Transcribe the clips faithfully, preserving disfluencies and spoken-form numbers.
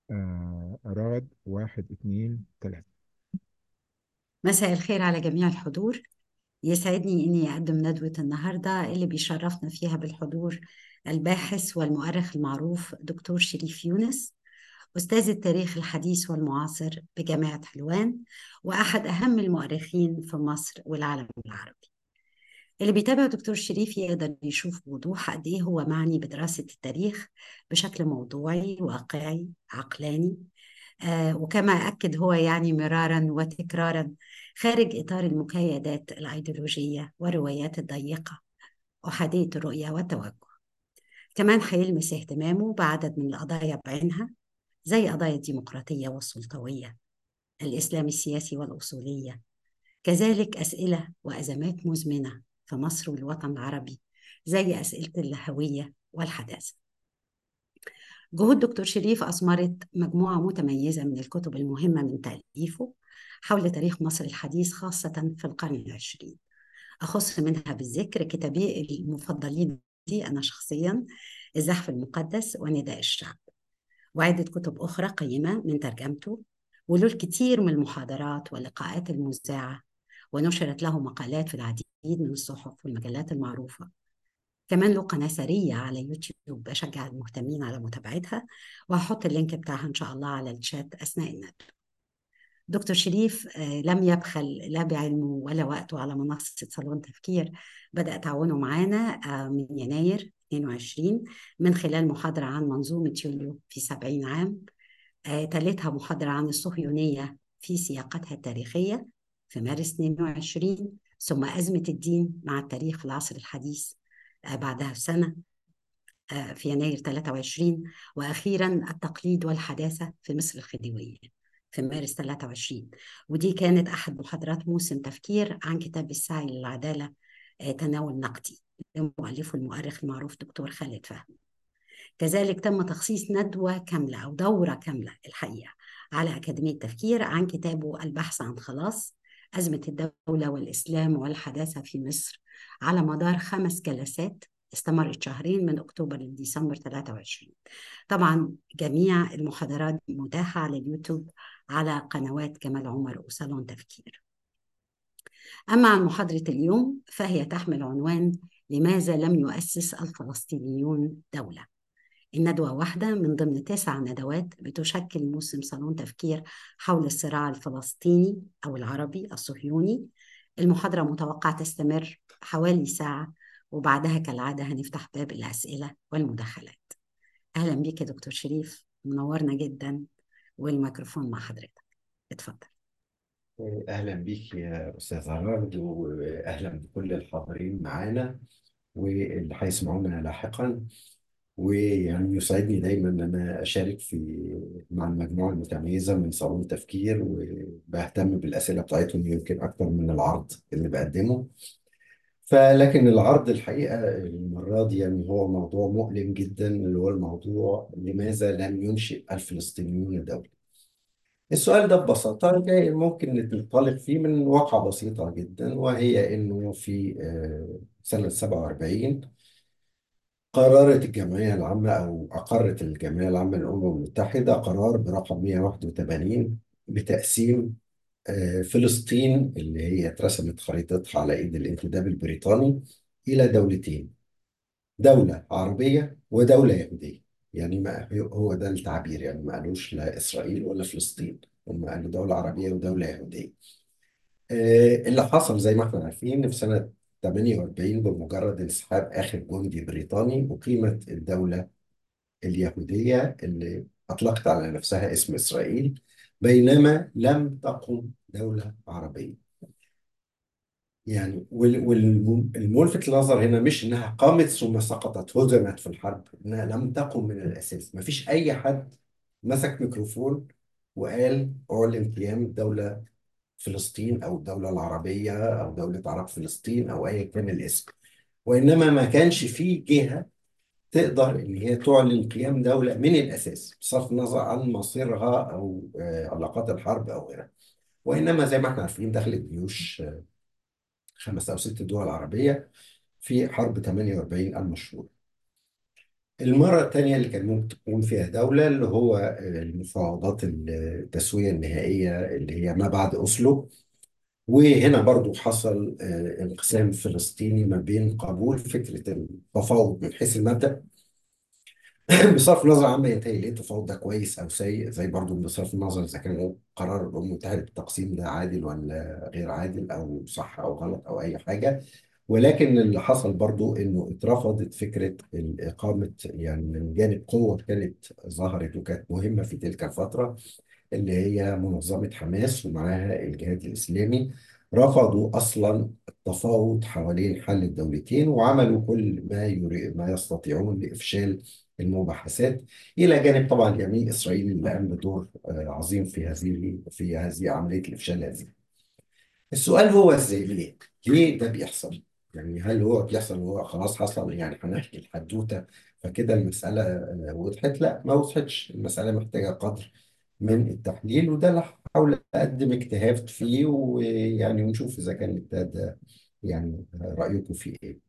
آه أراد واحد اتنين تلاتة. مساء الخير على جميع الحضور. يسعدني إني أقدم ندوة النهاردة اللي بيشرفنا فيها بالحضور الباحث والمؤرخ المعروف دكتور شريف يونس، أستاذ التاريخ الحديث والمعاصر بجامعة حلوان، وأحد أهم المؤرخين في مصر والعالم العربي. اللي بيتابع دكتور شريف يقدر يشوف بوضوح قد إيه هو معني بدراسة التاريخ بشكل موضوعي واقعي عقلاني. آه، وكما أكد هو يعني مرارا وتكرارا خارج إطار المكايدات الأيديولوجية والروايات الضيقة، أحادية الرؤية والتوجه. كمان هيلمس اهتمامه بعدد من القضايا بعينها، زي قضايا الديمقراطية والسلطوية، الإسلام السياسي والأصولية، كذلك أسئلة وأزمات مزمنة في مصر والوطن العربي، زي أسئلة الهوية والحداثة. جهود دكتور شريف أثمرت مجموعة متميزة من الكتب المهمة من تأليفه حول تاريخ مصر الحديث، خاصة في القرن العشرين. أخص منها بالذكر كتابي المفضلين لي أنا شخصيا: الزحف المقدس ونداء الشعب، وعدة كتب أخرى قيمة من ترجمته، وله الكثير من المحاضرات واللقاءات المذاعة، ونشرت له مقالات في العديد من الصحف والمجلات المعروفة. كمان له قناة سرية على يوتيوب، بشجع المهتمين على متابعتها، وهحط اللينك بتاعها إن شاء الله على الشات أثناء الندوة. دكتور شريف آه، لم يبخل لا بعلمه ولا وقته على منصة صالون تفكير. بدأ تعاونه معانا آه، من يناير اثنين وعشرين من خلال محاضرة عن منظومة يوليو في سبعين عام، آه، تلتها محاضرة عن الصهيونية في سياقتها التاريخية في مارس اثنين وعشرين، ثم أزمة الدين مع التاريخ في العصر الحديث آه، بعدها بسنة آه، في يناير ثلاثة وعشرين، وأخيرا التقليد والحداثة في مصر الخديوية في مارس ثلاثة وعشرين. ودي كانت أحد محاضرات موسم تفكير عن كتاب السعي للعدالة، آه، تناول نقدي، لمؤلفه المؤرخ المعروف دكتور خالد فهمي. كذلك تم تخصيص ندوة كاملة أو دورة كاملة الحقيقة على أكاديمية تفكير عن كتابه البحث عن خلاص: أزمة الدولة والإسلام والحداثة في مصر، على مدار خمس جلسات استمرت شهرين من أكتوبر لديسمبر ثلاثة وعشرين. طبعا جميع المحاضرات متاحة على اليوتيوب على قنوات جمال عمر وصالون تفكير. أما عن محاضرة اليوم فهي تحمل عنوان: لماذا لم يؤسس الفلسطينيون دولة؟ الندوة واحدة من ضمن تسع ندوات بتشكل موسم صالون تفكير حول الصراع الفلسطيني أو العربي الصهيوني. المحاضرة متوقعة تستمر حوالي ساعة، وبعدها كالعادة هنفتح باب الأسئلة والمداخلات. أهلا بيك يا دكتور شريف، منورنا جدا، والميكروفون مع حضرتك. اتفضل. أهلا بيك يا أستاذ عراد، وأهلا بكل الحاضرين معانا واللي هيسمعونا لاحقا. ويعني يسعدني دايما أن أنا أشارك في مع المجموعة المتميزة من صالون تفكير، وبهتم بالأسئلة بتاعتهم يمكن أكتر من العرض اللي بقدمه. فلكن العرض الحقيقة المرة دي يعني هو موضوع مؤلم جدا، اللي هو الموضوع: لماذا لم ينشئ الفلسطينيون دولة؟ السؤال ده ببساطة جاي ممكن ننطلق فيه من واقعة بسيطة جدا، وهي إنه في آه، سنة سبعة وأربعين قررت الجمعية العامة أو أقرت الجمعية العامة للأمم المتحدة قرار برقم مئة وواحد وثمانين بتقسيم آه، فلسطين، اللي هي اترسمت خريطتها على إيد الانتداب البريطاني، إلى دولتين: دولة عربية ودولة يهودية. يعني ما هو ده التعبير، يعني ما قالوش لا إسرائيل ولا فلسطين، هم قالوا دولة عربية ودولة يهودية. آه، اللي حصل زي ما احنا عارفين في سنة ثمانية وأربعين بمجرد انسحاب آخر جندي بريطاني، أقيمت الدولة اليهودية اللي أطلقت على نفسها اسم إسرائيل، بينما لم تقم دولة عربية. يعني والملفت للنظر هنا مش انها قامت ثم سقطت هزمت في الحرب، انها لم تقم من الاساس. ما فيش اي حد مسك ميكروفون وقال اعلن قيام دولة فلسطين او الدولة العربية او دولة عرب فلسطين او ايا كان الاسم، وانما ما كانش في جهة تقدر ان هي تعلن قيام دولة من الاساس بصرف النظر عن مصيرها او آه، علاقات الحرب او غيرها. وانما زي ما احنا عارفين دخلت جيوش خمس أو ست دول عربية في حرب ثمانية وأربعين المشهورة. المرة الثانية اللي كان ممكن تكون فيها دولة اللي هو آه، المفاوضات التسوية النهائية اللي هي ما بعد أوسلو. وهنا برضو حصل آه، انقسام فلسطيني ما بين قبول فكرة التفاوض من حيث المبدأ بصرف النظر عما ينتهي ليه التفاوض ده كويس او سيء، زي برضو بصرف النظر اذا كان قرار الامم المتحده بالتقسيم ده عادل ولا غير عادل او صح او غلط او اي حاجه. ولكن اللي حصل برضو انه اترفضت فكره اقامه، يعني من جانب قوه كانت ظهرت وكانت مهمه في تلك الفتره اللي هي منظمة حماس ومعاها الجهاد الإسلامي. رفضوا أصلا التفاوض حوالين حل الدولتين، وعملوا كل ما يري ما يستطيعون لإفشال المباحثات، إلى جانب طبعا اليمين الإسرائيلي اللي قام بدور آه، عظيم في هذه في هذه عملية الإفشال هذه. السؤال هو إزاي؟ ليه؟ ليه ده بيحصل؟ يعني هل هو بيحصل وهو خلاص حصل يعني هنحكي الحدوتة فكده المسألة آه، وضحت؟ لا، ما وضحتش. المسألة محتاجة قدر من التحليل، وده اللي هحاول أقدم اجتهاد فيه، ويعني ونشوف إذا كان الاجتهاد ده يعني رأيكم فيه إيه.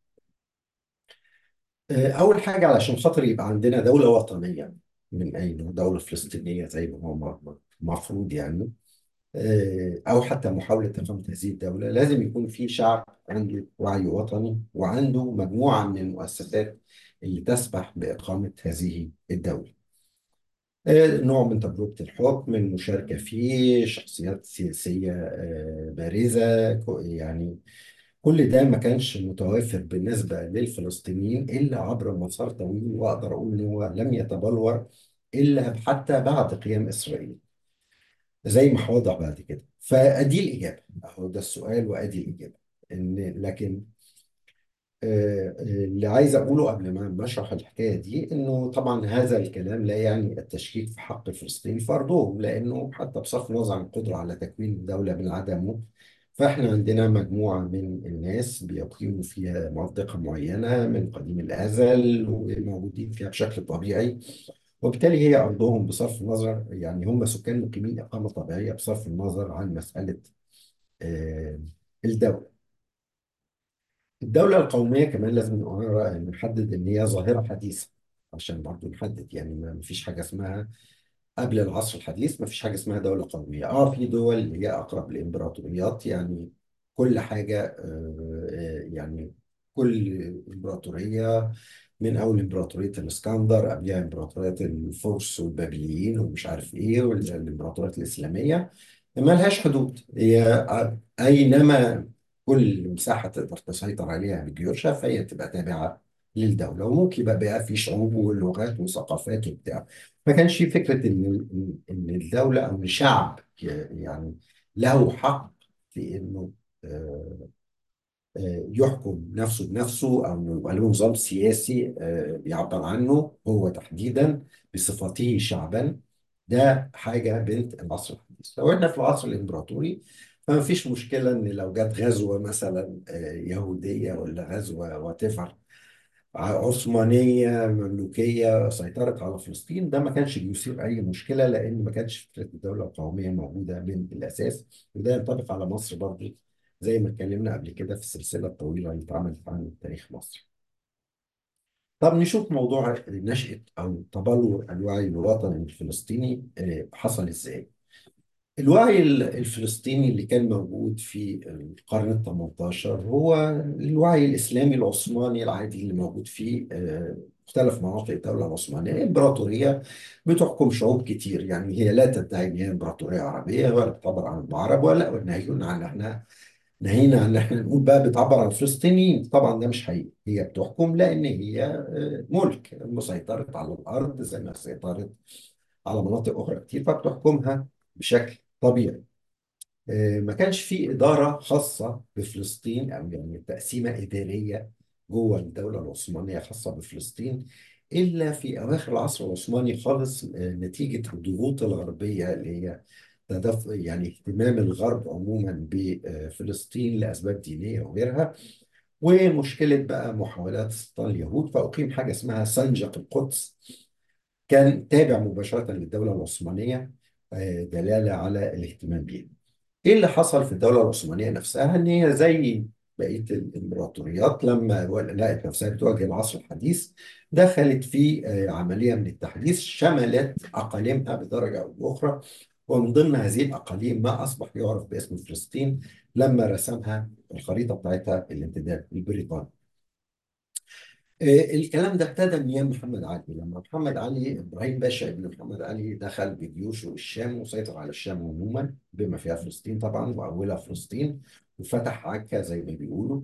آه، أول حاجة علشان خاطر يبقى عندنا دولة وطنية من أي نوع، دولة فلسطينية زي ما هو المفروض يعني، آه، أو حتى محاولة إقامة هذه الدولة، لازم يكون في شعب عنده وعي وطني وعنده مجموعة من المؤسسات اللي تسمح بإقامة هذه الدولة. آه، نوع من تجربة الحكم، المشاركة فيه، شخصيات سياسية آه، بارزة، كو- يعني كل ده ما كانش متوافر بالنسبة للفلسطينيين إلا عبر مسار طويل، وأقدر أقول إن هو لم يتبلور إلا حتى بعد قيام إسرائيل زي ما هوضح بعد كده. فأدي الإجابة، أهو ده السؤال وأدي الإجابة. إن لكن آه، آه، اللي عايز أقوله قبل ما ما أشرح الحكاية دي إنه طبعا هذا الكلام لا يعني التشكيك في حق الفلسطينيين في أرضهم، لأنه حتى بصرف النظر عن القدرة على تكوين دولة من عدمه، فإحنا عندنا مجموعة من الناس بيقيموا فيها منطقة معينة من قديم الأزل وموجودين فيها بشكل طبيعي، وبالتالي هي أرضهم بصرف النظر، يعني هم سكان مقيمين إقامة طبيعية بصرف النظر عن مسألة آه، الدولة. الدولة القومية كمان لازم نقرأ- نحدد إن هي ظاهرة حديثة، عشان برضو نحدد يعني ما فيش حاجة اسمها قبل العصر الحديث ما فيش حاجة اسمها دولة قومية. اه في دول اللي هي أقرب للإمبراطوريات، يعني كل حاجة آه، آه، يعني كل إمبراطورية من أول إمبراطورية الإسكندر، قبلها إمبراطورية الفرس والبابليين ومش عارف إيه، والإمبراطوريات الإسلامية ما لهاش حدود. هي آه، أينما كل مساحة تقدر تسيطر عليها بجيوشها فهي تبقى تابعة للدولة، وممكن يبقى بقى في شعوب ولغات وثقافات وبتاع. ما كانش في فكرة إن إن الدولة أو الشعب يعني له حق في إنه آه، آه، يحكم نفسه بنفسه، أو إنه يبقى له نظام سياسي آه، بيعبر عنه هو تحديدا بصفته شعبا. ده حاجة بنت العصر الحديث. لو إحنا في العصر الإمبراطوري فما فيش مشكلة إن لو جت غزوة مثلا آه، يهودية ولا غزوة واتيفر عثمانية مملوكية سيطرت على فلسطين، ده ما كانش بيثير أي مشكلة، لأن ما كانش فكرة الدولة القومية موجودة من الأساس. وده ينطبق على مصر برضه زي ما اتكلمنا قبل كده في السلسلة الطويلة اللي اتعملت عن تاريخ مصر. طب نشوف موضوع نشأة أو تبلور الوعي الوطني الفلسطيني آه، حصل إزاي. الوعي ال- الفلسطيني اللي كان موجود في القرن ال الثامن عشر هو الوعي الإسلامي العثماني العادي اللي موجود في آه، مختلف مناطق الدولة العثمانية. إمبراطورية بتحكم شعوب كتير، يعني هي لا تدعي أن هي إمبراطورية عربية ولا بتعبر عن العرب، ولا ناهيون عن احنا نهينا عن ان احنا نقول بقى بتعبر عن الفلسطينيين. طبعا ده مش حقيقي. هي بتحكم لأن هي آه، ملك مسيطرة على الأرض زي ما سيطرت على مناطق أخرى كتير، فبتحكمها بشكل طبيعي. آه، ما كانش في إدارة خاصة بفلسطين، أو يعني تقسيمة إدارية جوه الدولة العثمانية خاصة بفلسطين إلا في أواخر العصر العثماني خالص، آه، نتيجة الضغوط الغربية اللي هي تدف يعني اهتمام الغرب عموما بفلسطين لأسباب دينية وغيرها، ومشكلة بقى محاولات استيطان اليهود، فأقيم حاجة اسمها سنجق القدس، كان تابع مباشرة للدولة العثمانية، آه، دلالة على الاهتمام بيها. ايه اللي حصل في الدولة العثمانية نفسها؟ ان هي زي بقية الإمبراطوريات لما لقت نفسها بتواجه العصر الحديث دخلت في آه، عملية من التحديث شملت أقاليمها بدرجة أو بأخرى، ومن ضمن هذه الأقاليم ما أصبح يعرف باسم فلسطين لما رسمها الخريطة بتاعتها الامتداد البريطاني. آه، الكلام ده ابتدى من ايام محمد علي، لما محمد علي ابراهيم باشا ابن محمد علي دخل بجيوشه الشام وسيطر على الشام عموما بما فيها فلسطين طبعا واولها فلسطين، وفتح عكا زي ما بيقولوا.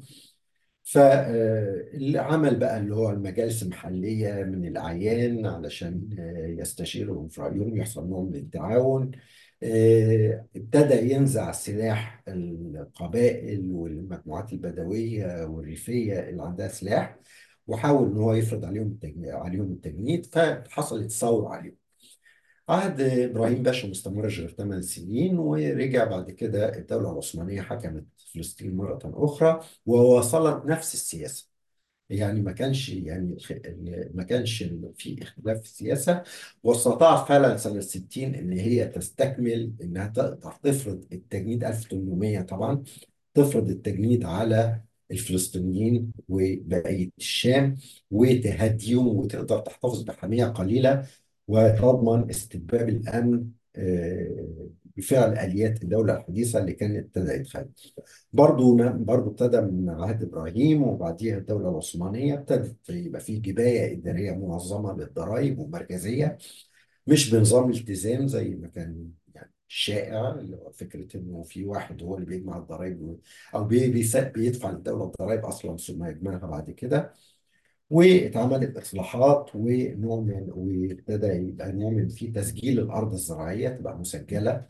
فعمل بقى اللي هو المجالس المحلية من الأعيان علشان آه، يستشيروا في رأيهم، يحصل نوع من التعاون. آه، ابتدى ينزع سلاح القبائل والمجموعات البدوية والريفية اللي عندها سلاح، وحاول ان هو يفرض عليهم التجنيد عليهم التجنيد، فحصلت ثورة عليهم. عهد ابراهيم باشا ما استمرش غير ثمان سنين، ورجع بعد كده الدولة العثمانية حكمت فلسطين مرة أخرى وواصلت نفس السياسة. يعني ما كانش يعني الخ- ال- ما كانش في اختلاف في السياسة، واستطاعت فعلا سنة ستين إن هي تستكمل إنها تقدر تفرض التجنيد ألف وثمانمائة طبعا، تفرض التجنيد على الفلسطينيين وبقية الشام وتهديهم، وتقدر تحتفظ بحمية قليلة وتضمن استتباب الأمن آه، بفعل آليات الدولة الحديثة اللي كانت ابتدأت خارج. برضو برضو ابتدى من عهد إبراهيم، وبعديها الدولة العثمانية ابتدت يبقى في جباية إدارية منظمة للضرائب ومركزية، مش بنظام التزام زي ما كان يعني الشائع، اللي هو فكرة إنه في واحد هو اللي بيجمع الضرائب و- أو بي- بيس- بيدفع للدولة الضرائب أصلا ثم يجمعها بعد كده. واتعملت إصلاحات ونوع من وابتدى يبقى نوع من في تسجيل الأرض الزراعية تبقى مسجلة،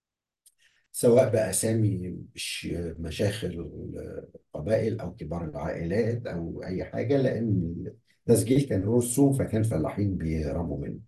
سواء بأسامي مش مشايخ القبائل أو كبار العائلات أو أي حاجة، لأن التسجيل كان له رسوم فكان فلاحين بيهربوا منه.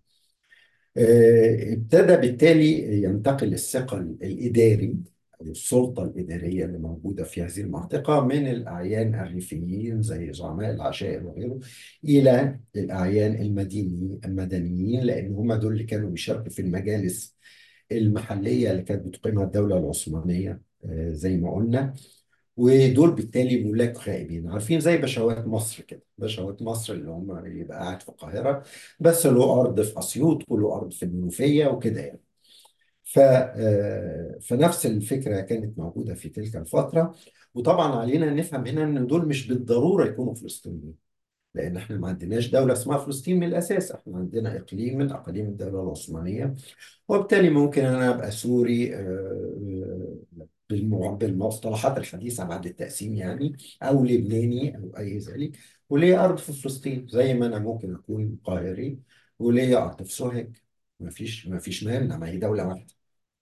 آه، ابتدى بالتالي ينتقل الثقل الإداري أو السلطة الإدارية اللي موجودة في هذه المنطقة من الأعيان الريفيين زي زعماء العشائر وغيره إلى الأعيان المدنيين المدنيين، لأن هم دول اللي كانوا بيشاركوا في المجالس المحلية اللي كانت بتقيمها الدولة العثمانية آه، زي ما قلنا. ودول بالتالي ملاك غائبين، عارفين زي بشوات مصر كده، بشوات مصر اللي هم يبقى قاعد في القاهرة بس له أرض في أسيوط وله أرض في المنوفية وكده يعني. ف آه، فنفس الفكرة كانت موجودة في تلك الفترة. وطبعا علينا نفهم هنا ان دول مش بالضرورة يكونوا فلسطينيين، لان احنا ما عندناش دولة اسمها فلسطين من الاساس، احنا عندنا اقليم من اقاليم الدولة العثمانية، وبالتالي ممكن انا ابقى سوري آه، آه، بالمع- بالمصطلحات الحديثة بعد التقسيم يعني، او لبناني او اي ذلك، وليا ارض في فلسطين زي ما انا ممكن اكون قاهري وليا ارض في سوهاج. ما فيش ما فيش مانع، ما هي دولة واحدة.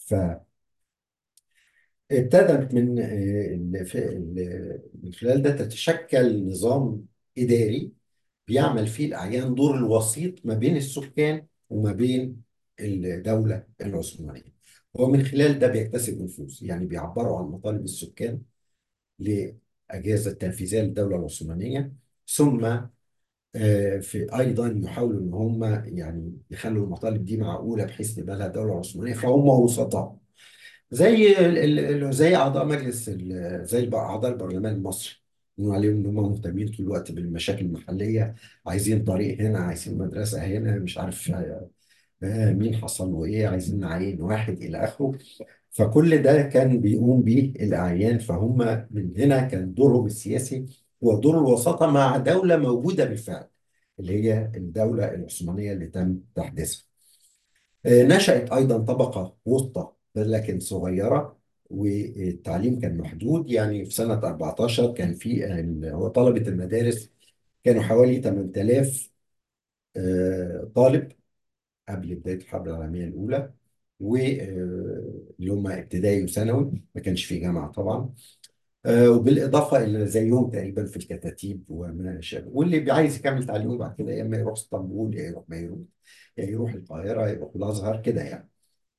فابتدت من آه، ال- في- ال- من خلال ده تتشكل نظام إداري بيعمل فيه الأعيان دور الوسيط ما بين السكان وما بين الدولة العثمانية. ومن خلال ده بيكتسب نفوذ، يعني بيعبروا عن مطالب السكان لأجهزة تنفيذية للدولة العثمانية، ثم آه، في أيضا يحاولوا إن هم يعني يخلوا المطالب دي معقولة بحيث تبقى لها دولة عثمانية، فهم وسطاء زي ال- ال- ال- زي اعضاء مجلس ال- زي الب- اعضاء البرلمان المصري، بنقول عليهم ان هم مهتمين طول الوقت بالمشاكل المحليه، عايزين طريق هنا، عايزين مدرسه هنا، مش عارف آه، مين حصل له ايه، عايزين نعين واحد الى اخره. فكل ده كان بيقوم به الاعيان، فهم من هنا كان دورهم السياسي هو دور الوساطه مع دوله موجوده بالفعل، اللي هي الدوله العثمانيه اللي تم تحديثها. آه، نشأت أيضا طبقة وسطى لكن صغيرة، والتعليم كان محدود. يعني في سنة أربعتاشر كان في ال- هو طلبة المدارس كانوا حوالي ثمانية آلاف آه، طالب قبل بداية الحرب العالمية الأولى، واللي هم ابتدائي وثانوي، ما كانش في جامعة طبعا. آه، وبالإضافة إلى زيهم تقريبا في الكتاتيب وما شابه، واللي عايز يكمل تعليمه بعد كده يا إما يروح اسطنبول يا يروح بيروت يا يروح القاهرة يا يروح الأزهر كده يعني.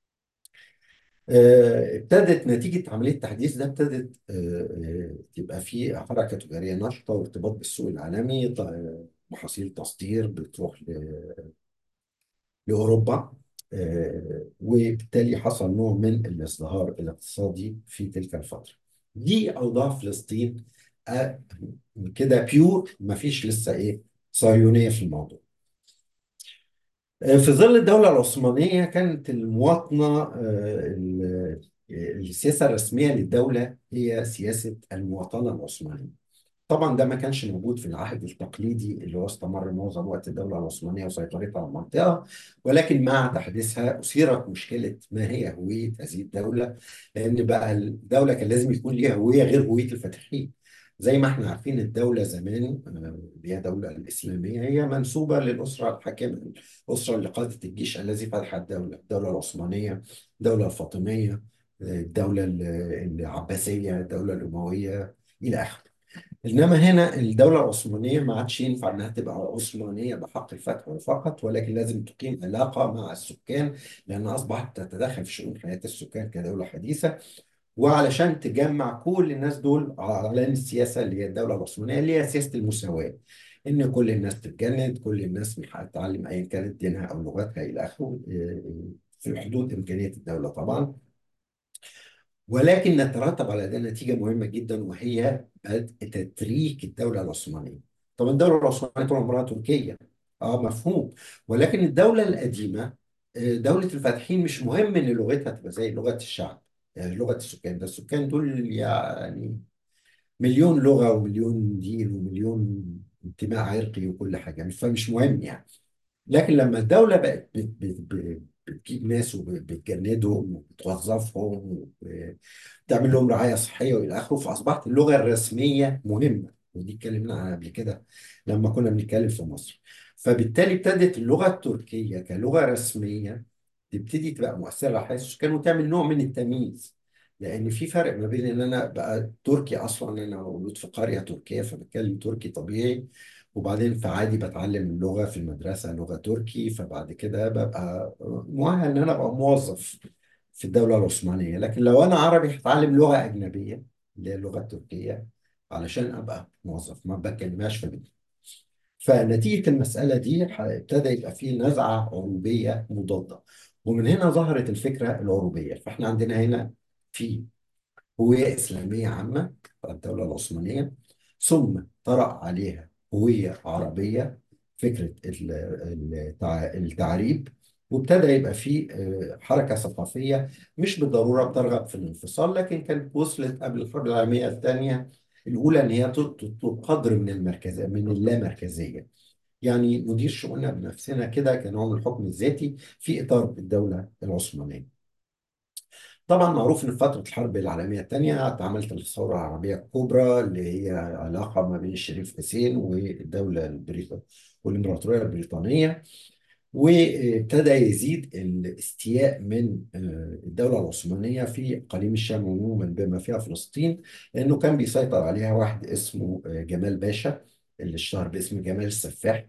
آه، ابتدت نتيجة عملية التحديث ده ابتدت آه، آه، تبقى في حركة تجارية نشطة وارتباط بالسوق العالمي، ط- محاصيل تصدير بتروح ل- لأوروبا. آه، وبالتالي حصل نوع من الازدهار الاقتصادي في تلك الفترة. دي أوضاع فلسطين آه، كده بيور، مفيش لسه ايه صهيونيه في الموضوع. في ظل الدولة العثمانية كانت المواطنة آه، ال- السياسة الرسمية للدولة هي سياسة المواطنة العثمانية. طبعا ده ما كانش موجود في العهد التقليدي اللي هو استمر معظم وقت الدولة العثمانية وسيطرتها على المنطقة، ولكن مع تحديثها أثيرت مشكلة ما هي هوية هذه الدولة، لأن بقى الدولة كان لازم يكون ليها هوية غير هوية الفاتحين. زي ما احنا عارفين الدولة زمان، آه، اللي هي الدولة الإسلامية، هي منسوبة للأسرة الحاكمة، الأسرة اللي قادت الجيش الذي فتح الدولة، الدولة العثمانية، الدولة الفاطمية، آه، الدولة ال- العباسية، الدولة الأموية، إلى آخره. انما هنا الدوله العثمانيه ما عادش ينفع انها تبقى عثمانيه بحق الفتح فقط، ولكن لازم تقيم علاقه مع السكان، لانها اصبحت تتدخل في شؤون حياه السكان كدوله حديثه. وعلشان تجمع كل الناس دول على السياسه اللي هي الدوله العثمانيه، اللي هي سياسه المساواه، ان كل الناس تتجند، كل الناس من حقها تتعلم ايا كانت دينها او لغتها الى اخره، إيه، في حدود امكانيه الدوله طبعا. ولكن نترتب على ده نتيجة مهمة جدا، وهي بدء تتريك الدولة العثمانية. طبعا الدولة العثمانية طول عمرها تركيا، اه مفهوم، ولكن الدولة القديمة، آه، دولة الفاتحين، مش مهم ان لغتها تبقى زي لغة الشعب، يعني لغة السكان. ده السكان دول يعني مليون لغة ومليون دين ومليون انتماء عرقي وكل حاجة، فمش مهم يعني. لكن لما الدولة بقت بت- بت- بت- بتجيب ناس وبتجندهم وبتوظفهم وبتعمل لهم رعاية صحية وإلى آخره، فأصبحت اللغة الرسمية مهمة، ودي اتكلمنا عنها قبل كده لما كنا بنتكلم في مصر. فبالتالي ابتدت اللغة التركية كلغة رسمية تبتدي تبقى مؤثرة على حياة السكان وتعمل نوع من التمييز. لأن في فرق ما بين إن أنا بقى تركي أصلا، أنا مولود في قرية تركية فبتكلم تركي طبيعي، وبعدين فعادي بتعلم اللغة في المدرسة لغة تركي، فبعد كده ببقى مؤهل إن أنا أبقى موظف في الدولة العثمانية. لكن لو أنا عربي هتعلم لغة أجنبية اللي هي اللغة التركية علشان أبقى موظف، ما بتكلمهاش في بيتي. فنتيجة المسألة دي ح- ابتدى يبقى فيه نزعة عروبية مضادة، ومن هنا ظهرت الفكرة العروبية. فإحنا عندنا هنا في هوية إسلامية عامة، الدولة العثمانية، ثم طرأ عليها هوية عربية، فكرة ال- التع- التعريب، وابتدى يبقى في آه، حركة ثقافية مش بالضرورة بترغب في الانفصال، لكن كانت وصلت قبل الحرب العالمية الثانية الأولى إن هي تطلب قدر من المركزية، من اللامركزية. يعني ندير شؤوننا بنفسنا كده كنوع من الحكم الذاتي في إطار الدولة العثمانية. طبعا معروف ان في فتره الحرب العالميه الثانيه اتعملت الثوره العربيه الكبرى، اللي هي علاقه ما بين الشريف حسين والدوله البريطانيه والامبراطوريه البريطانيه، وابتدى يزيد الاستياء من آه، الدوله العثمانيه في اقاليم الشام عموما بما فيها فلسطين، لانه كان بيسيطر عليها واحد اسمه آه، جمال باشا، اللي اشتهر باسم جمال السفاح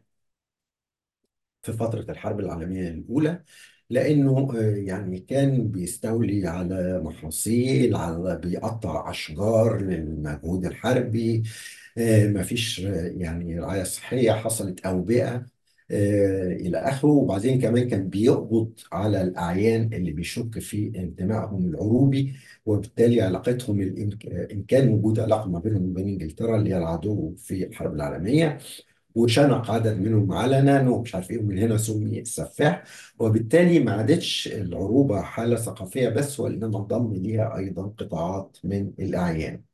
في فترة الحرب العالمية الأولى، لأنه آه، يعني كان بيستولي على محاصيل، على بيقطع أشجار للمجهود الحربي، آه، مفيش آه، يعني رعاية صحية، حصلت أوبئة آه، إلى آخره. وبعدين كمان كان بيقبض على الأعيان اللي بيشك في انتمائهم العروبي، وبالتالي علاقتهم الإن إن كان وجود علاقة ما بينهم وبين إنجلترا اللي هي العدو في الحرب العالمية، وشنق عدد منهم علنا ومش عارف ايه، ومن هنا سمي السفاح. وبالتالي ما عادتش العروبة حالة ثقافية بس، وإنما انضم ليها أيضا قطاعات من الأعيان.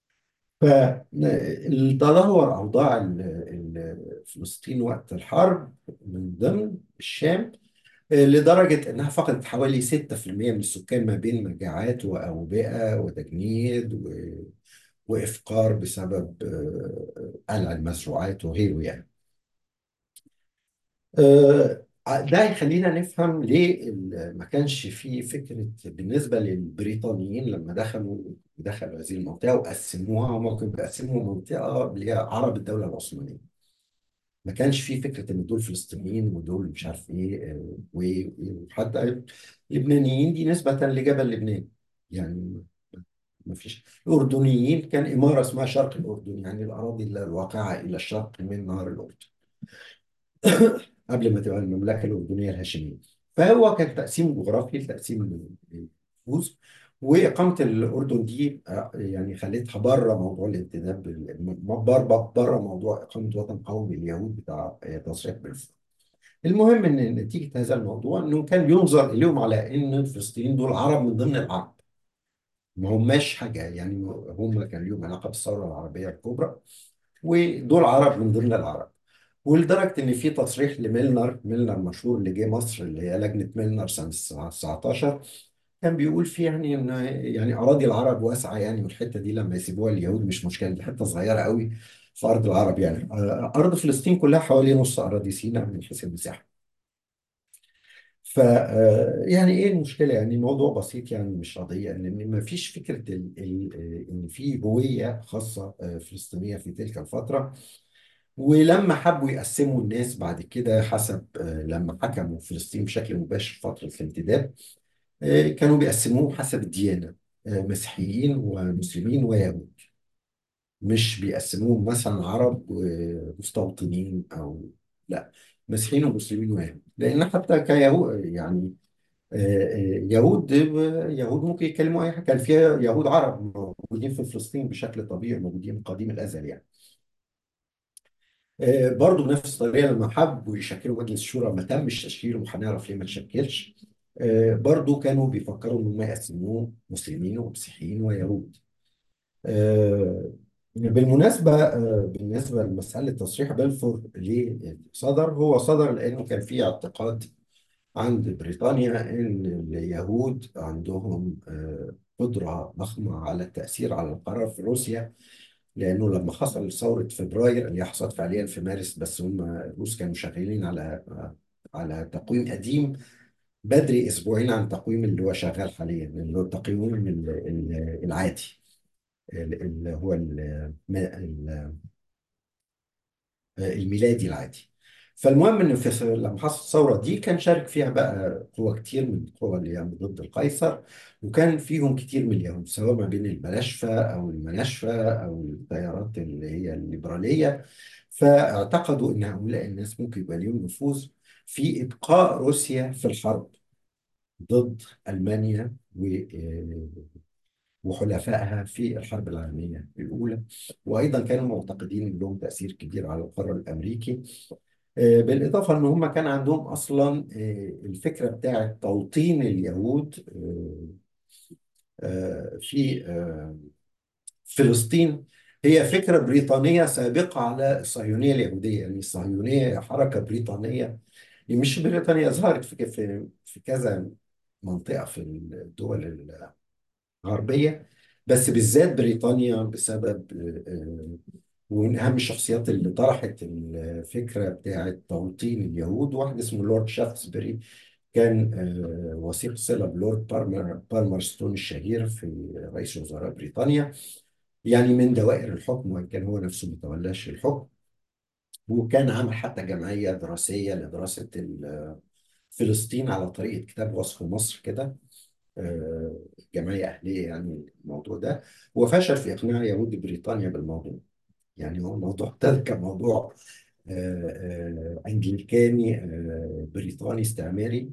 فتدهور أوضاع ال- ال- فلسطين وقت الحرب من ضمن الشام، آه، لدرجة إنها فقدت حوالي ستة في المئة من السكان ما بين مجاعات وأوبئة وتجنيد و- وإفقار بسبب آه، قلع المزروعات وغيره يعني. آه، ده يخلينا نفهم ليه ال- ما كانش في فكرة بالنسبة للبريطانيين لما دخلوا دخلوا هذه المنطقة وقسموها. هم كانوا بيقسموا منطقة اللي هي عرب الدولة العثمانية، ما كانش في فكرة إن دول فلسطينيين ودول مش عارف إيه، آه، و- وحتى اللبنانيين دي نسبة لجبل لبنان يعني. ما فيش الأردنيين، كان إمارة اسمها شرق الأردن، يعني الأراضي الواقعة إلى الشرق من نهر الأردن قبل ما تبقى المملكة الأردنية الهاشمية. فهو كان تقسيم جغرافي لتقسيم النفوذ، وإقامة الأردن دي آه، يعني خلتها بره موضوع الانتداب بره بره موضوع إقامة وطن قومي لليهود بتاع آه، تصريح بلفور. المهم إن نتيجة هذا الموضوع إنه كان ينظر إليهم على إن الفلسطينيين دول عرب من ضمن العرب، ما هماش حاجة يعني، هم كان لهم علاقة بالثورة العربية الكبرى، ودول عرب من ضمن العرب. ولدرجة إن في تصريح لميلنر ميلنر مشهور اللي جه مصر، اللي هي لجنة ميلنر سنة تسعتاشر، كان بيقول فيه يعني إن يعني أراضي العرب واسعة يعني، والحتة دي لما يسيبوها اليهود مش مشكلة، دي حتة صغيرة قوي في أرض العرب يعني. آه، أرض فلسطين كلها حوالي نص أراضي سيناء من حيث المساحة. ف آه، يعني ايه المشكله؟ يعني الموضوع بسيط يعني، مش قضيه ان ما فيش فكره ال ال آه، ان في هويه خاصه آه، فلسطينيه في تلك الفتره. ولما حبوا يقسموا الناس بعد كده حسب آه، لما حكموا فلسطين بشكل مباشر فتره الانتداب، آه، كانوا بيقسموهم حسب الديانه، آه، مسيحيين ومسلمين ويهود. مش بيقسموهم مثلا عرب ومستوطنين او لا، مسيحيين ومسلمين ويهود. لان حتى كيهود يعني آه، آه، يهود يهود ممكن يتكلموا اي حاجه، كان فيها يهود عرب موجودين في فلسطين بشكل طبيعي، موجودين من قديم الازل يعني. آه، برضو بنفس الطريقه لما حبوا يشكلوا مجلس الشورى ما تمش تشكيله، وهنعرف ليه ما تشكلش. آه، برضو كانوا بيفكروا ان هم يقسموه مسلمين ومسيحيين ويهود. آه، بالمناسبه آه، بالنسبه لمساله تصريح بلفور ليه صدر، هو صدر لانه كان في اعتقاد عند بريطانيا إن اليهود عندهم آه، قدرة ضخمة على التأثير على القرار في روسيا. لأنه لما حصل ثورة فبراير اللي حصلت فعليا في مارس، بس هم الروس كانوا شغالين على آه، على تقويم قديم بدري أسبوعين عن التقويم اللي هو شغال حاليا، اللي هو التقويم ال- ال- العادي، اللي هو ال- الميلادي العادي. فالمهم ان في لما حصلت الثوره دي كان شارك فيها بقى قوى كتير من القوى اللي هي ضد القيصر، وكان فيهم كتير من اليهود، سواء ما بين الملاشفه او المناشفه او التيارات اللي هي الليبراليه. فاعتقدوا ان هؤلاء الناس ممكن يبقى لهم نفوذ في ابقاء روسيا في الحرب ضد المانيا و وحلفائها في الحرب العالميه الاولى. وايضا كانوا معتقدين ان لهم تاثير كبير على القرار الامريكي. آه، بالإضافة إن هم كان عندهم أصلا آه، الفكرة بتاعة توطين اليهود آه، آه، في آه، فلسطين. هي فكرة بريطانية سابقة على الصهيونية اليهودية، يعني الصهيونية حركة بريطانية، مش بريطانيا، ظهرت في في في كذا منطقة في الدول الغربية، بس بالذات بريطانيا بسبب آه، ومن أهم الشخصيات اللي طرحت الفكرة بتاعة توطين اليهود واحد اسمه لورد شافتسبري. كان آه، وثيق صلة بلورد بالمر بالمرستون الشهير في رئيس وزراء بريطانيا، يعني من دوائر الحكم، وإن كان هو نفسه ما تولاش الحكم. وكان عامل حتى جمعية دراسية لدراسة ال- فلسطين على طريقة كتاب وصف مصر كده، آه، جمعية أهلية يعني الموضوع ده. وفشل في إقناع يهود بريطانيا بالموضوع. يعني هو الموضوع ابتدى كموضوع آه، آه، أنجليكاني آه، بريطاني استعماري،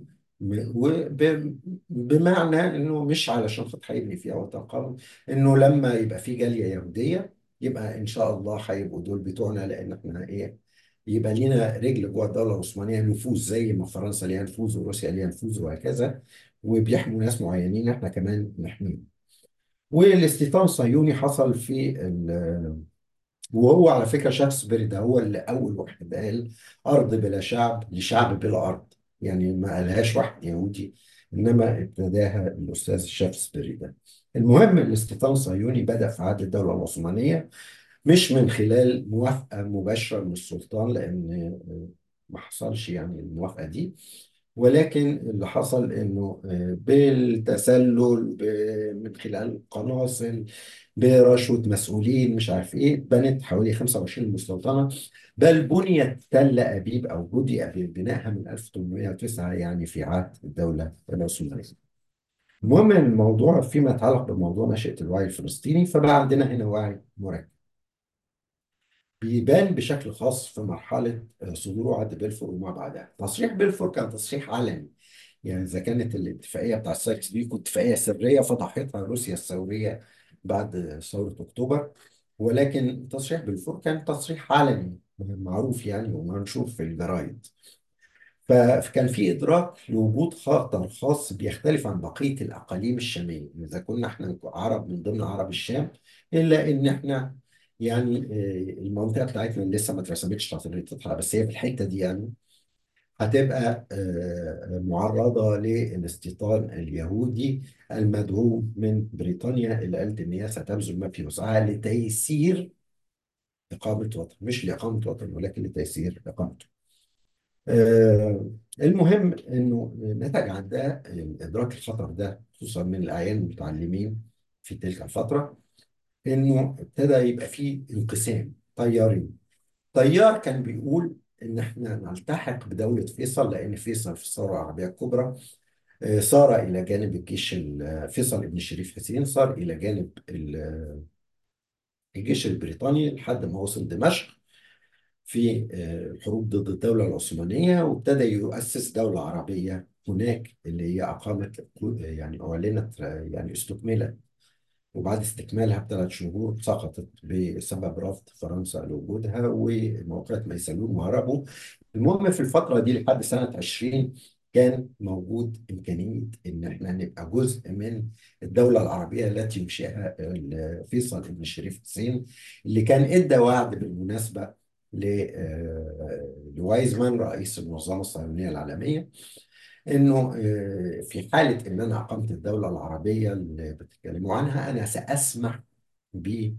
وبمعنى انه مش علشان خاطر هيبني فيها وطن قومي، انه لما يبقى في جاليه يهوديه يبقى ان شاء الله هيبقوا دول بتوعنا، لان احنا ايه، يبقى لينا رجل جوه الدوله العثمانيه، نفوذ زي ما فرنسا ليها نفوذ وروسيا ليها نفوذ وهكذا، وبيحموا ناس معينين احنا كمان نحميهم. والاستيطان الصهيوني حصل في وهو على فكرة شكسبير ده هو اللي أول واحد قال أرض بلا شعب لشعب بلا أرض، يعني ما قالهاش واحد يهودي، إنما ابتداها الأستاذ شكسبير ده. المهم الاستيطان الصهيوني بدأ في عهد الدولة العثمانية، مش من خلال موافقة مباشرة من السلطان، لأن ما حصلش يعني الموافقة دي، ولكن اللي حصل انه آه، بالتسلل ب- من خلال قناصل، برشوة مسؤولين مش عارف ايه، بنت حوالي خمسة وعشرين مستوطنة. بل بنيت تل أبيب أو بدأ ببنائها من ألف وثمانمائة وتسعة يعني في عهد الدولة العثمانية. المهم الموضوع فيما يتعلق بموضوع نشأة الوعي الفلسطيني، فبقى عندنا هنا وعي مركب بيبان بشكل خاص في مرحلة آه، صدور عهد بلفور وما بعدها. تصريح بلفور كان تصريح علني، يعني إذا كانت الاتفاقية بتاع سايكس بيكو اتفاقية سرية فضحتها روسيا الثورية بعد ثورة أكتوبر، ولكن التصريح بلفور كان تصريح علني معروف يعني ومنشور في الجرايد. ف- فكان في إدراك لوجود خطر خاص بيختلف عن بقية الأقاليم الشامية، إذا كنا إحنا عرب من ضمن عرب الشام، إلا إن إحنا يعني آه، المنطقة بتاعتنا اللي لسه ما اترسمتش خريطتها، بس هي في الحتة دي يعني هتبقى آه، معرضة للاستيطان اليهودي المدعوم من بريطانيا، اللي قالت إن هي ستبذل ما في وسعها لتيسير إقامة وطن، مش لإقامة وطن ولكن لتيسير إقامته. آه، المهم انه نتج عن ده ادراك الخطر ده خصوصا من الاعيان المتعلمين في تلك الفتره، انه ابتدى يبقى فيه انقسام تيارين. تيار كان بيقول ان احنا نلتحق بدوله فيصل، لان فيصل في الثوره العربيه الكبرى آه، صار الى جانب الجيش ال- فيصل ابن الشريف حسين صار الى جانب ال- الجيش البريطاني لحد ما وصل دمشق في آه، الحروب ضد الدولة العثمانية، وابتدى يؤسس دولة عربية هناك اللي هي أقامت يعني أعلنت يعني استكملت، وبعد استكمالها بثلاث شهور سقطت بسبب رفض فرنسا لوجودها وموقعة ميسلون وهربوا. المهم في الفترة دي لحد سنة عشرين كان موجود إمكانية إن إحنا نبقى جزء من الدولة العربية التي ينشئها ال- فيصل بن الشريف حسين، اللي كان إدى وعد بالمناسبة ل- آه، لوايزمان رئيس المنظمة الصهيونية العالمية، انه آه، في حاله ان انا اقمت الدوله العربيه اللي بتتكلموا عنها انا ساسمح ب-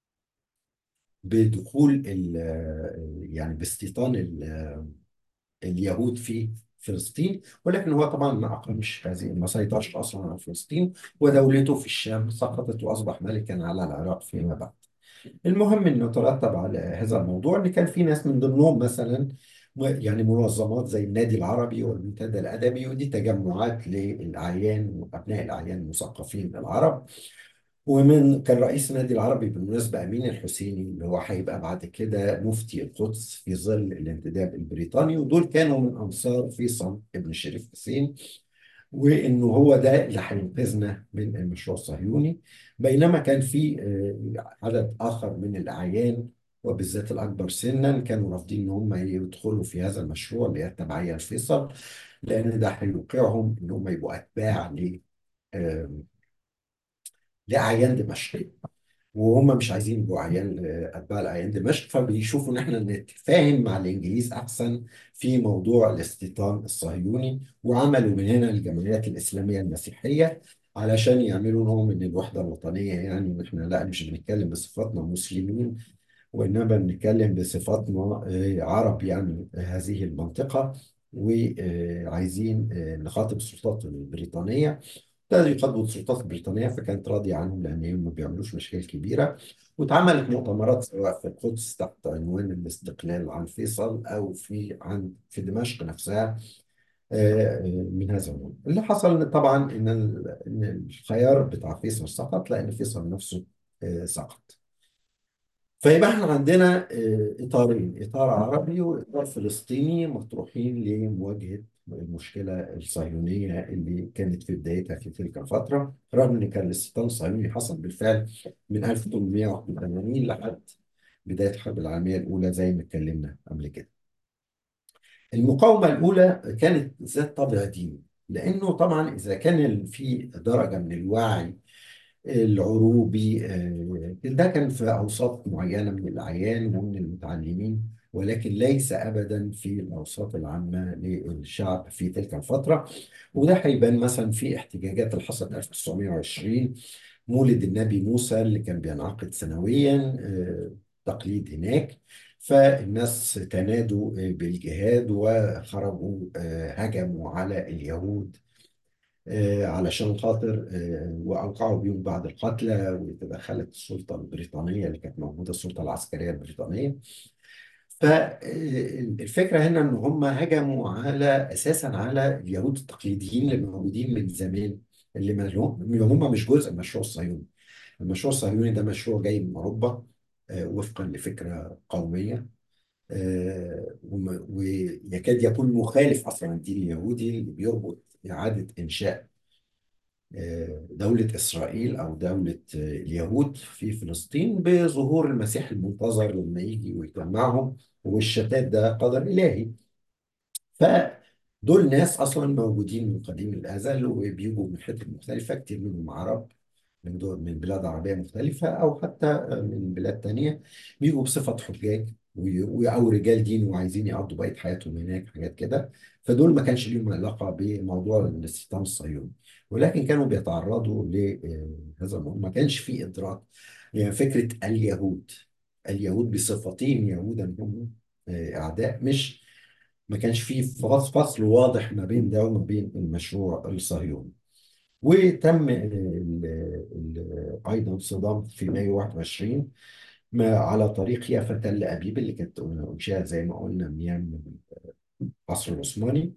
بدخول ال- آه، يعني باستيطان ال- اليهود في فلسطين، ولكن هو طبعا ما اقامش هذه، ما سيطرش اصلا على فلسطين، ودولته في الشام سقطت واصبح ملكا على العراق فيما بعد. المهم انه ترتب على هذا الموضوع ان كان في ناس من ضمنهم مثلا م- يعني منظمات زي النادي العربي والمنتدى الادبي، ودي تجمعات للاعيان وابناء الاعيان المثقفين العرب. ومن كان رئيس النادي العربي بالمناسبه امين الحسيني، اللي هو هيبقى بعد كده مفتي القدس في ظل الانتداب البريطاني، ودول كانوا من انصار فيصل ابن الشريف حسين، وانه هو ده اللي هينقذنا من المشروع الصهيوني. بينما كان في آه، عدد اخر من الاعيان وبالذات الاكبر سنا كانوا رافضين ان هم يدخلوا في هذا المشروع اللي هي التبعيه لفيصل، لان ده هيوقعهم ان هم يبقوا اتباع ل آه، لاعيان دمشق، وهم مش عايزين يبقوا عيان آه، اتباع الاعيان دمشق، فبيشوفوا ان احنا نتفاهم مع الانجليز احسن في موضوع الاستيطان الصهيوني، وعملوا من هنا الجمعيات الاسلاميه المسيحيه علشان يعملوا نوع من الوحده الوطنيه، يعني ان احنا لا مش بنتكلم بصفاتنا مسلمين، وانما بنتكلم بصفاتنا آه، عرب يعني هذه المنطقه، وعايزين نخاطب السلطات البريطانيه. ابتدوا يخاطبوا السلطات البريطانية فكانت راضية عنهم لأن هم ما بيعملوش مشاكل كبيرة، واتعملت مؤتمرات سواء في القدس تحت عنوان الاستقلال عن فيصل أو في عن في دمشق نفسها آه، آه، من هذا النوع. اللي حصل طبعا إن ال- إن الخيار بتاع فيصل سقط لأن فيصل نفسه آه، سقط. فيبقى احنا عندنا آه، اطارين، اطار عربي واطار فلسطيني مطروحين لمواجهه المشكله الصهيونيه اللي كانت في بدايتها في تلك الفتره، رغم ان كان الاستيطان الصهيوني حصل بالفعل من ألف وثمانمائة وواحد وثمانين لحد بدايه الحرب العالميه الاولى زي ما اتكلمنا قبل كده. المقاومه الاولى كانت ذات طابع ديني، لانه طبعا اذا كان في درجه من الوعي العروبي آه، ده كان في أوساط معينة من الأعيان ومن المتعلمين، ولكن ليس أبدا في الأوساط العامة للشعب في تلك الفترة. وده هيبان مثلا في احتجاجات اللي حصلت ألف وتسعمائة وعشرين، مولد النبي موسى اللي كان بينعقد سنويا آه، تقليد هناك، فالناس تنادوا آه، بالجهاد وخرجوا آه، هجموا على اليهود آه، علشان خاطر آه، وأوقعوا بيهم بعض القتلى، وتدخلت السلطة البريطانية اللي كانت موجودة، السلطة العسكرية البريطانية. فالفكرة هنا إن هم هجموا على أساسا على اليهود التقليديين اللي موجودين من زمان، اللي ما لهم- اللي هم مش جزء من المشروع الصهيوني. المشروع الصهيوني ده مشروع جاي من أوروبا آه، وفقا لفكرة قومية، آه، وم- ويكاد يكون مخالف أصلا الدين اليهودي اللي بيربط إعادة إنشاء آه، دولة إسرائيل أو دولة آه، اليهود في فلسطين بظهور المسيح المنتظر لما يجي ويجمعهم، والشتات ده قدر إلهي. فدول ناس اصلا موجودين من قديم الازل وبيجوا من حتت مختلفه، كتير منهم عرب من دول من بلاد عربيه مختلفه او حتى من بلاد تانية، بيجوا بصفه حجاج وي- وي- او رجال دين وعايزين يقضوا بقيه حياتهم هناك، حاجات كده. فدول ما كانش ليهم علاقه بموضوع الاستيطان الصهيوني، ولكن كانوا بيتعرضوا لهذا الموضوع. ما كانش في ادراك يعني فكره اليهود اليهود بصفتهم يهودا هم آه، اعداء، مش ما كانش فيه فصل فصل واضح ما بين ده وما بين المشروع الصهيوني. وتم ال- ال- ايضا صدام في مايو واحد وعشرين ما على طريق يافا تل ابيب اللي كانت انشئت زي ما قلنا من ايام العصر العثماني.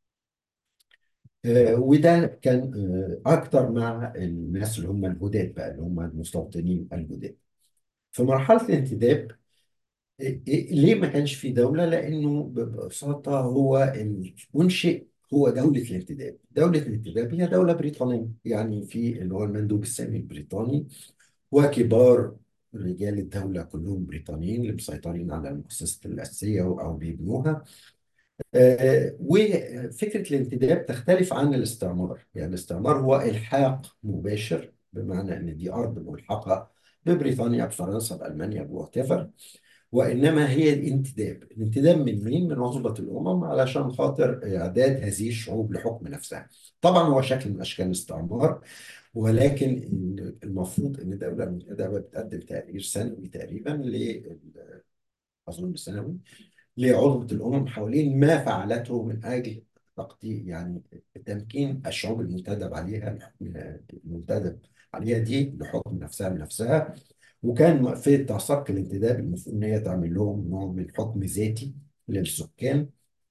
آه، وده كان آه، اكتر مع الناس اللي هم الجداد بقى، اللي هم المستوطنين الجداد. في مرحله الانتداب، إيه- إيه- ليه ما كانش في دولة؟ لأنه ببساطة هو المنشئ هو دولة الانتداب. دولة الانتداب هي دولة بريطانية، يعني في اللي هو المندوب السامي البريطاني وكبار رجال الدولة كلهم بريطانيين اللي مسيطرين على المؤسسات الأساسية أو بيبنوها. آه، وفكرة الانتداب تختلف عن الاستعمار. يعني الاستعمار هو إلحاق مباشر، بمعنى أن دي أرض ملحقة ببريطانيا بفرنسا بألمانيا بوات ايفر. وإنما هي الانتداب. الانتداب من مين؟ من عصبة الأمم علشان خاطر إعداد هذه الشعوب لحكم نفسها. طبعا هو شكل من أشكال الاستعمار، ولكن المفروض إن الدولة المنتدبة بتقدم تقرير سنوي تقريبا ل أظن سنوي لعصبة الأمم حوالين ما فعلته من أجل تقديم يعني تمكين الشعوب المنتدب عليها المنتدب عليها دي لحكم نفسها بنفسها. وكان في تسق الانتداب المفروض ان هي تعمل لهم نوع من حكم ذاتي للسكان.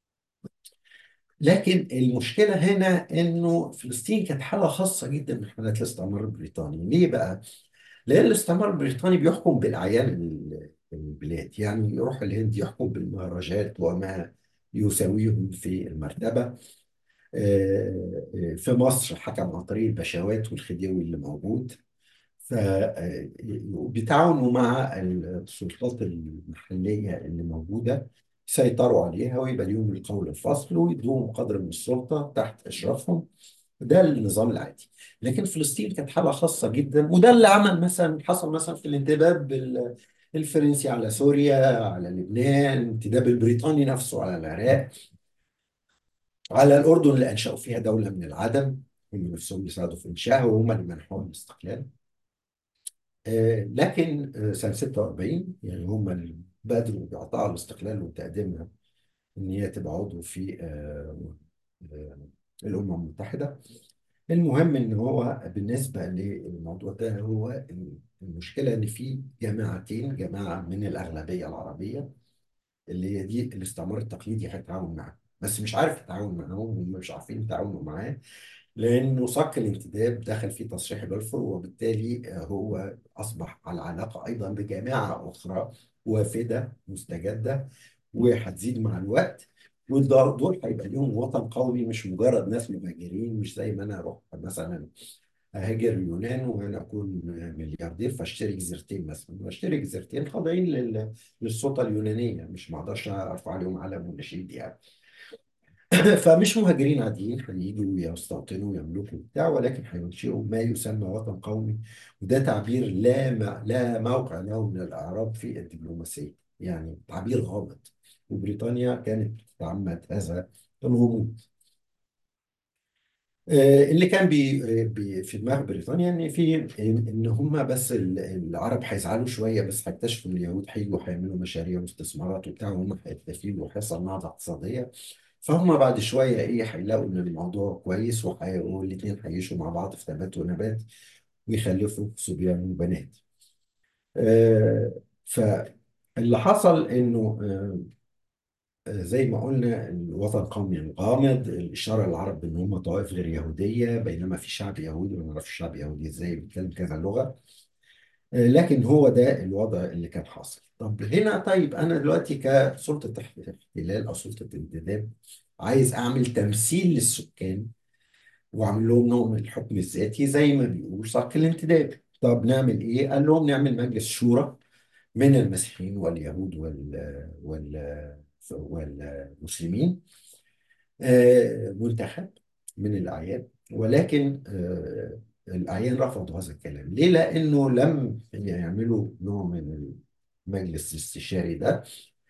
لكن المشكله هنا انه فلسطين كانت حاله خاصه جدا من حالات الاستعمار البريطاني. ليه بقى؟ لان الاستعمار البريطاني بيحكم بالاعيان ال- البلاد، يعني يروح الهند يحكم بالمهرجات وما يساويهم في المرتبه. آه، آه، في مصر حكم عن طريق البشوات والخديوي اللي موجود. فبيتعاونوا مع السلطات المحلية اللي موجودة، يسيطروا عليها ويبقى ليهم القول الفصل ويدوهم قدر من السلطة تحت إشرافهم. ده النظام العادي. لكن فلسطين كانت حالة خاصة جدا، وده اللي عمل مثلا حصل مثلا في الانتداب بال- الفرنسي على سوريا، على لبنان، الانتداب البريطاني نفسه على العراق، على الأردن اللي أنشأوا فيها دولة من العدم. هم نفسهم بيساعدوا في إنشائها وهم اللي منحوهم الاستقلال. آه، لكن آه، سنة ستة وأربعين يعني هم اللي بادروا بإعطاء الاستقلال وتقديمها إن هي تبقى عضو في آه، آه، الأمم المتحدة. المهم إن هو بالنسبة للموضوع ده، هو المشكلة إن في جماعتين، جماعة من الأغلبية العربية اللي هي دي الاستعمار التقليدي هيتعاون معاهم، بس مش عارف يتعاون معاهم، هم مش عارفين يتعاونوا معاه لأنه صك الانتداب دخل فيه تصريح بلفور، وبالتالي آه، هو أصبح على علاقة أيضا بجماعة أخرى وافدة مستجدة وهتزيد مع الوقت. ودول هيبقى ليهم وطن قومي، مش مجرد ناس مهاجرين. مش زي ما أنا أروح مثلا أهاجر اليونان وأنا أكون ملياردير فأشتري جزيرتين مثلا، وأشتري جزيرتين خاضعين لل- للسلطة اليونانية، مش ما أقدرش أرفع عليهم علم ونشيد يعني. فمش مهاجرين عاديين هيجوا يستوطنوا ويملكوا بتاع، ولكن هينشئوا ما يسمى وطن قومي. وده تعبير لا ما لا موقع له من الإعراب في الدبلوماسية، يعني تعبير غامض. وبريطانيا كانت تتعمد هذا الغموض. آه، اللي كان بي بي في دماغ بريطانيا ان في ان هم بس ال- العرب هيزعلوا شويه، بس هيكتشفوا ان اليهود هيجوا هيعملوا مشاريع واستثمارات وبتاع، وهم هيستفيدوا وهيحصل نهضه اقتصاديه. فهم بعد شويه ايه هيلاقوا ان الموضوع كويس، وحي... والاثنين هيعيشوا مع بعض في تبات ونبات ويخلفوا صبيان وبنات. آه فاللي حصل انه آه زي ما قلنا الوطن القومي غامض، الإشارة للعرب بأن هم طوائف غير يهودية، بينما في شعب يهودي ما نعرفش الشعب يهودي إزاي بيتكلم كذا لغة. آه، لكن هو ده الوضع اللي كان حاصل. طب هنا طيب أنا دلوقتي كسلطة احتلال أو سلطة انتداب عايز أعمل تمثيل للسكان وعمل لهم نوع من الحكم الذاتي زي ما بيقولوا صك الانتداب. طب نعمل ايه؟ قال لهم نعمل مجلس شورى من المسيحيين واليهود وال وال والمسلمين، آه، منتخب من الأعيان. ولكن آه، الأعيان رفضوا هذا الكلام. ليه؟ لأنه لم يعملوا نوع من المجلس الاستشاري ده.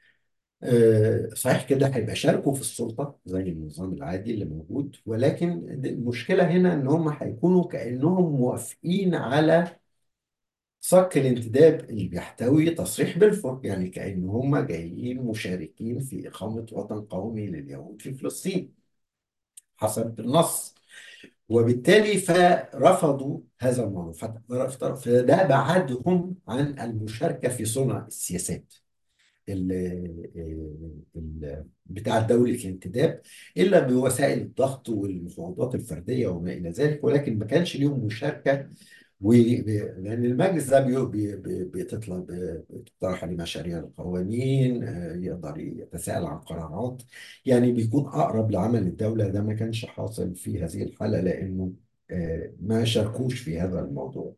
آه، صحيح كده هيبقى شاركوا في السلطة زي النظام العادي اللي موجود، ولكن المشكلة هنا إن هم هيكونوا كأنهم موافقين على صك الانتداب اللي بيحتوي تصريح بلفور، يعني كأن هم جايين مشاركين في إقامة وطن قومي لليهود في فلسطين حسب النص. وبالتالي فرفضوا هذا الموضوع، فت- فده بعدهم عن المشاركة في صنع السياسات ال ال بتاع دولة الانتداب، إلا بوسائل الضغط والمفاوضات الفردية وما إلى ذلك، ولكن ما كانش ليهم مشاركة. و لأن المجلس ده بي بي بي بتطلع بتقترح عليه مشاريع القوانين، آه، يقدر يتساءل عن قرارات، يعني بيكون أقرب لعمل الدولة. ده ما كانش حاصل في هذه الحالة لأنه آه، ما شاركوش في هذا الموضوع.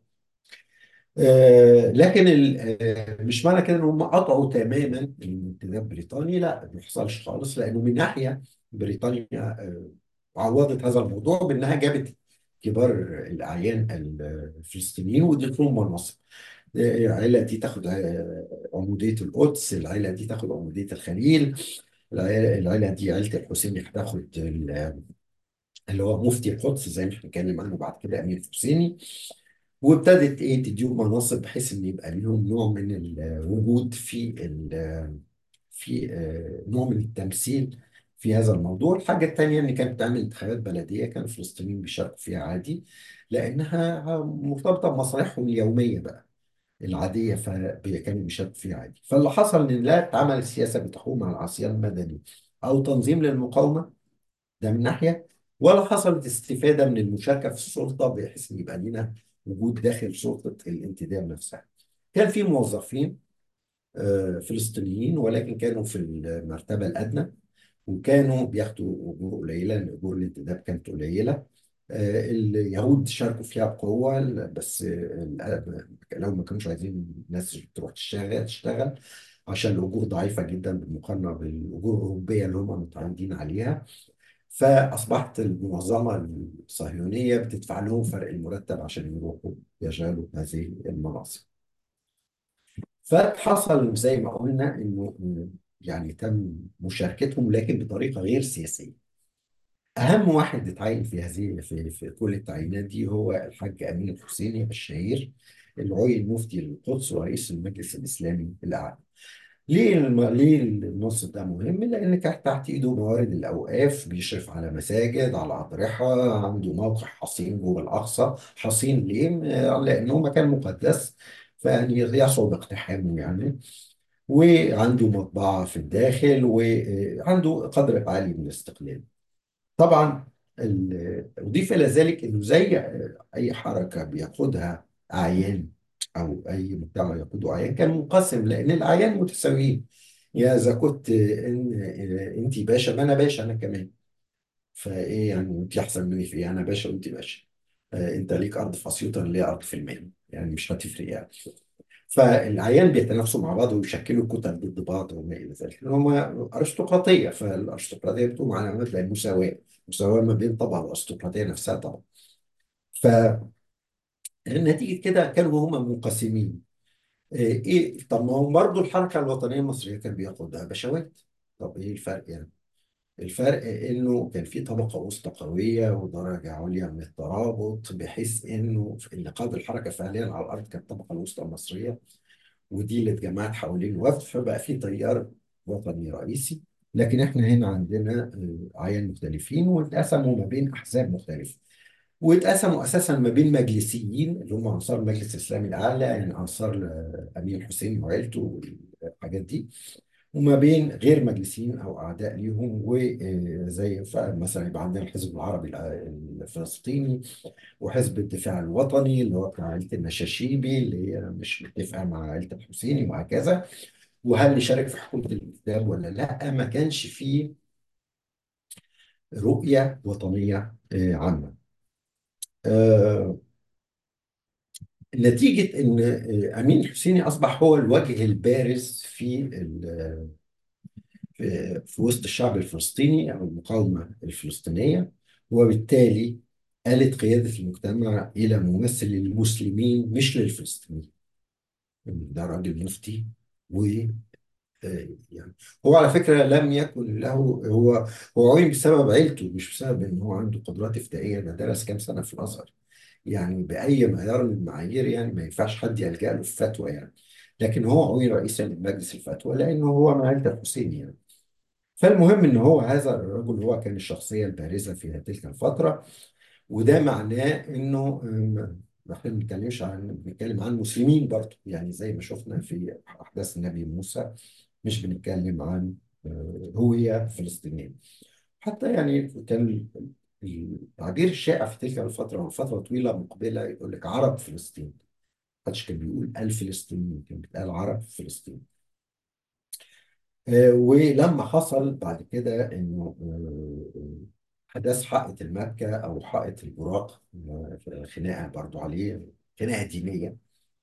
آه، لكن ال- آه، مش معنى كده ان هم قطعوا تماما الانتداب البريطاني، لا، ما بيحصلش خالص. لانه من ناحيه بريطانيا آه، عوضت هذا الموضوع بانها جابت كبار الاعيان الفلسطينيين وادت لهم مناصب. آه، العيله دي تاخد آه، عموديه القدس، العيله دي تاخد عموديه الخليل، العيله العيلة دي عيله الحسيني هتاخد ال- اللي هو مفتي القدس زي ما احنا بنتكلم عنه بعد كده امير الحسيني. وابتدت ايه تديهم مناصب بحيث ان يبقى لهم نوع من الوجود في ال- في آه، نوع من التمثيل في هذا الموضوع. الحاجه الثانيه ان كانت بتعمل انتخابات بلديه، كان الفلسطينيين بيشاركوا فيها عادي لانها مرتبطه بمصالحهم اليوميه بقى العاديه، فكانوا بيشاركوا فيها عادي. فاللي حصل ان لا اتعمل سياسه بتحوم على العصيان المدني او تنظيم للمقاومه، ده من ناحية، ولا حصلت استفادة من المشاركة في السلطة بحيث إن يبقى لنا وجود داخل سلطة الانتداب نفسها. كان في موظفين آه، فلسطينيين، ولكن كانوا في المرتبة الأدنى، وكانوا بياخدوا أجور قليلة لأن أجور الانتداب كانت قليلة. آه، اليهود شاركوا فيها بقوة، بس آه، لو ما كانوش عايزين الناس تروح تشتغل تشتغل عشان الأجور ضعيفة جدا بالمقارنة بالأجور الأوروبية اللي هم متعودين عليها. فأصبحت المنظمة الصهيونية بتدفع لهم فرق المرتب عشان يروحوا يشغلوا هذه المناصب. فحصل زي ما قلنا إنه إنه يعني تم مشاركتهم لكن بطريقة غير سياسية. أهم واحد اتعين في هذه في, في كل التعيينات دي هو الحاج أمين الحسيني الشهير، اللي عين مفتي القدس ورئيس المجلس الإسلامي الأعلى. ليه الم... ليه النص ده مهم؟ لأن كان تحت إيده موارد الأوقاف، بيشرف على مساجد، على أضرحة، عنده موقع حصين جوه الأقصى. حصين ليه؟ م- لأنه مكان مقدس، فيعني يصعب اقتحامه يعني. وعنده مطبعة في الداخل، وعنده قدر عالي من الاستقلال. طبعا ال- أضيف إلى ذلك إنه زي أي حركة بيقودها أعيان أو أي مجتمع يقوده أعيان، كان منقسم لأن الأعيان متساويين. يا إذا كنت إن أنت باشا، ما أنا باشا أنا كمان. فإيه يعني أنت أحسن مني في إيه؟ أنا باشا وأنت باشا. آه، أنت ليك أرض في أسيوط، أنا ليا أرض في المنيا، يعني مش هتفرق يعني. فالأعيان بيتنافسوا مع بعض ويشكلوا كتل ضد بعض وما إلى ذلك. هم أرستقراطية، فالأرستقراطية بتقوم على مبدأ المساواة، مساواة ما بين طبعا الأرستقراطية نفسها طبعا. فنتيجة كده كانوا هم منقسمين. إيه إيه، طب ما هم برضه الحركة الوطنية المصرية كان بياخدها بشوات. طب إيه الفرق يعني؟ الفرق إنه كان في طبقة وسطى قوية ودرجة عليا من الترابط، بحيث إنه اللي قاد الحركة فعليا على الأرض كانت الطبقة الوسطى المصرية، ودي اللي اتجمعت حوالين الوفد، فبقى في تيار وطني رئيسي. لكن احنا هنا عندنا آه، أعيان مختلفين، واتقسموا ما بين أحزاب مختلفة، واتقسموا أساسا ما بين مجلسيين اللي هم أنصار المجلس الإسلامي الأعلى، يعني أنصار آه، أمين الحسين وعيلته والحاجات دي، وما بين غير مجلسيين أو أعداء ليهم. وزي مثلا يبقى عندنا الحزب العربي الفلسطيني، وحزب الدفاع الوطني اللي هو بتاع عائلة النشاشيبي اللي هي مش متفقة مع عائلة الحسيني وهكذا. وهل يشارك في حكومة الانتداب ولا لا؟ ما كانش فيه رؤية وطنية آه، عامة. آه، نتيجة إن آه، أمين الحسيني أصبح هو الوجه البارز في ال- في في وسط الشعب الفلسطيني أو المقاومة الفلسطينية، وبالتالي آلت قيادة المجتمع إلى ممثل للمسلمين مش للفلسطينيين. ده راجل مفتي، و آه، يعني هو على فكرة لم يكن له، هو هو عين بسبب عيلته مش بسبب إن هو عنده قدرات افتائية. ده درس كام سنة في الأزهر، يعني بأي معيار من المعايير، يعني ما ينفعش حد يلجأ له في فتوى يعني. لكن هو عين رئيسا لمجلس الفتوى لأنه هو من عيلة الحسين يعني. فالمهم إن هو هذا الرجل هو كان الشخصية البارزة في تلك الفترة. وده معناه إنه آم، احنا ما بنتكلمش عن بنتكلم عن مسلمين برضه، يعني زي ما شفنا في أحداث النبي موسى، مش بنتكلم عن آه، هوية فلسطينية. حتى يعني كان التعبير الشائع في تلك الفترة وفترة طويلة مقبلة يقول لك عرب فلسطين. محدش كان بيقول الفلسطينيين، كان بيتقال عرب فلسطين. آه، ولما حصل بعد كده انه آه، حدث حائط المكة او حائط البراق، آه، خناقة برضو عليه، خناقة دينية.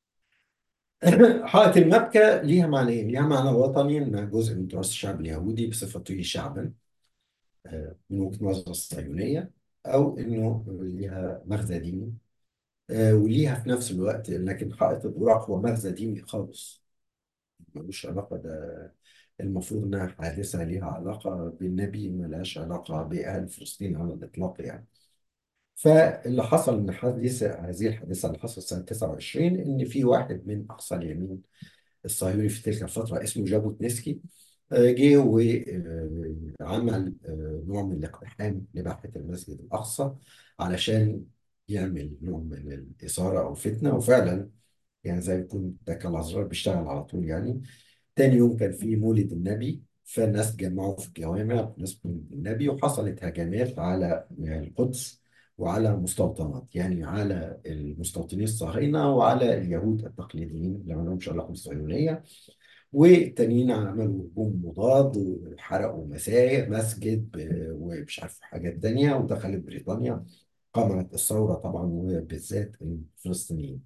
حائط المكة ليها معنيين: ليها معنى وطني، انها جزء من تراث الشعب اليهودي بصفته شعبا آه، من وجهة نظر الصهيونية، أو إنه ليها مغزى ديني. آه، وليها في نفس الوقت، لكن حائط البراق هو مغزى ديني خالص، ملوش علاقة. ده المفروض إنها حادثة ليها علاقة بالنبي، ملهاش علاقة بأهل فلسطين على الإطلاق يعني. فاللي حصل إن حادثة هذه الحادثة اللي حصلت سنة تسعة وعشرين، إن في واحد من أقصى اليمين الصهيوني في تلك الفترة اسمه جابوتنسكي آه، جه وعمل نوع من الاقتحام لباحة المسجد الأقصى علشان يعمل نوع من الإثارة أو فتنة. وفعلا يعني زي ما يكون ده كان الأزرار بيشتغل على طول يعني. تاني يوم كان في مولد النبي، فالناس اتجمعوا في الجوامع بمناسبة مولد النبي، وحصلت هجمات على القدس وعلى مستوطنات، يعني على المستوطنين الصهاينة وعلى اليهود التقليديين اللي ما لهمش علاقة بالصهيونية. والتانيين عملوا هجوم مضاد وحرقوا مساجد مسجد ب- ومش عارف حاجات تانية، ودخلت بريطانيا قامت الثورة طبعا، وبالذات الفلسطينيين.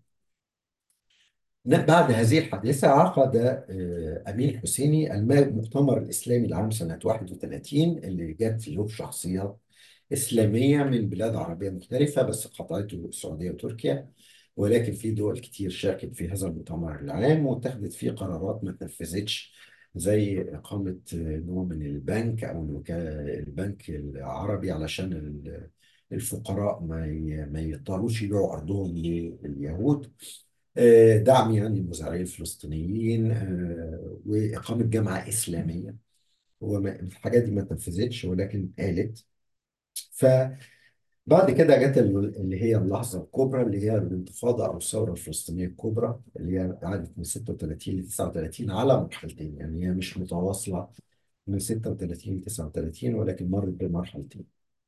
بعد هذه الحادثة عقد آه، أمين الحسيني المؤتمر الإسلامي العام سنة واحد وثلاثين، اللي جت له شخصيات إسلامية من بلاد عربية مختلفة، بس قطعته السعودية وتركيا. ولكن في دول كتير شاركت في هذا المؤتمر العام واتخذت فيه قرارات ما تنفذتش، زي إقامة آه، نوع من البنك أو الوكالة البنك العربي علشان ال- الفقراء ما ي- ما يضطروش يبيعوا أرضهم لليهود. آه، دعم يعني المزارعين الفلسطينيين، آه، وإقامة جامعة إسلامية. هو ما- الحاجات دي ما تنفذتش ولكن قالت. فبعد كده جت ال- اللي هي اللحظة الكبرى، اللي هي الانتفاضة أو الثورة الفلسطينية الكبرى، اللي هي قعدت من ستة وثلاثين ل تسعة وثلاثين على مرحلتين، يعني هي مش متواصلة من ستة وثلاثين ل تسعة وثلاثين، ولكن مرت بمرحلتين.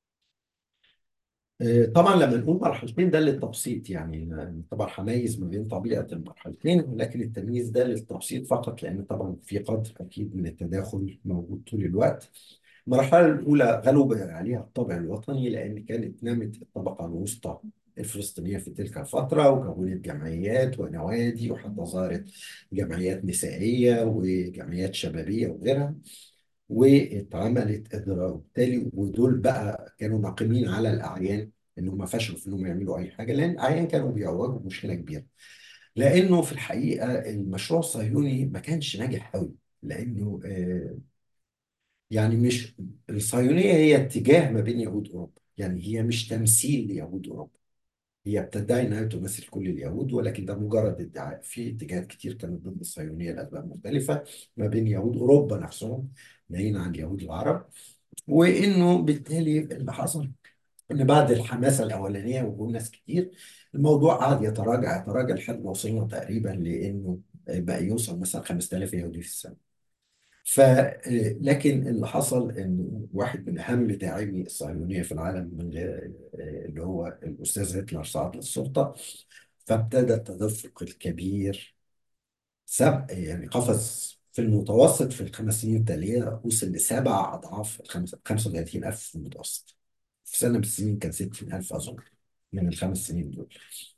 آه، طبعا لما نقول مرحلتين ده للتبسيط، يعني طبعا هميز ما بين طبيعة المرحلتين، ولكن التمييز ده للتبسيط فقط، لأن طبعا في قدر أكيد من التداخل موجود طول الوقت. المرحلة الأولى غلب عليها الطابع الوطني، لأن كانت نامت الطبقة الوسطى الفلسطينية في تلك الفترة، وكونت جمعيات ونوادي، وحتى ظهرت جمعيات نسائية وجمعيات شبابية وغيرها، واتعملت إدارة. وبالتالي ودول بقى كانوا ناقمين على الأعيان إن هم فشلوا في إنهم يعملوا أي حاجة، لأن الأعيان كانوا بيواجهوا مشكلة كبيرة. لأنه في الحقيقة المشروع الصهيوني ما كانش ناجح قوي، لأنه آه، يعني مش الصهيونية هي اتجاه ما بين يهود أوروبا، يعني هي مش تمثيل ليهود أوروبا. هي بتدعي انها تمثل كل اليهود، ولكن ده مجرد ادعاء. في اتجاهات كتير كانت ضد الصهيونيه لاسباب مختلفه ما بين يهود اوروبا نفسهم، ناهينا عن اليهود العرب. وانه بالتالي اللي حصل ان بعد الحماسه الاولانيه وجود ناس كتير، الموضوع قعد يتراجع يتراجع لحد ما وصلنا تقريبا لانه بقى يوصل مثلا خمسة آلاف يهودي في السنه. ف لكن اللي حصل ان واحد من اهم داعمي الصهيونيه في العالم، من غير اللي هو الاستاذ هتلر، صعد للسلطه. فابتدى التدفق الكبير، سب يعني قفز في المتوسط في الخمس سنين التالية، وصل لسبع أضعاف الخمسة خمسة وثلاثين ألف في المتوسط. في سنة من السنين كان ستين ألف أظن. من الخمس سنين دول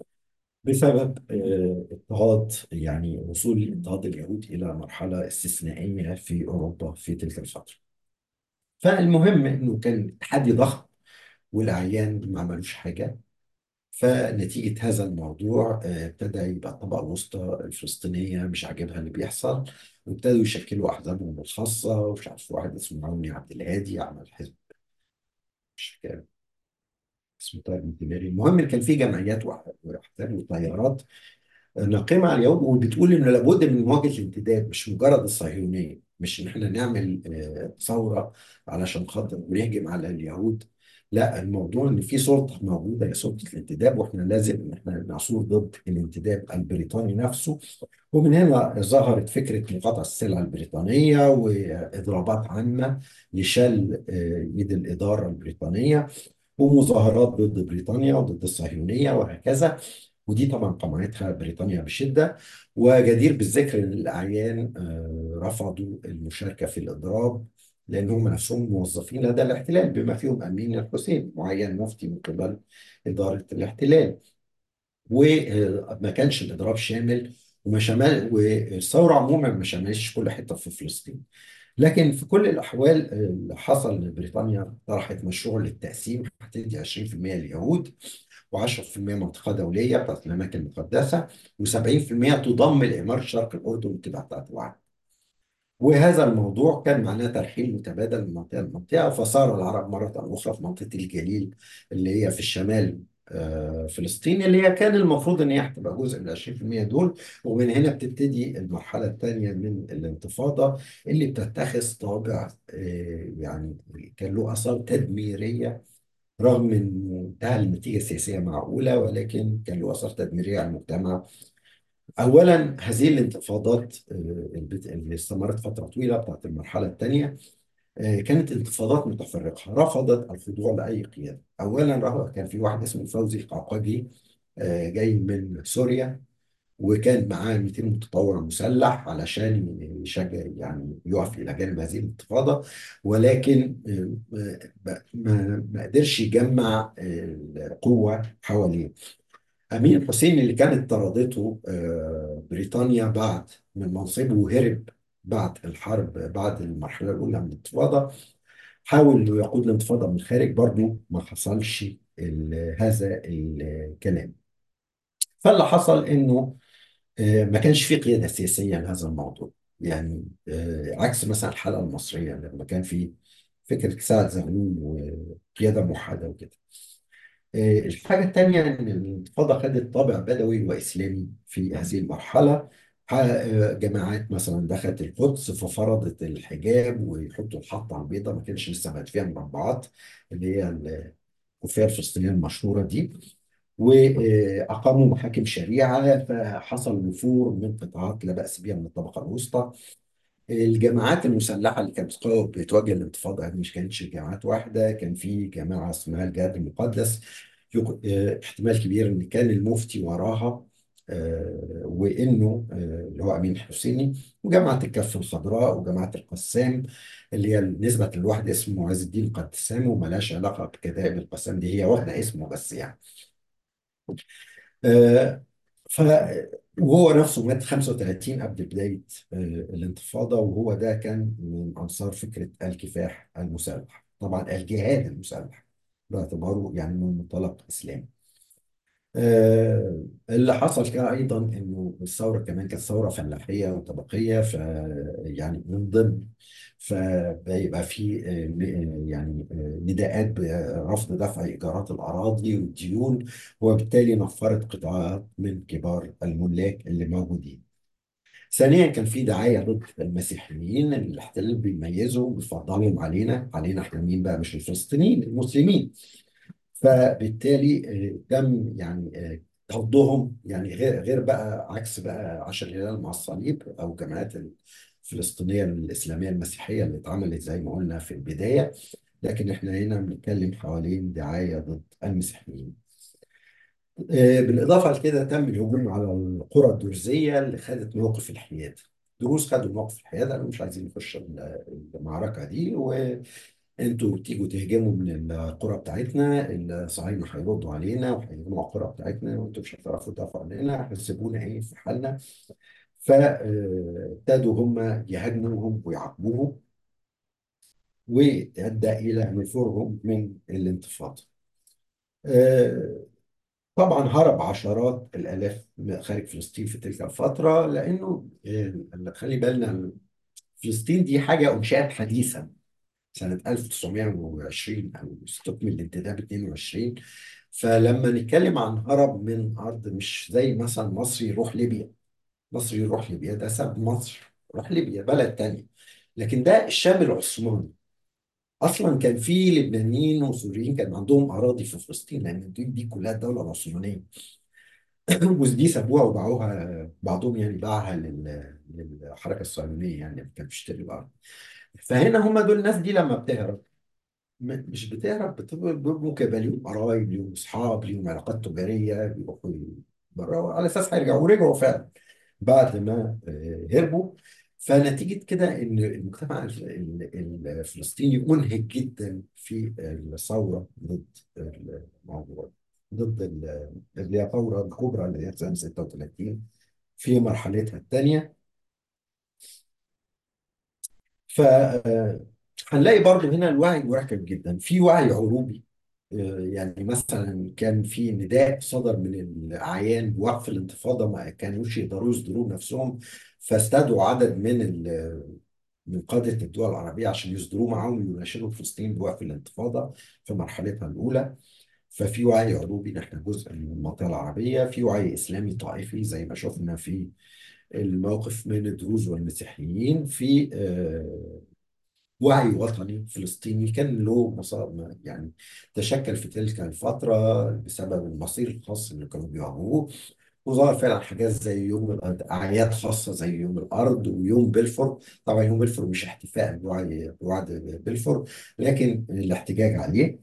بسبب آه، اضطهاد، يعني وصول اضطهاد اليهود إلى مرحلة استثنائية في أوروبا في تلك الفترة. فالمهم إنه كان تحدي ضخم والأعيان ما عملوش حاجة. فنتيجة هذا الموضوع آه، ابتدى يبقى الطبقة الوسطى الفلسطينية مش عاجبها اللي بيحصل، وابتدوا يشكلوا أحزابهم الخاصة. ومش عارف واحد اسمه عوني عبد الهادي عمل حزب، مش فاكر اسمه، طيب انتماري. المهم إن كان في جمعيات وأح- وأحزاب وتيارات ناقمة على اليهود، وبتقول إنه لابد من مواجهة الانتداب، مش مجرد الصهيونية، مش إن إحنا نعمل آه، ثورة علشان خاطر نهجم على اليهود. لا، الموضوع إن في سلطة موجودة هي سلطة الانتداب، وإحنا لازم إن إحنا نثور ضد الانتداب البريطاني نفسه. ومن هنا ظهرت فكرة مقاطعة السلع البريطانية وإضرابات عامة لشل آه، يد الإدارة البريطانية، ومظاهرات ضد بريطانيا وضد الصهيونية وهكذا. ودي طبعا قمعتها بريطانيا بشدة. وجدير بالذكر ان الاعيان آه، رفضوا المشاركة في الاضراب، لان هم نفسهم موظفين لدى الاحتلال، بما فيهم امين الحسين معين مفتي من قبل ادارة الاحتلال. وما كانش الاضراب شامل، وما شمال، والثوره عموما ما شملش كل حته في فلسطين. لكن في كل الاحوال آه، اللي حصل ان بريطانيا طرحت مشروع للتقسيم، هتدي عشرين في المية لليهود، و10% منطقه دوليه بتاعت الاماكن المقدسه، و70% تضم لاعمار شرق الاردن وتبقى بتاعت الوعد. وهذا الموضوع كان معناه ترحيل متبادل من منطقة لمنطقة. فصار العرب مرة أخرى في منطقة الجليل اللي هي في الشمال آه، فلسطين، اللي هي كان المفروض ان هي هتبقى جزء من عشرين في المية دول. ومن هنا بتبتدي المرحلة الثانية من الانتفاضة، اللي بتتخذ طابع آه، يعني كان له آثار تدميرية، رغم ان انتهى النتيجة السياسية معقولة، ولكن كان له آثار تدميرية على المجتمع. أولا، هذه الانتفاضات آه، البت- اللي استمرت فترة طويلة بتاعت المرحلة الثانية كانت انتفاضات متفرقة رفضت الخضوع لأي قيادة. أولا رفض- كان في واحد اسمه فوزي القعقاجي آه، جاي من سوريا، وكان معاه مئتين متطوع مسلح علشان يشجع، يعني يقف إلى جانب هذه الانتفاضة. ولكن آه، ما ما- ما قدرش يجمع آه، القوة حواليه. أمين حسين اللي كانت طردته آه، بريطانيا بعد من منصبه وهرب بعد الحرب، بعد المرحلة الأولى من الانتفاضة، حاول إنه يقود الانتفاضة من الخارج، برضه ما حصلش ال- هذا الكلام. فاللي حصل إنه آه، ما كانش في قيادة سياسية لهذا الموضوع. يعني آه، عكس مثلا الحالة المصرية لما كان في فكرة سعد زغلول وقيادة موحدة وكده. آه، الحاجة التانية إن الانتفاضة خدت طابع بدوي وإسلامي في هذه المرحلة. ح- آه، جماعات مثلا دخلت القدس ففرضت الحجاب ويحطوا الحطة البيضاء، ما كانش لسه بقت فيها مربعات، اللي هي الكوفية الفلسطينية المشهورة دي. وأقاموا محاكم شريعة، فحصل نفور من قطاعات لا بأس بها من الطبقة الوسطى. الجماعات المسلحة اللي كانت قوة بتواجه الانتفاضة مش كانتش جماعات واحدة، كان في جماعة اسمها الجهاد المقدس. يق- آه، احتمال كبير إن كان المفتي وراها، آه، وإنه آه، اللي هو أمين حسيني. وجماعة الكف الخضراء وجماعة القسام، اللي هي نسبة لواحد اسمه معز الدين قسام، وملهاش علاقة بكتائب القسام دي، هي واخدة اسمه بس يعني. آه، ف وهو نفسه مات خمسة وثلاثين قبل بداية آه، الانتفاضة، وهو ده كان من أنصار فكرة الكفاح المسلح، طبعا الجهاد المسلح باعتباره يعني من منطلق إسلامي. آه، اللي حصل كان أيضا إنه الثورة كمان كانت ثورة فلاحية وطبقية، ف يعني من ضمن فبيبقى في آه، م- يعني آه، نداءات برفض دفع إيجارات الأراضي والديون، وبالتالي نفرت قطاعات من كبار الملاك اللي موجودين. ثانيا، كان في دعاية ضد المسيحيين اللي الاحتلال بيميزهم بيفضلهم علينا علينا احنا مين بقى؟ مش الفلسطينيين، المسلمين. فبالتالي آه، تم يعني آه، ضدهم، يعني غير غير بقى عكس بقى عشر الهلال مع الصليب او الجماعات الفلسطينيه الاسلاميه المسيحيه اللي اتعملت زي ما قلنا في البدايه. لكن احنا هنا بنتكلم حوالين دعايه ضد المسيحيين. آه، بالإضافة لكده تم الهجوم على القرى الدرزية اللي خدت موقف الحياد. دروز خدوا موقف الحياد، قالوا مش عايزين نخش ال- المعركة دي، انتوا تيجوا تهجموا من القرى بتاعتنا، الصهاينة هيردوا علينا وهيهجموا على القرى بتاعتنا، وانتوا مش هتعرفوا تدافعوا عننا، هتسيبونا ايه في حالنا. فابتدوا هم يهاجموهم ويعاقبوهم، وادى الى نفورهم من الانتفاضه. آه، طبعا هرب عشرات الالاف خارج فلسطين في تلك الفتره، لانه آه، خلي بالنا فلسطين دي حاجه انشئت حديثا سنه ألف وتسعمائة وعشرين او استكمل الانتداب اثنين وعشرين. فلما نتكلم عن هرب من ارض، مش زي مثلا مصر يروح ليبيا، مصر يروح ليبيا ده ساب مصر راح ليبيا بلد تاني. لكن ده الشام العثماني، اصلا كان في لبنانيين وسوريين كان عندهم اراضي في فلسطين، لان دي, دي كلها الدوله العثمانيه. ودي سابوها وباعوها، بعضهم يعني باعها لل- للحركه الصهيونيه، يعني كانت بتشتري الارض. فهنا هم دول الناس دي لما بتهرب، م- مش بتهرب، بتبقى بيبقوا كده ليهم قرايب، ليهم اصحاب، ليهم علاقات تجاريه، بيروحوا بره على اساس هيرجعوا، ورجعوا فعلا بعد ما آه، هربوا. فنتيجة كده إن المجتمع ال- ال- الفلسطيني منهك جدا في الثورة ضد الموضوع، ضد ال- اللي هي الثورة الكبرى اللي هي سنة ستة وثلاثين في مرحلتها الثانية. فهنلاقي برضو هنا الوعي مركب جدا، في وعي عروبي. آه، يعني مثلا كان في نداء صدر من الأعيان بوقف الانتفاضة، ما كانوش يقدروا يصدروا نفسهم، فاستدعوا عدد من ال- من قادة الدول العربية عشان يصدروا معاهم يناشدوا فلسطين بوقف الانتفاضة في مرحلتها الأولى. ففي وعي عروبي، نحن جزء من المنطقة العربية، في وعي إسلامي طائفي زي ما شفنا في الموقف من الدروز والمسيحيين، في آه، وعي وطني فلسطيني كان له مسار، يعني تشكل في تلك الفترة بسبب المصير الخاص اللي كانوا بيواجهوه. وظهر فعلا حاجات زي يوم الأرض، أعياد خاصة زي يوم الأرض ويوم بلفور. طبعا يوم بلفور مش احتفاء بوعي بوعد بلفور، لكن الاحتجاج عليه.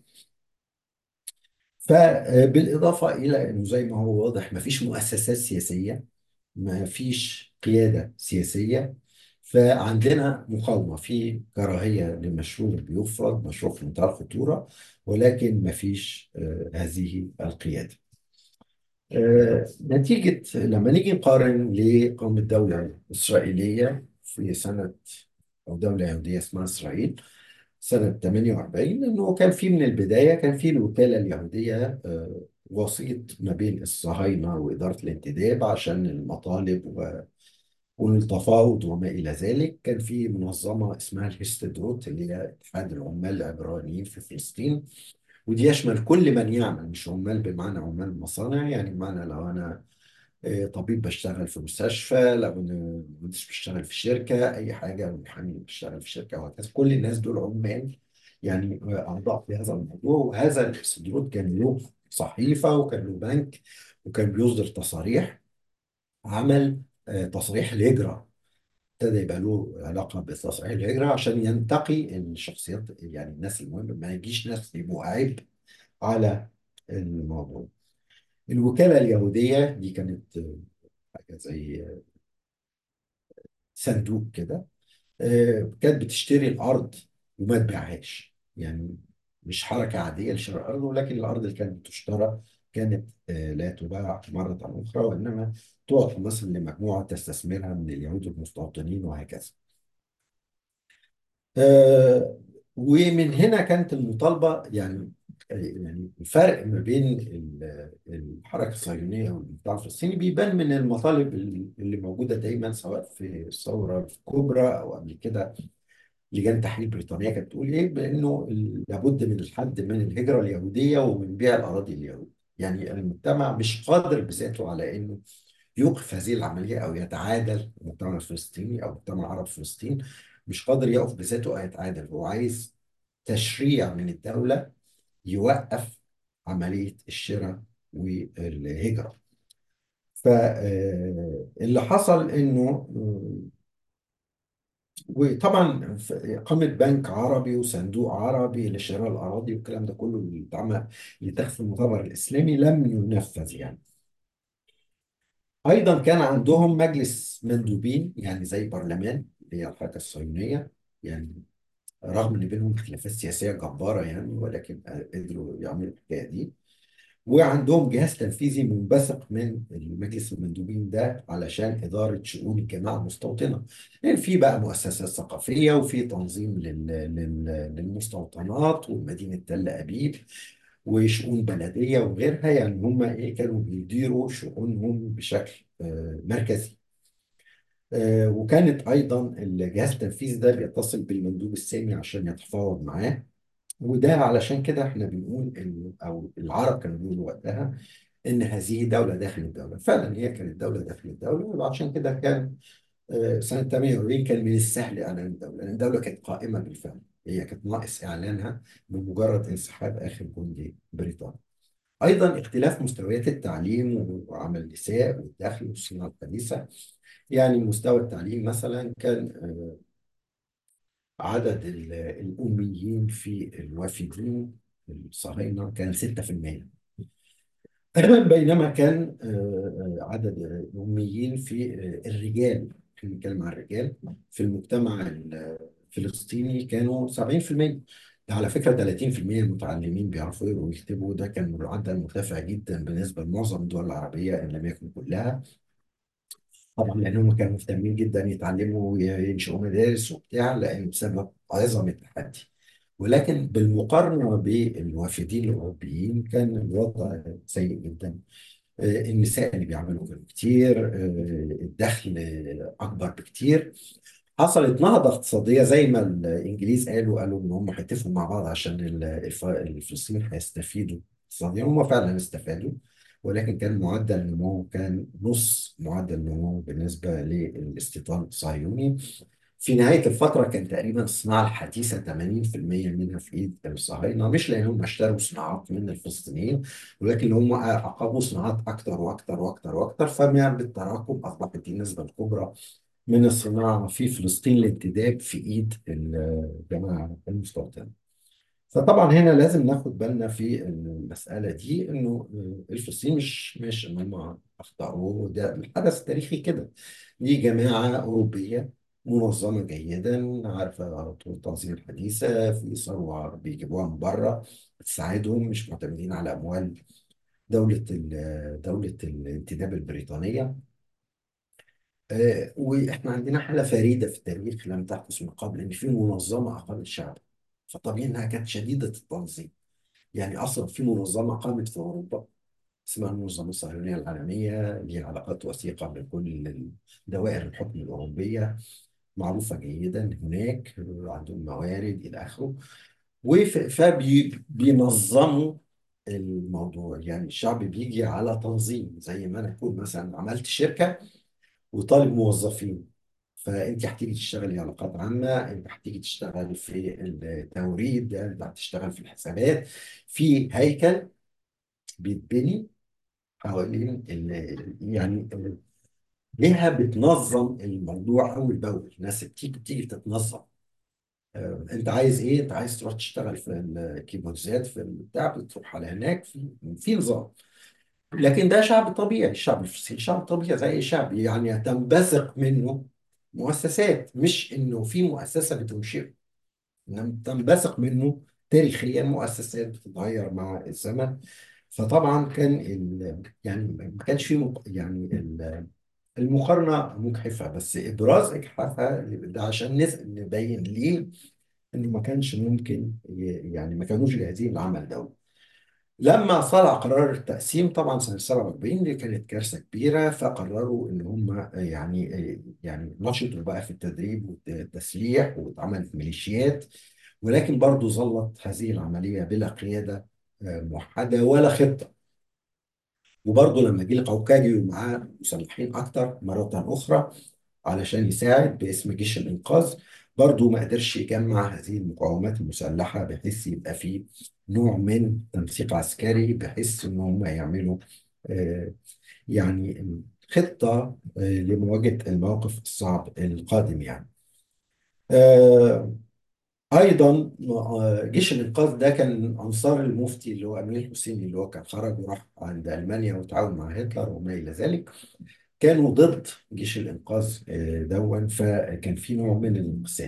فبالإضافة إلى أنه زي ما هو واضح مفيش مؤسسات سياسية، ما فيش قيادة سياسية، فعندنا مقاومة، في كراهية لمشروع بيفرض، مشروع في منتهى الخطورة، ولكن ما فيش آه، هذه القيادة. آه، نتيجة لما نيجي نقارن لقوم الدولة الإسرائيلية في سنة، أو دولة يهودية اسمها إسرائيل سنة ثمانية وأربعين، إنه كان في من البداية كان في الوكالة اليهودية آه، وسيط ما بين الصهاينة وإدارة الانتداب عشان المطالب و- والتفاوض وما إلى ذلك. كان في منظمة اسمها الهستدروت اللي هي اتحاد العمال العبرانيين في فلسطين، ودي يشمل كل من يعمل، مش عمال بمعنى عمال مصانع، يعني بمعنى لو أنا آه، طبيب بشتغل في مستشفى، لو أنا مهندس بشتغل في شركة، أي حاجة، محامي بشتغل في شركة، وهكذا. كل الناس دول عمال، يعني آه، أعضاء في هذا الموضوع. وهذا الهستدروت كان له صحيفة وكان له بنك وكان بيصدر تصاريح. عمل آه، تصريح الهجرة، ابتدى يبقى له علاقة بتصحيح الهجرة عشان ينتقي الشخصيات، يعني الناس المهمة، ما يجيش ناس يبقوا عيب على الموضوع. الوكالة اليهودية دي كانت حاجة زي صندوق كده، آه، كانت بتشتري الأرض وما تبيعهاش، يعني مش حركة عادية لشراء الأرض، ولكن الأرض اللي كانت بتشترى كانت آه، لا تباع مرة أخرى، وإنما تعطى مثلا لمجموعة تستثمرها من اليهود المستوطنين وهكذا. آه، ومن هنا كانت المطالبة، يعني يعني الفرق ما بين ال- الحركة الصهيونية والمجتمع الفلسطيني بيبان من المطالب اللي موجودة دايما، سواء في الثورة الكبرى أو قبل كده لجان تحرير بريطانيا كانت بتقول إيه، بأنه لابد من الحد من الهجرة اليهودية ومن بيع الأراضي اليهود. يعني المجتمع مش قادر بذاته على إنه يوقف هذه العملية أو يتعادل المجتمع الفلسطيني أو المجتمع العربي في فلسطين، مش قادر يقف بذاته أو يتعادل. هو عايز تشريع من الدولة يوقف عملية الشراء والهجرة. فاللي حصل إنه آه، وطبعا ف- قامت بنك عربي وصندوق عربي لشراء الأراضي والكلام ده كله اللي اتعمل اللي تحت في المؤتمر الإسلامي لم ينفذ يعني. أيضا كان عندهم مجلس مندوبين، يعني زي برلمان اللي هي الحركة الصهيونية، يعني رغم ان بينهم خلافات سياسيه جباره يعني، ولكن قدروا يعملوا الحكايه دي. وعندهم جهاز تنفيذي منبثق من المجلس المندوبين ده علشان إدارة شؤون الجماعة المستوطنة. يعني في بقى مؤسسات ثقافية، وفي تنظيم لل... لل... للمستوطنات ومدينة تل أبيب، وشؤون بلدية وغيرها. يعني هم إيه، كانوا بيديروا شؤونهم بشكل آه، مركزي. آه، وكانت أيضا الجهاز التنفيذي ده بيتصل بالمندوب السامي عشان يتفاوض معاه. وده علشان كده احنا بنقول إن، أو العرب كانوا بيقولوا وقتها، ان هذه دوله داخل الدوله. فعلا هي كانت دوله داخل الدوله، وعشان كده كان آه، سنه ثمانية وأربعين كان من السهل اعلان الدوله، لان الدوله كانت قائمه بالفعل. هي كانت ناقص اعلانها بمجرد انسحاب اخر جندي بريطاني. ايضا اختلاف مستويات التعليم وعمل النساء والدخل والصناعه الحديثه. يعني مستوى التعليم مثلا كان آه، عدد ال- الاميين في الوافدين الصهاينه كان ستة في المية. بينما كان آه، آه، عدد الأميين في آه، الرجال، خلينا نتكلم عن الرجال في المجتمع الفلسطيني كانوا سبعين في المية. ده على فكرة ثلاثين في المية متعلمين بيعرفوا يقروا ويكتبوا. ده كان معدل مرتفع جدا بالنسبة لمعظم الدول العربية إن لم يكن كلها. طبعا لأنهم كانوا مهتمين جدا يتعلموا وينشئوا مدارس وبتاع، لأن بسبب عظم التحدي. ولكن بالمقارنة بالوافدين الأوروبيين كان الوضع سيء جدا. آه، النساء اللي بيعملوا كانوا كتير، آه، الدخل آه، أكبر بكتير. حصلت نهضة اقتصادية زي ما الإنجليز قالوا قالوا إن هم هيتفقوا مع بعض عشان ال- الف- الفلسطينيين هيستفيدوا اقتصاديا. هم فعلا استفادوا، ولكن كان معدل النمو كان نص معدل النمو بالنسبة للاستيطان الصهيوني. في نهاية الفترة كان تقريبا الصناعة الحديثة ثمانين في المية منها في إيد الصهاينة، مش لأنهم اشتروا صناعات من الفلسطينيين، ولكن هم عقبوا صناعات أكتر وأكتر وأكتر وأكتر. فما بالتراكم أصبحت دي النسبة الكبرى من الصناعة في فلسطين للانتداب في إيد الجماعة المستوطنة. فطبعا هنا لازم ناخد بالنا في المسألة دي، إنه الفلسطين مش مش إن هم أخطأوا، ده الحدث التاريخي كده. دي جماعة أوروبية منظمة جيدا، عارفة على طول التنظيم الحديثة، في ثروة بيجيبوها من بره بتساعدهم، مش معتمدين على أموال دولة ال- دولة الانتداب البريطانية. آه، واحنا عندنا حالة فريدة في التاريخ لم تحدث من قبل، ان في منظمة اقامت شعب. فطبيعي انها كانت شديدة التنظيم. يعني اصلا في منظمة قامت في اوروبا اسمها المنظمة الصهيونية العالمية، ليها علاقات وثيقة بكل دوائر الحكم الأوروبية، معروفة جيدا هناك، عندهم موارد إلى آخره. فبينظموا الموضوع. يعني الشعب بيجي على تنظيم، زي ما أنا أكون مثلا عملت شركة وطالب موظفين، فانت هتيجي تشتغلي علاقات عامه، انت هتيجي تشتغل في التوريد، انت هتشتغل في الحسابات. في هيكل بيتبني حوالين ال- يعني ليها بتنظم الموضوع اول باول. الناس بتيجي بتيجي تتنظم. آه، انت عايز ايه؟ انت عايز تروح تشتغل في الكيبوتزات في البتاع، بتروح على هناك في في نظام. لكن ده شعب طبيعي، الشعب الفلسطيني شعب طبيعي زي اي شعب، يعني تنبثق منه مؤسسات، مش انه في مؤسسه بتنشئه، انما تنبثق منه تاريخيا مؤسسات بتتغير مع الزمن. فطبعا كان ال... يعني ما كانش في مق... يعني ال- المقارنه مجحفه، بس ابراز اجحافها ده عشان نس... نبين ليه انه ما كانش ممكن ي... يعني ما كانوش جاهزين لعمل ده. لما صدر قرار التقسيم طبعا سنة سبعة وأربعين دي كانت كارثة كبيرة، فقرروا إن هم يعني يعني نشطوا بقى في التدريب والتسليح، واتعملت ميليشيات. ولكن برضو ظلت هذه العملية بلا قيادة آه، موحدة ولا خطة. وبرضو لما جه القوقاجي ومعاه مسلحين أكتر مرة أخرى علشان يساعد باسم جيش الإنقاذ، برضو ما قدرش يجمع هذه المقاومات المسلحة بحيث يبقى فيه نوع من تنسيق عسكري، بحيث إن هم يعملوا آه، يعني خطة آه، لمواجهة الموقف الصعب القادم يعني. آه، أيضا آه، جيش الإنقاذ ده كان أنصار المفتي اللي هو أمير الحسيني، اللي هو كان خرج وراح عند ألمانيا وتعاون مع هتلر وما إلى ذلك. كانوا ضد جيش الإنقاذ آه، دون، فكان في نوع من الانقسام.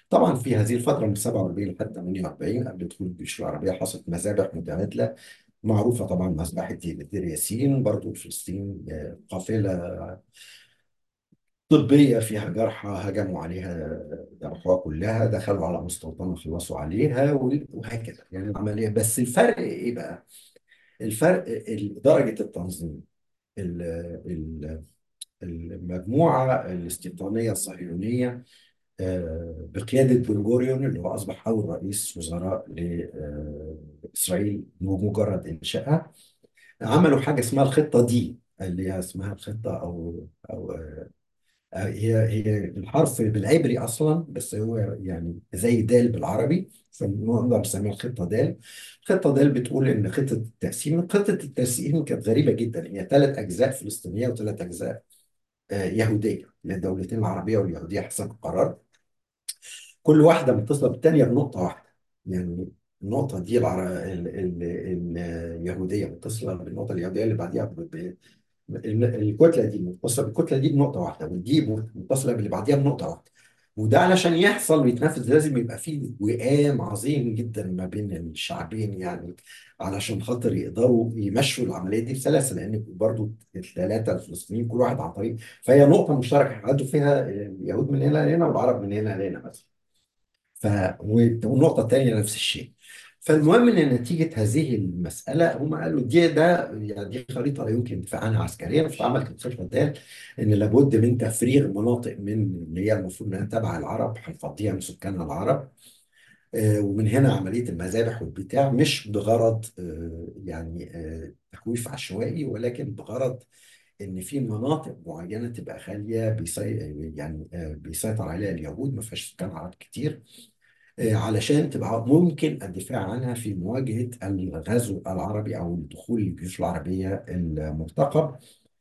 طبعا في هذه الفترة من سبعة وأربعين لحد ثمانية وأربعين قبل دخول الجيوش العربية حصلت مذابح متبادلة معروفة، طبعا مذبحة دير ياسين برضو في فلسطين. آه، قافلة طبية فيها جرحى هجموا عليها، ذبحوها كلها، دخلوا على مستوطنة خلصوا عليها، وهكذا يعني العملية. بس الفرق إيه بقى؟ الفرق ال- درجة التنظيم. ال- ال- المجموعة الاستيطانية الصهيونية آه، بقيادة بن غوريون اللي هو أصبح أول رئيس وزراء لإسرائيل بمجرد إنشائها، عملوا حاجة اسمها الخطة دي، اللي هي اسمها الخطة أو أو آه، هي هي الحرف بالعبري أصلا، بس هو يعني زي دال بالعربي، فنقدر نسميها الخطة دال. الخطة دال بتقول إن خطة التقسيم خطة التقسيم كانت غريبة جدا. هي ثلاث أجزاء فلسطينية وثلاث أجزاء آه، يهودية للدولتين العربية واليهودية حسب القرار. كل واحدة متصلة بالتانية بنقطة واحدة. يعني النقطة دي العر... ال... ال... ال... اليهودية متصلة بالنقطة اليهودية اللي بعديها ب... ب... ال- الكتلة دي متصلة بالكتلة دي بنقطة واحدة، ودي متصلة باللي بعديها بنقطة واحدة. وده علشان يحصل ويتنفذ لازم يبقى فيه وئام عظيم جدا ما بين الشعبين، يعني علشان خاطر يقدروا يمشوا العملية دي بسلاسة، لأن برضو الثلاثة الفلسطينيين كل واحد عن طريق، فهي نقطة مشتركة يعدوا فيها اليهود من هنا لهنا والعرب من هنا لهنا مثلا. ف والنقطة الثانية نفس الشيء. فالمهم ان نتيجة هذه المسألة هم قالوا دي ده يعني دي خريطة لا يمكن الدفاع عنها عسكريا، فعملت الخطة ده ان لابد من تفريغ مناطق من اللي هي المفروض انها تبع العرب، هنفضيها من سكانها العرب. آه، ومن هنا عملية المذابح والبتاع مش بغرض آه، يعني آه، تخويف عشوائي، ولكن بغرض ان في مناطق معينة تبقى خالية بيسي يعني آه، بيسيطر عليها اليهود، ما فيهاش سكان عرب كتير، آه، علشان تبقى ممكن الدفاع عنها في مواجهة الغزو العربي أو دخول الجيوش العربية المرتقب.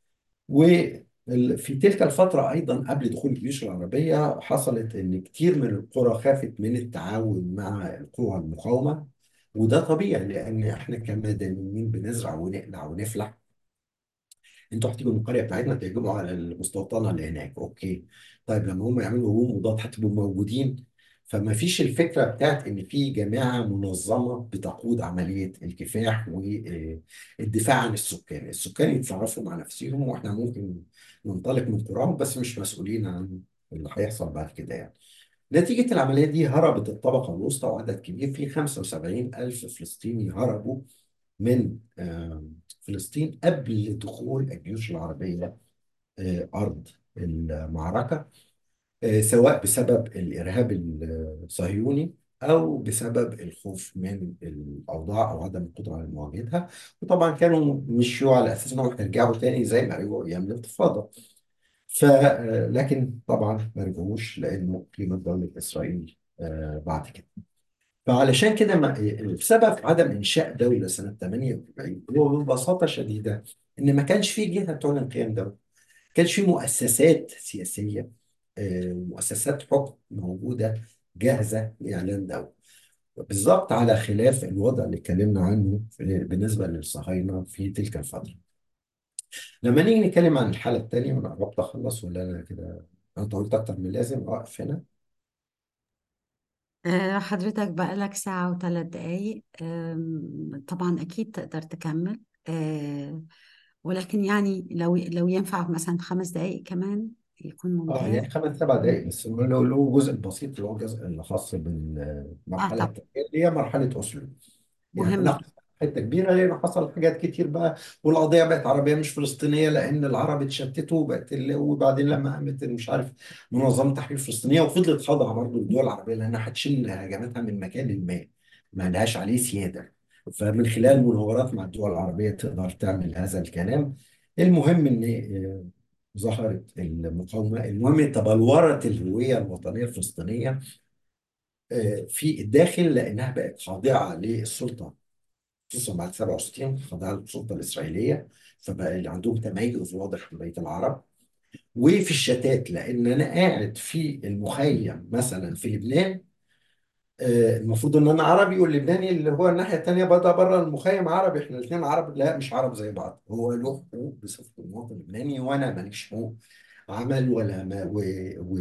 وفي تلك الفترة أيضا قبل دخول الجيوش العربية حصلت إن كتير من القرى خافت من التعاون مع القوى المقاومة. وده طبيعي لأن إحنا كمدنيين بنزرع ونقلع ونفلح. انتوا هتيجوا من القريه بتاعتنا تهجموا على المستوطنه اللي هناك، اوكي. طيب لما هم يعملوا هجوم مضاد هتبقوا موجودين. فما فيش الفكره بتاعت ان في جماعه منظمه بتقود عمليه الكفاح والدفاع عن السكان. السكان يتصرفوا مع نفسهم واحنا ممكن ننطلق من قراهم، بس مش مسؤولين عن اللي هيحصل بعد كده يعني. نتيجة العملية دي هربت الطبقة الوسطى، وعدد كبير في خمسة وسبعين ألف فلسطيني هربوا من آه، فلسطين قبل دخول الجيوش العربية آه، أرض المعركة، آه، سواء بسبب الإرهاب الصهيوني أو بسبب الخوف من الأوضاع أو عدم القدرة على مواجهتها. وطبعا كانوا مشوا على أساس إنهم هيرجعوا تاني زي ما رجعوا أيام الانتفاضة. ف آه، لكن طبعا ما رجعوش لأنه قيمة دولة إسرائيل آه، بعد كده. فعلشان كده ما- بسبب عدم انشاء دوله سنه ثمانية وأربعين هو ببساطه شديده ان ما كانش في جهه تعلن قيام دوله، ما كانش في مؤسسات سياسيه، آه، مؤسسات حكم موجوده جاهزه لاعلان دوله، بالظبط على خلاف الوضع اللي اتكلمنا عنه في- بالنسبه للصهاينه في تلك الفتره. لما نيجي نتكلم عن الحاله الثانيه، وانا قربت اخلص ولا انا كده؟ انا طولت اكتر من اللازم، اقف هنا. آه، حضرتك بقالك ساعة وثلاث دقايق. آم، طبعا أكيد تقدر تكمل. آه، ولكن يعني لو لو ينفع مثلا خمس دقايق كمان يكون اه ممتاز. يعني خمس سبع دقائق بس، له له جزء بسيط اللي هو الجزء الخاص اه بالمرحله طب الثانيه اللي هي مرحله اوسلو. يعني مهم. هناخد حته كبيره لان حصل حاجات كتير بقى، والقضيه بقت عربيه مش فلسطينيه لان العرب اتشتتوا وبقت ال- وبعدين لما قامت مش عارف منظمه تحرير فلسطينيه وفضلت خاضعه برضه للدول العربيه لانها هتشيل هجماتها من مكان ما ما لهاش عليه سياده. فمن خلال مناورات مع الدول العربيه تقدر تعمل هذا الكلام. المهم ان آه، ظهرت المقاومه، المهم تبلورت الهويه الوطنيه الفلسطينيه آه، في الداخل لانها بقت خاضعه للسلطه، خصوصا بعد سبعة وستين خضع للسلطه الاسرائيليه. فبقى اللي عندهم تميز واضح من بقيه العرب. وفي الشتات لان انا قاعد في المخيم مثلا في لبنان، آه، المفروض ان انا عربي واللبناني اللي هو الناحيه الثانيه بره بره المخيم عربي، احنا الاثنين عرب. لا مش عرب زي بعض، هو له حقوق بصفه مواطن لبناني وانا ماليش حقوق عمل ولا ما و و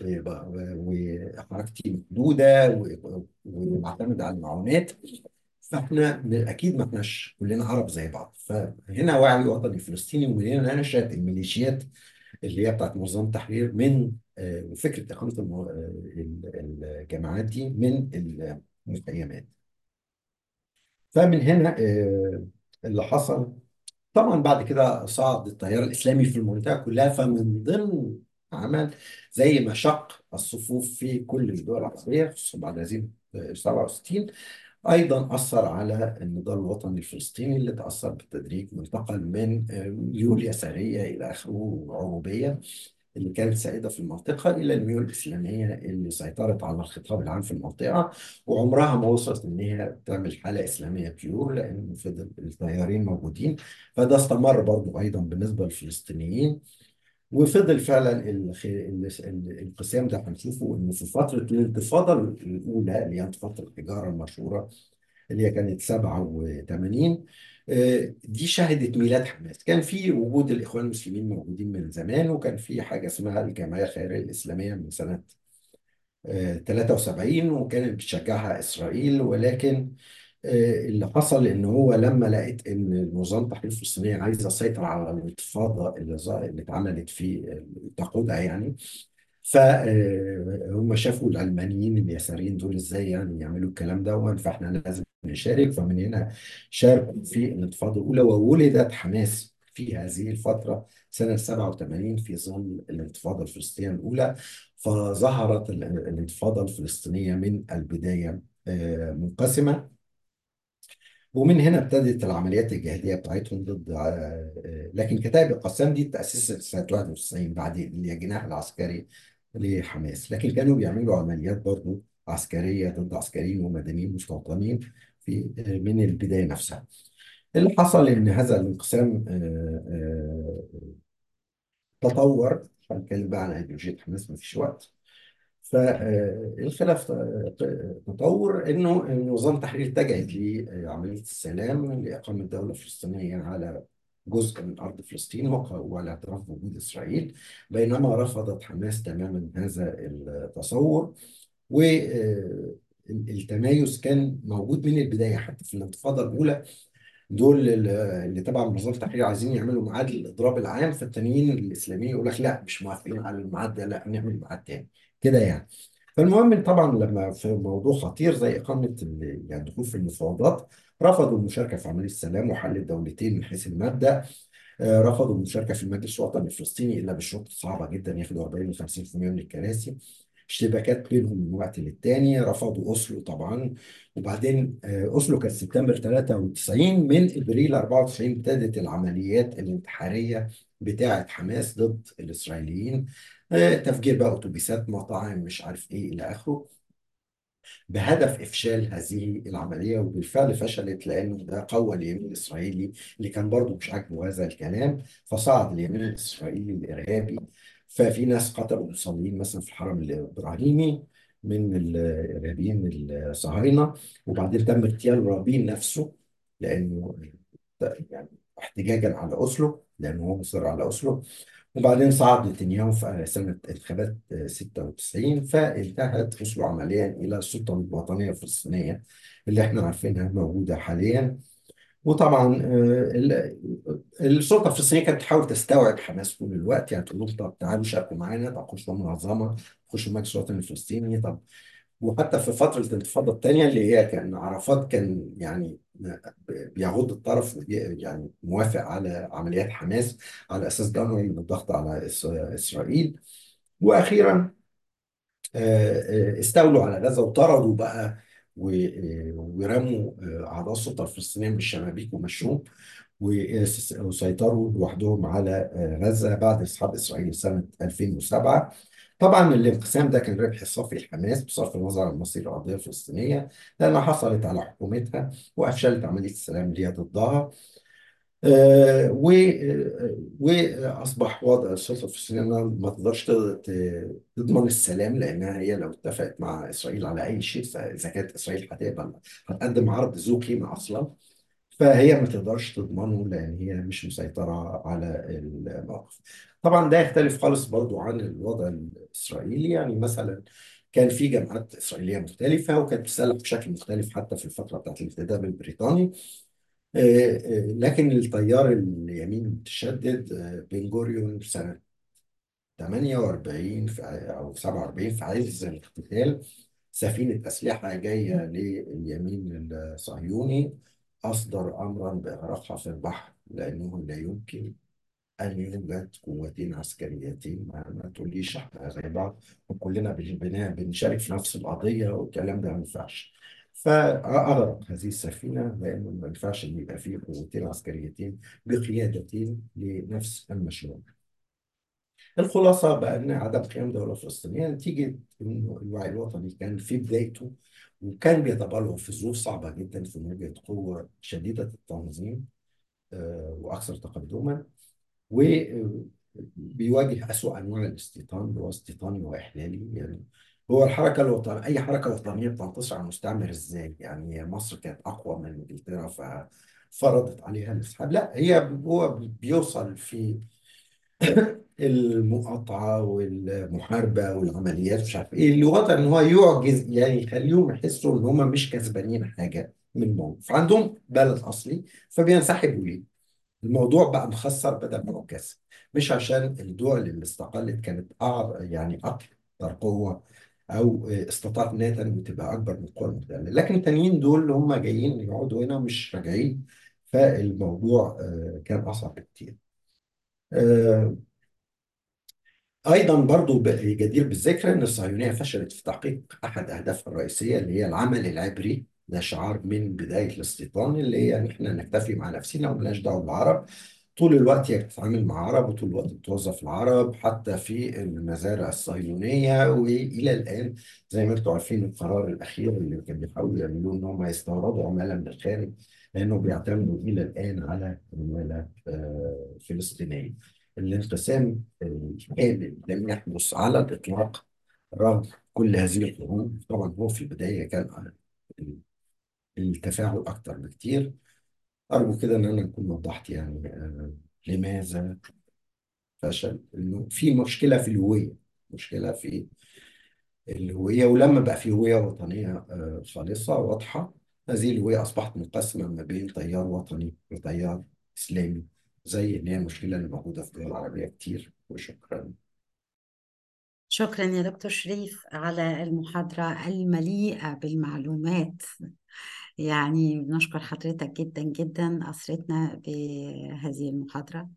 وحركتي محدوده و- ومعتمد على المعونات. فاحنا م- اكيد ما احناش كلنا عرب زي بعض. فهنا وعي وطني فلسطيني، ومن هنا نشأت الميليشيات اللي هي بتاعت منظمه التحرير من آه، وفكره اقامه المو- آه، ال- الجماعات دي من المخيمات. فمن هنا آه، اللي حصل طبعا بعد كده صعد التيار الإسلامي في المنطقة كلها. فمن ضمن عمل زي ما شق الصفوف في كل الدول العربية خصوصا بعد هزيمة سبعة وستين، أيضا أثر على النضال الوطني الفلسطيني اللي تأثر بالتدريج وانتقل من آه، ميول يسارية إلى آخره عروبية اللي كانت سائدة في المنطقة إلى الميول الإسلامية اللي سيطرت على الخطاب العام في المنطقة. وعمرها ما وصلت إن هي تعمل حالة إسلامية بيور لأن فضل التيارين موجودين. فده استمر برضو أيضا بالنسبة للفلسطينيين. وفضل فعلا الخ- ال- ال- الانقسام ده هنشوفه انه في فتره الانتفاضه الاولى اللي هي انتفاضه الحجاره المشهوره اللي هي كانت سبعة وثمانين، آه، دي شهدت ميلاد حماس. كان في وجود الإخوان المسلمين موجودين من زمان، وكان في حاجة اسمها الجمعية الخيرية الإسلامية من سنة آه، ثلاثة وسبعين وكانت بتشجعها إسرائيل. ولكن آه، اللي حصل إن هو لما لقيت إن النظام التحرير الفلسطيني عايز يسيطر على الانتفاضة اللي ظا- اللي اتعملت في تقودها يعني، فهم شافوا العلمانيين اليساريين دول ازاي يعني يعملوا الكلام ده، فاحنا لازم نشارك. فمن هنا شاركوا في الانتفاضه الاولى، وولدت حماس في هذه الفتره سنه سبعة وثمانين في ظل الانتفاضه الفلسطينيه الاولى. فظهرت ال- الانتفاضه الفلسطينيه من البدايه آه، منقسمه. ومن هنا ابتدت العمليات الجهادية بتاعتهم ضد آه، آه، لكن كتائب القسام دي تأسست سنة واحد وتسعين بعد الجناح العسكري لحماس. لكن كانوا بيعملوا عمليات برضو عسكرية ضد عسكريين ومدنيين مستوطنين في آه، من البداية نفسها. اللي حصل إن هذا الانقسام آه، آه، تطور. هنتكلم بقى عن أيديولوجية حماس مفيش وقت. فالخلاف تطور انه نظام التحرير اتجه لعمليه السلام لاقامه دوله فلسطينيه على جزء من ارض فلسطين وق- والاعتراف بوجود اسرائيل. بينما رفضت حماس تماما هذا التصور. والتمايز كان موجود من البدايه حتى في الانتفاضه الاولى. دول ال- اللي تبع نظام التحرير عايزين يعملوا ميعاد الاضراب العام، فالتانيين الاسلاميين يقول لك لا مش موافقين على الميعاد ده، لا نعمل ميعاد تاني كده يعني. فالمهم طبعا لما في موضوع خطير زي اقامه ال- يعني الدخول في المفاوضات، رفضوا المشاركه في عمليه السلام وحل الدولتين من حيث المبدا. آه، رفضوا المشاركه في المجلس الوطني الفلسطيني الا بشروط صعبه جدا ياخدوا أربعين و50% من الكراسي. اشتباكات بينهم من وقت للتاني. رفضوا اوسلو طبعا. وبعدين آه، اوسلو كانت سبتمبر ثلاثة وتسعين، من ابريل أربعة وتسعين ابتدت العمليات الانتحاريه بتاعه حماس ضد الاسرائيليين. آه، تفجير بقى اتوبيسات مطاعم مش عارف ايه الى اخره، بهدف إفشال هذه العملية. وبالفعل فشلت لأنه ده قوى اليمين الإسرائيلي اللي كان برضو مش عاجبه هذا الكلام. فصعد اليمين الإسرائيلي الإرهابي. ففي ناس قتلوا مصلين مثلا في الحرم الإبراهيمي من الإرهابيين الصهاينة. وبعدين تم اغتيال رابين نفسه لأنه يعني احتجاجا على أوسلو، لأنه هو مصر على أوسلو. وبعدين صعد نتنياهو في سنة انتخابات ستة وتسعين، فانتهت أوسلو عمليا إلى السلطة الوطنية الفلسطينية اللي احنا عارفينها موجودة حاليا. وطبعا آه، ال- السلطة الفلسطينية كانت تحاول تستوعب حماس طول الوقت، يعني تقول لهم طب تعالوا شاركوا معانا، طب خشوا منظمة، خشوا المجلس الوطني الفلسطيني. طب وحتى في فترة الانتفاضة الثانية اللي هي كان عرفات كان يعني بيغض الطرف وبي- يعني موافق على عمليات حماس على أساس ده نوع من الضغط على إس- إسرائيل. وأخيرا آه، آه، استولوا على غزة وطردوا بقى و- آه، ورموا آه، أعضاء السلطة الفلسطينية من الشبابيك ومشوهم. وس- وسيطروا لوحدهم على آه، غزة بعد إسحاق إسرائيل سنة ألفين وسبعة. طبعا الانقسام ده كان ربح صافي لحماس بصرف النظر عن مصير القضية الفلسطينية، لأنها حصلت على حكومتها وأفشلت عملية السلام اللي هي ضدها. آه، و آه، واصبح وضع السلطه الفلسطينيه انها ما تقدرش ت- ت- تضمن السلام، لانها هي لو اتفقت مع اسرائيل على اي شيء فاذا كانت اسرائيل هتقبل هتقدم عرض ذو قيمه اصلا. فهي ما تقدرش تضمنه لأن هي مش مسيطرة على الموقف. طبعا ده يختلف خالص برضو عن الوضع الإسرائيلي. يعني مثلا كان في جامعات إسرائيلية مختلفة وكانت بتسلح بشكل مختلف حتى في الفترة بتاعت الانتداب البريطاني. آه، آه، لكن التيار اليمين المتشدد، آه، بن جوريون سنة ثمانية وأربعين في أو سبعة وأربعين في عز الاغتيال، سفينة أسلحة جاية لليمين الصهيوني، أصدر أمرا بإغراقها في البحر لأنه لا يمكن أن يوجد قوتين عسكريتين. ما, ما تقوليش إحنا زي بعض وكلنا بن- بن- بنشارك في نفس القضية والكلام ده ما ينفعش. فأغرق هذه السفينة لأنه ما ينفعش إن يبقى فيه قوتين عسكريتين بقيادتين لنفس المشروع. الخلاصة بقى أن عدم قيام دولة فلسطينية نتيجة أنه الوعي الوطني كان في بدايته، وكان بيتبلور في ظروف صعبة جدا في مواجهة قوة شديدة التنظيم آه، وأكثر تقدما، وبيواجه أسوأ أنواع الاستيطان اللي هو استيطاني وإحلالي. يعني هو الحركة الوطنية، أي حركة وطنية بتنتصر على المستعمر إزاي؟ يعني مصر كانت أقوى من إنجلترا ففرضت عليها الانسحاب؟ لا، هي هو بيوصل في المقاطعة والمحاربة والعمليات مش عارف ايه اللي وضع ان هو يعجز، يعني يخليهم يحسوا ان هم مش كسبانين حاجة من الموقف، عندهم بلد اصلي فبينسحبوا ليه. الموضوع بقى مخسر بدل ما هو كسب، مش عشان الدول اللي استقلت كانت أعر يعني اكثر قوة او استطاعت انها تنمو وتبقى اكبر من القوى المحتلة، لكن التانيين دول اللي هم جايين يقعدوا هنا مش راجعين، فالموضوع آه، كان اصعب بكتير. آه، أيضا برضو ب- جدير بالذكر أن الصهيونية فشلت في تحقيق أحد أهدافها الرئيسية اللي هي العمل العبري. ده شعار من بداية الاستيطان، اللي هي إن إحنا نكتفي مع نفسنا وملناش دعوة بالعرب. طول الوقت هي بتتعامل مع عرب وطول الوقت بتوظف العرب حتى في المزارع الصهيونية، وإلى الآن زي ما أنتم عارفين القرار الأخير اللي كان بيحاولوا يعملوه إن هم يستوردوا عمالة من الخارج، لأنه بيعتمدوا إلى الآن على عمالة آه، فلسطينية. الانقسام الكامل لم يحدث على الإطلاق رغم كل هذه الحروب. طبعا هو في البداية كان التفاعل أكثر بكتير. أرجو كده إن أنا أكون وضحت يعني آه، لماذا فشل. إنه في مشكلة في الهوية، مشكلة في الهوية، ولما بقى في هوية وطنية آه، خالصة واضحة، هذه الهوية أصبحت منقسمة ما بين تيار وطني وتيار إسلامي، زي اللي هي المشكلة اللي موجودة في الدول العربية كتير. وشكرا. شكرا يا دكتور شريف على المحاضرة المليئة بالمعلومات. يعني بنشكر حضرتك جدا جدا، أثرتنا بهذه المحاضرة.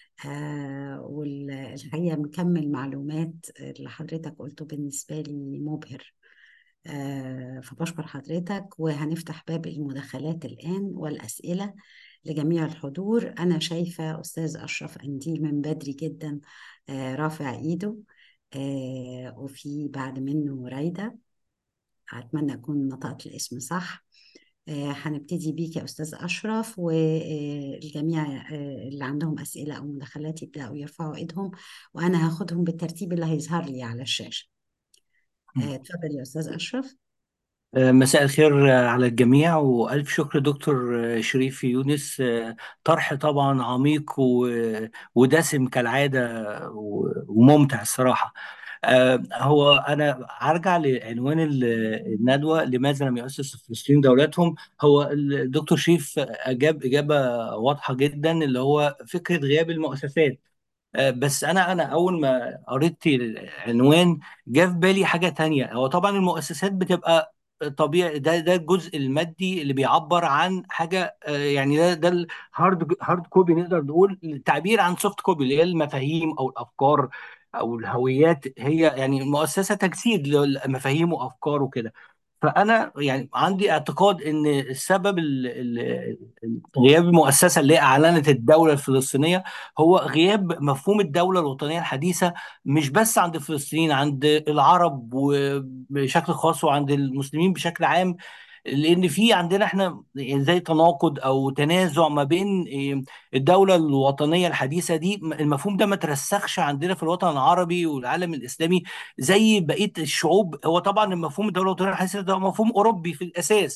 آه والحقيقة مكمل معلومات اللي حضرتك قلته بالنسبة لي مبهر. آه فبشكر حضرتك، وهنفتح باب المداخلات الآن والأسئلة لجميع الحضور. أنا شايفة أستاذ أشرف أنديل من بدري جدا آه رافع إيده، آه وفي بعد منه رايدة. أتمنى أكون نطقت الاسم صح. آه، هنبتدي بيك يا أستاذ أشرف، والجميع آه، اللي عندهم أسئلة أو مداخلات يبدأوا يرفعوا إيدهم، وأنا هاخدهم بالترتيب اللي هيظهر لي على الشاشة. آه، اتفضل يا أستاذ أشرف. آه، مساء الخير آه، على الجميع، وألف شكر دكتور آه، شريف يونس. آه، طرح طبعا عميق و- ودسم كالعادة و- وممتع الصراحة. آه، هو أنا هرجع لعنوان ال- الندوة: لماذا لم يؤسس الفلسطينيين دولتهم. هو الدكتور شريف أجاب إجابة واضحة جدا، اللي هو فكرة غياب المؤسسات. آه، بس انا انا اول ما قريت العنوان جه في بالي حاجه تانية. هو طبعا المؤسسات بتبقى طبيعي، ده ده الجزء المادي اللي بيعبر عن حاجه، آه، يعني ده ده الهارد هارد كوبي، نقدر نقول التعبير عن سوفت كوبي اللي هي المفاهيم او الافكار او الهويات. هي يعني المؤسسه تجسيد لمفاهيم وافكار وكده. فانا يعني عندي اعتقاد ان السبب ال- ال- ال- غياب المؤسسه اللي اعلنت الدوله الفلسطينيه هو غياب مفهوم الدوله الوطنيه الحديثه، مش بس عند الفلسطينيين، عند العرب وبشكل خاص وعند المسلمين بشكل عام. لان في عندنا احنا زي تناقض او تنازع ما بين إيه، الدوله الوطنيه الحديثه دي. المفهوم ده ما ترسخش عندنا في الوطن العربي والعالم الاسلامي زي بقيه الشعوب. هو طبعا المفهوم الدوله الوطنيه الحديثه ده مفهوم اوروبي في الاساس،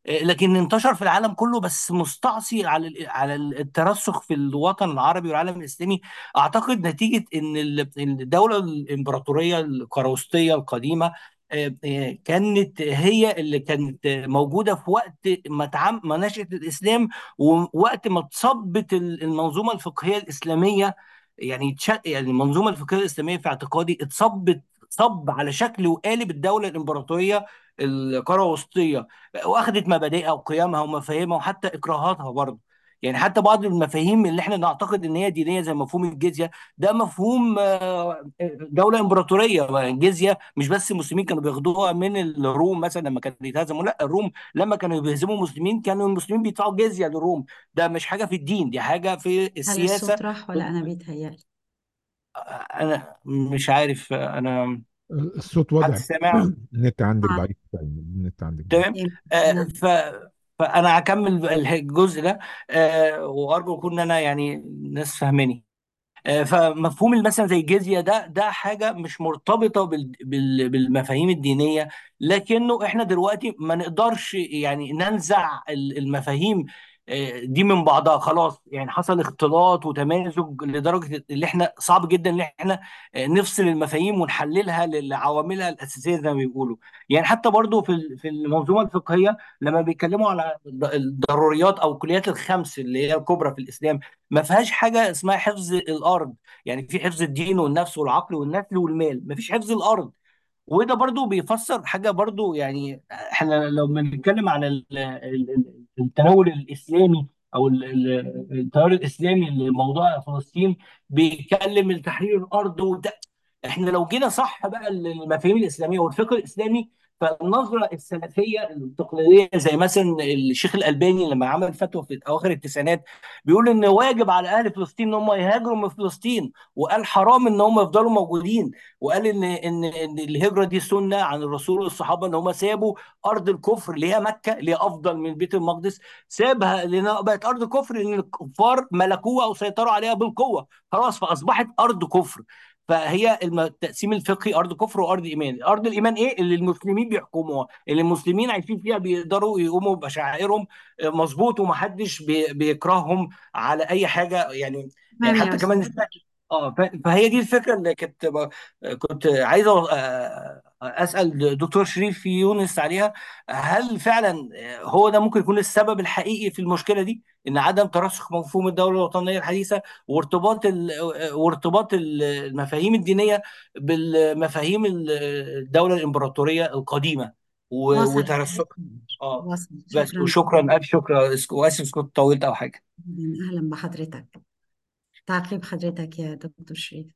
آه، لكن انتشر في العالم كله، بس مستعصي على ال- على الترسخ في الوطن العربي والعالم الاسلامي. اعتقد نتيجه ان ال- الدوله الامبراطوريه القروسطيه القديمه آه، آه، كانت هي اللي كانت موجوده في وقت ما تعم ما نشأت الاسلام، ووقت ما تصبت المنظومه الفقهيه الاسلاميه. يعني تش- يعني المنظومه الفقهيه الاسلاميه في اعتقادي اتصبت صب على شكل وقالب الدوله الامبراطوريه القروسطيه، واخدت مبادئها وقيمها ومفاهيمها وحتى اكراهاتها برضه. يعني حتى بعض المفاهيم اللي احنا نعتقد ان هي دينيه زي مفهوم الجزيه، ده مفهوم آه، دوله امبراطوريه. الجزيه مش بس المسلمين كانوا بياخدوها من الروم مثلا لما كانوا يتهزموا، لا، الروم لما كانوا بيهزموا المسلمين كانوا المسلمين بيدفعوا جزيه للروم. ده مش حاجه في الدين، دي حاجه في هل السياسه. الصوت راح ولا أنا بيتهيألي؟ انا مش عارف، انا الصوت حد واضح. سامع؟ النت عندك آه. ضعيف فعلا، النت عندك ضعيف. تمام. إيه، آه، ممكن. ف فانا هكمل الجزء ده، آه، وارجو اكون ان انا يعني ناس فاهماني. آه، فمفهوم مثلا زي الجزية ده ده حاجة مش مرتبطة بال- بال- بالمفاهيم الدينية، لكنه احنا دلوقتي ما نقدرش يعني ننزع ال- المفاهيم آه، دي من بعضها. خلاص يعني حصل اختلاط وتمازج لدرجة اللي احنا صعب جدا ان احنا آه، نفصل المفاهيم ونحللها لعواملها الأساسية زي ما بيقولوا. يعني حتى برضو في ال- في المنظومة الفقهية لما بيتكلموا على الض- الضروريات او الكليات الخمس اللي هي الكبرى في الإسلام، ما فيهاش حاجه اسمها حفظ الارض. يعني في حفظ الدين والنفس والعقل والنسل والمال، ما فيش حفظ الارض. وده برضو بيفسر حاجه برضو. يعني احنا لو بنتكلم على ال- ال- ال- التناول الاسلامي او ال- ال- التيار الاسلامي لموضوع فلسطين، بيتكلم تحرير الارض وده. احنا لو جينا صح بقى المفاهيم الاسلاميه والفقه الاسلامي، فالنظره السلفيه التقليديه زي مثلا الشيخ الالباني لما عمل فتوى في اواخر التسعينات، بيقول ان واجب على اهل فلسطين ان هم يهاجروا من فلسطين، وقال حرام ان هم يفضلوا موجودين. وقال ان ان ان الهجره دي سنه عن الرسول والصحابه، ان هم سابوا ارض الكفر اللي هي مكه اللي هي افضل من بيت المقدس، سابها لانها بقت ارض كفر لان الكفار ملكوها او سيطروا عليها بالقوه، خلاص فاصبحت ارض كفر. فهي الم- التقسيم الفقهي ارض كفر وارض ايمان. ارض الايمان ايه؟ اللي المسلمين بيحكموها، اللي المسلمين عايشين فيها، بيقدروا يقوموا بشعائرهم آه، مظبوط، ومحدش بي- بيكرههم على اي حاجه يعني. يعني تمام يا حتى كمان أستاذ. النساء. اه ف- فهي دي الفكره اللي كنت ب- كنت عايز أ- اسال دكتور شريف يونس عليها. هل فعلا هو ده ممكن يكون السبب الحقيقي في المشكله دي، ان عدم ترسخ مفهوم الدوله الوطنيه الحديثه وارتباط ال... وارتباط ال- المفاهيم الدينيه بالمفاهيم ال- الدوله الامبراطوريه القديمه و... واصل وترسخ. اه واصل، بس، شكرا. وشكرا الف شكر، واسف كنت طولت او حاجه. أهلا بحضرتك. تعقيب حضرتك يا دكتور شريف.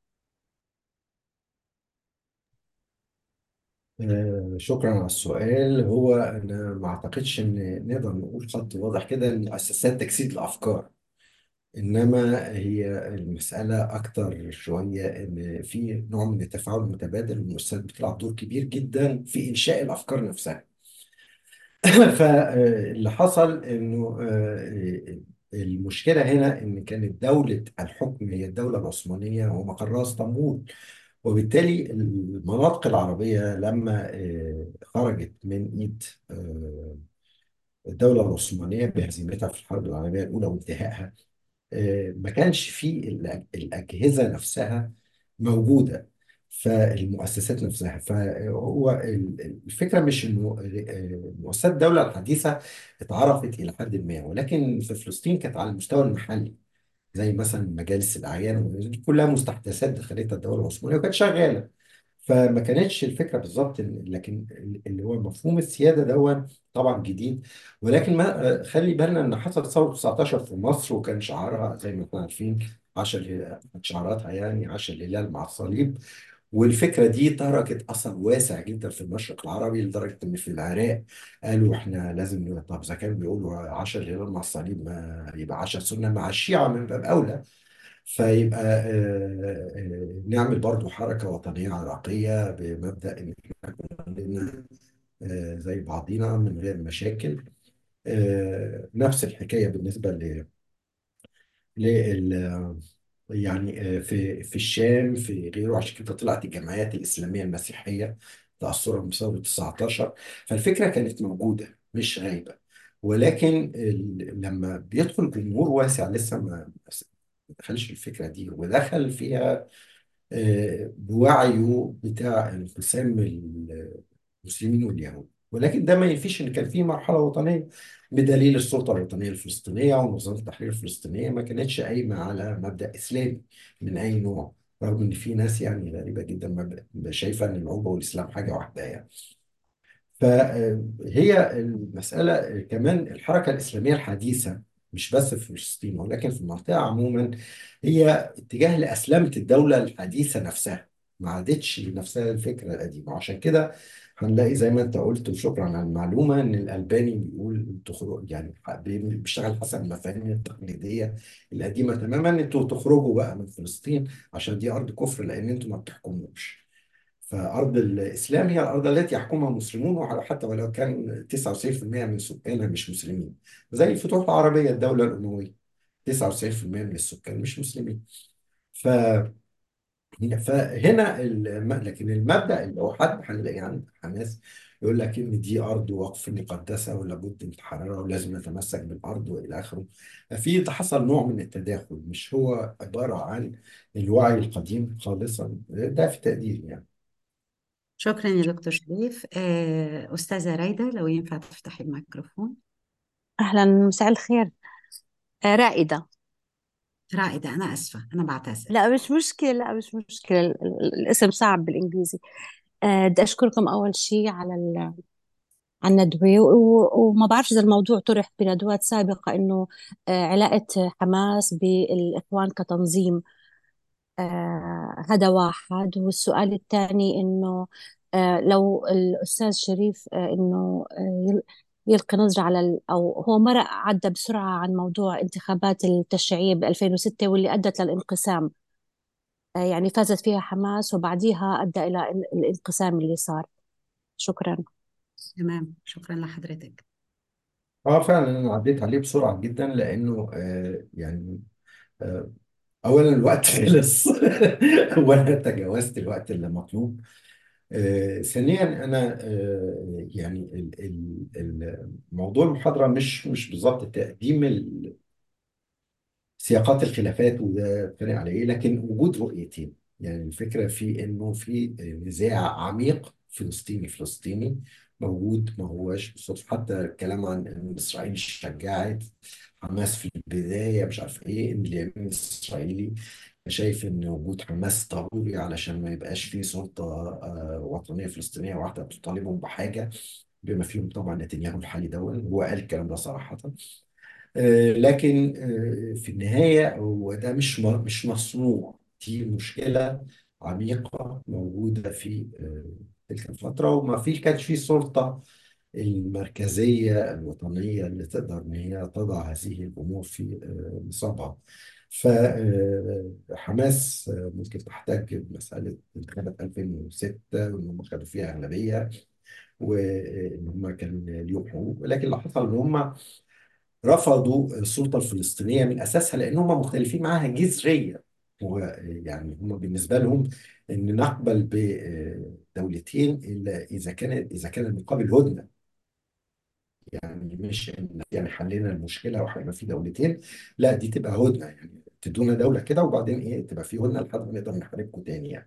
آه، شكرا على السؤال. هو أنا ما أعتقدش إن نقدر نقول خط واضح كده إن أساسات تجسيد الأفكار، إنما هي المسألة أكتر شوية إن في نوع من التفاعل المتبادل، والمؤسسات بتلعب دور كبير جدا في إنشاء الأفكار نفسها. فاللي حصل إنه آه، المشكلة هنا إن كانت دولة الحكم هي الدولة العثمانية ومقرها اسطنبول، وبالتالي المناطق العربية لما آه، خرجت من إيد آه، الدولة العثمانية بهزيمتها في الحرب العالمية الأولى وانتهائها، آه، ما كانش فيه الأج- الأجهزة نفسها موجودة، فالمؤسسات نفسها. فهو ال- الفكرة مش إنه آه، مؤسسات الدولة الحديثة اتعرفت إلى حد ما، ولكن في فلسطين كانت على المستوى المحلي، زي مثلا مجالس الأعيان، دي كلها مستحدثات دخلتها الدولة العثمانية وكانت شغالة. فما كانتش الفكره بالظبط إن- لكن اللي هو مفهوم السياده ده طبعا جديد. ولكن ما خلي بالنا ان حصلت ثوره تسعتاشر في مصر، وكان شعارها زي ما احنا عارفين عشر، شعاراتها يعني عشر الهلال مع الصليب. والفكره دي تركت اثر واسع جدا في المشرق العربي، لدرجه ان في العراق قالوا احنا لازم ن- طب اذا كانوا بيقولوا عشر الهلال مع الصليب، ما يبقى عشر سنه مع الشيعه من باب اولى. فيبقى آه، آه، نعمل برضو حركة وطنية عراقية بمبدأ إن إحنا كلنا آه، زي بعضينا من غير مشاكل. آه، نفس الحكاية بالنسبة ل لل يعني آه، في في الشام في غيره. عشان كده طلعت الجمعيات الإسلامية المسيحية تأثرا بثورة تسعتاشر. فالفكرة كانت موجودة، مش غايبة. ولكن ال- لما بيدخل جمهور واسع لسه ما ما دخلش الفكرة دي ودخل فيها آه، بوعيه بتاع انقسام المسلمين واليهود. ولكن ده ما ينفيش ان كان في مرحله وطنيه، بدليل السلطه الوطنيه الفلسطينيه ونظام التحرير الفلسطينيه ما كانتش قايمه على مبدا اسلامي من اي نوع، رغم ان في ناس يعني غريبه جدا ما شايفه ان العقبه والاسلام حاجه واحده يعني. فهي المسألة كمان الحركة الإسلامية الحديثة مش بس في فلسطين ولكن في المنطقة عموما هي اتجاه لأسلمة الدولة الحديثة نفسها، ما عادتش لنفسها الفكرة القديمة. وعشان كده هنلاقي زي ما انت قلت وشكرا على المعلومة ان الألباني بيقول تخرج يعني بيشتغل حسب المفاهيم التقليدية القديمة تماما، انتوا تخرجوا بقى من فلسطين عشان دي أرض كفر لأن انتوا ما بتحكموش. فأرض الإسلام هي الأرض التي يحكمها المسلمون، وحتى ولو كان تسعة وتسعين بالمئة من سكانها مش مسلمين، زي الفتوح العربية الدولة الأموية تسعة وتسعين بالمئة من السكان مش مسلمين. ف فهنا الم... لكن المبدأ اللي هو حد هنلاقي عند حماس يقول لك ان دي ارض وقف مقدسه ولابد من تحررها ولازم نتمسك بالارض والى اخره. في حصل نوع من التداخل، مش هو عباره عن الوعي القديم خالصا، ده في تقديري يعني. شكرا يا دكتور شريف. آه، أستاذة رايدة لو ينفع تفتحي الميكروفون. أهلا، مساء الخير. آه، رائدة. رائدة، أنا أسفة، أنا بعتذر. لا مش مشكلة، لا مش مشكلة، ال- ال- الاسم صعب بالإنجليزي. آه، بدي أشكركم أول شيء على ال- على الندوة، و- وما بعرفش إذا الموضوع طرح بندوات سابقة، إنه آه، علاقة حماس بالإخوان كتنظيم. آه، هذا واحد. والسؤال الثاني إنه آه، لو الأستاذ شريف آه، إنه آه، يل- يلقي نظرة على ال- أو هو مرق عدى بسرعة عن موضوع انتخابات التشريعية ب ألفين وستة واللي أدت للانقسام. آه، يعني فازت فيها حماس وبعديها أدى إلى ال- الانقسام اللي صار. شكرا. تمام، شكرا لحضرتك. اه فعلا انا عديت عليه بسرعه جدا لانه آه يعني آه اولا الوقت خلص وانا تجاوزت الوقت اللي مطلوب. آه ثانيا انا آه يعني ال- ال- ال- موضوع المحاضره مش مش بالظبط تقديم سياقات الخلافات وده اتفرق على ايه، لكن وجود رؤيتين. يعني الفكره في انه في نزاع عميق فلسطيني فلسطيني موجود، ما هوش بالصدفه. حتى الكلام عن ان اسرائيل شجعت حماس في البدايه مش عارف ايه، ان اليمين الاسرائيلي شايف ان وجود حماس ضروري علشان ما يبقاش في سلطه آه، وطنيه فلسطينيه واحده تطالبهم بحاجه، بما فيهم طبعا نتنياهو الحالي ده، هو قال الكلام ده صراحه. آه، لكن آه، في النهاية هو ده مش م- مش مصنوع، دي مشكلة عميقة موجودة في آه، تلك الفترة، وما في كانش في سلطة المركزية الوطنية اللي تقدر إن هي تضع هذه الأمور في آه، نصابها. فحماس ممكن تحتاج بمسألة انتخابات ألفين وستة وإن هم خدوا فيها أغلبية وإن هم كان ليهم حقوق، لكن اللي حصل إن هم رفضوا السلطة الفلسطينية من أساسها لأن هم مختلفين معاها جذريا. هو يعني هم بالنسبة لهم أن نقبل بدولتين إلا إذا كان إذا كان المقابل هدنة، يعني مش إن يعني حلينا المشكلة وهيبقى في دولتين، لا دي تبقى هدنة، يعني تدونا دولة كده وبعدين إيه تبقى في هدنة لحد ما نقدر نحاربكم تاني يعني.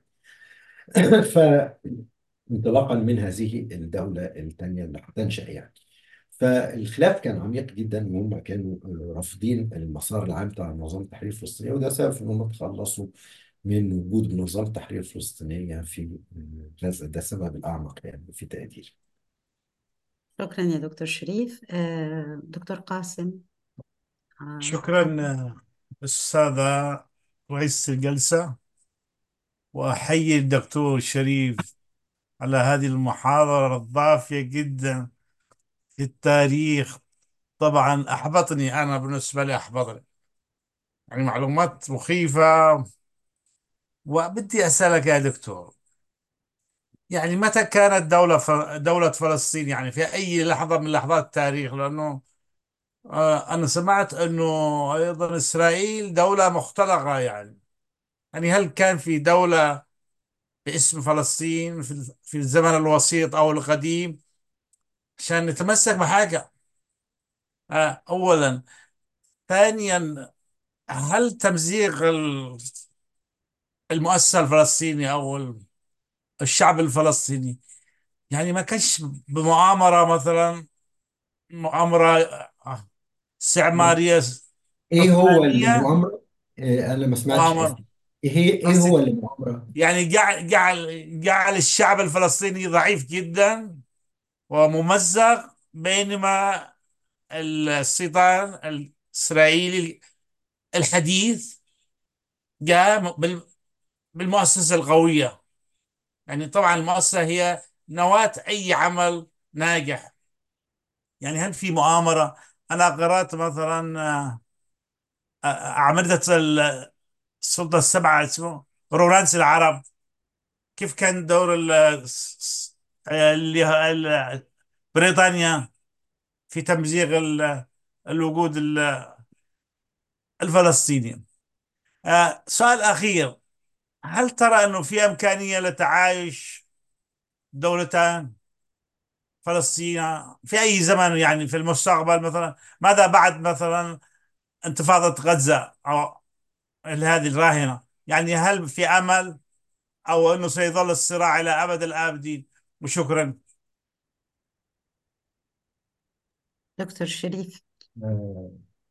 فانطلاقا من هذه الدولة الثانية اللي هتنشأ يعني. فالخلاف كان عميق جدا وهم كانوا آه، رافضين المسار العام بتاع نظام التحرير الفلسطيني، وده سبب في ان هم تخلصوا من وجود نظام التحرير الفلسطينية في آه، غزة. ده السبب الأعمق يعني في تقديري. شكرا يا دكتور شريف. آه، دكتور قاسم. آه، شكرا آه، أستاذة رئيس الجلسة، وأحيي الدكتور شريف على هذه المحاضرة الضافية جدا في التاريخ. طبعا أحبطني، أنا بالنسبة لي أحبطني، يعني معلومات مخيفة. وبدي أسألك يا دكتور، يعني متى كانت دولة ف... دولة فلسطين، يعني في أي لحظة من لحظات التاريخ؟ لأنه آه، أنا سمعت أنه أيضا إسرائيل دولة مختلقة، يعني يعني هل كان في دولة باسم فلسطين في في الزمن الوسيط أو القديم؟ عشان نتمسك بحاجة. آه، أولا. ثانيا، هل تمزيق ال- المؤسسة الفلسطينية أو الشعب الفلسطيني يعني ما كانش بمؤامرة مثلا، مؤامرة آه، استعمارية ايه هو عثمانية؟ المؤامرة؟ إيه انا ما سمعتش مؤامرة، قصدي. ايه هي ايه هو قصدي المؤامرة؟ يعني جعل جعل جعل الشعب الفلسطيني ضعيف جدا وممزق، بينما السلطان الإسرائيلي الحديث جاء بال- بالمؤسسة القوية. يعني طبعا المؤسسة هي نواة أي عمل ناجح. يعني هل في مؤامرة؟ أنا قرأت مثلا آه، آه، أعمدة السلطة السبعة اسمه رورانس العرب، كيف كان دور ال- الس- اللي ال- بريطانيا في تمزيق ال- الوجود ال- الفلسطيني. آه، سؤال أخير، هل ترى أنه في إمكانية لتعايش دولتان، فلسطين في أي زمن يعني في المستقبل مثلا؟ ماذا بعد مثلا انتفاضة غزة أو هذه الراهنة؟ يعني هل في أمل أو أنه سيظل الصراع إلى أبد الآبدين؟ وشكرا. دكتور شريف. آه،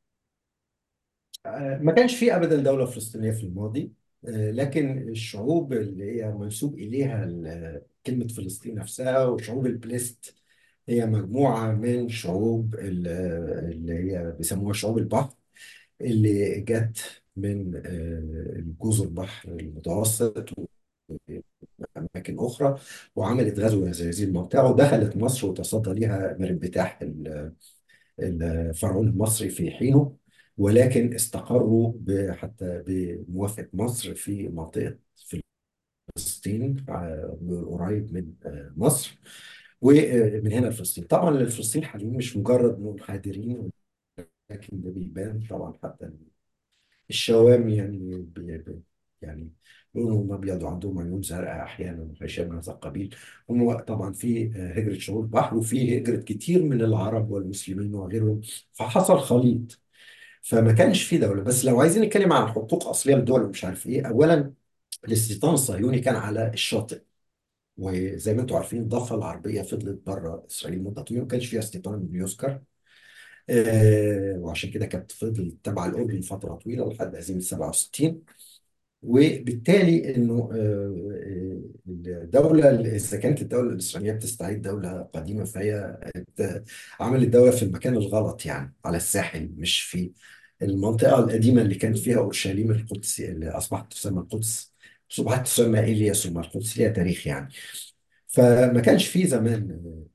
آه، ما كانش في ابدا دولة فلسطينية في الماضي. آه، لكن الشعوب اللي هي منسوب اليها ال- كلمة فلسطين نفسها، وشعوب البليست، هي مجموعة من شعوب ال- اللي هي بيسموها شعوب البحر، اللي جت من آه، جزر البحر المتوسط وأماكن أخرى، وعملت غزو زي هذه المنطقة، ودخلت مصر وتصدى لها من انفتاح ال- الفرعون المصري في حينه. ولكن استقروا ب- حتى بموافقة مصر في منطقة فلسطين، آه، قريب من آه، مصر. ومن هنا لفلسطين. طبعا الفلسطين حاليا مش مجرد منحدرين، لكن ده بيبان طبعا. حتى الشوام يعني بي بي- يعني لونهم هم ابيض وعندهم عيون زرقاء احيانا واشياء من هذا القبيل. هم طبعا في هجره شعوب البحر، وفي هجره كتير من العرب والمسلمين وغيرهم، فحصل خليط. فما كانش في دوله. بس لو عايزين نتكلم عن حقوق اصليه للدول ومش عارف ايه، اولا الاستيطان الصهيوني كان على الشاطئ، وزي ما انتم عارفين الضفه الغربيه فضلت بره اسرائيل مده طويله، ما كانش فيها استيطان يذكر. آه وعشان كده كانت فضلت تبع الاردن فتره طويله لحد هزيمه سبعة وستين. وبالتالي انه آه، آه، الدوله، اذا كانت الدوله الاسرائيليه بتستعيد دوله قديمه، فهي ات- عملت دوله في المكان الغلط، يعني على الساحل، مش في المنطقه القديمه اللي كانت فيها اورشليم القدس اللي اصبحت تسمى القدس، اصبحت تسمى ايليا ثم القدس، ليها تاريخ يعني. فما كانش في زمان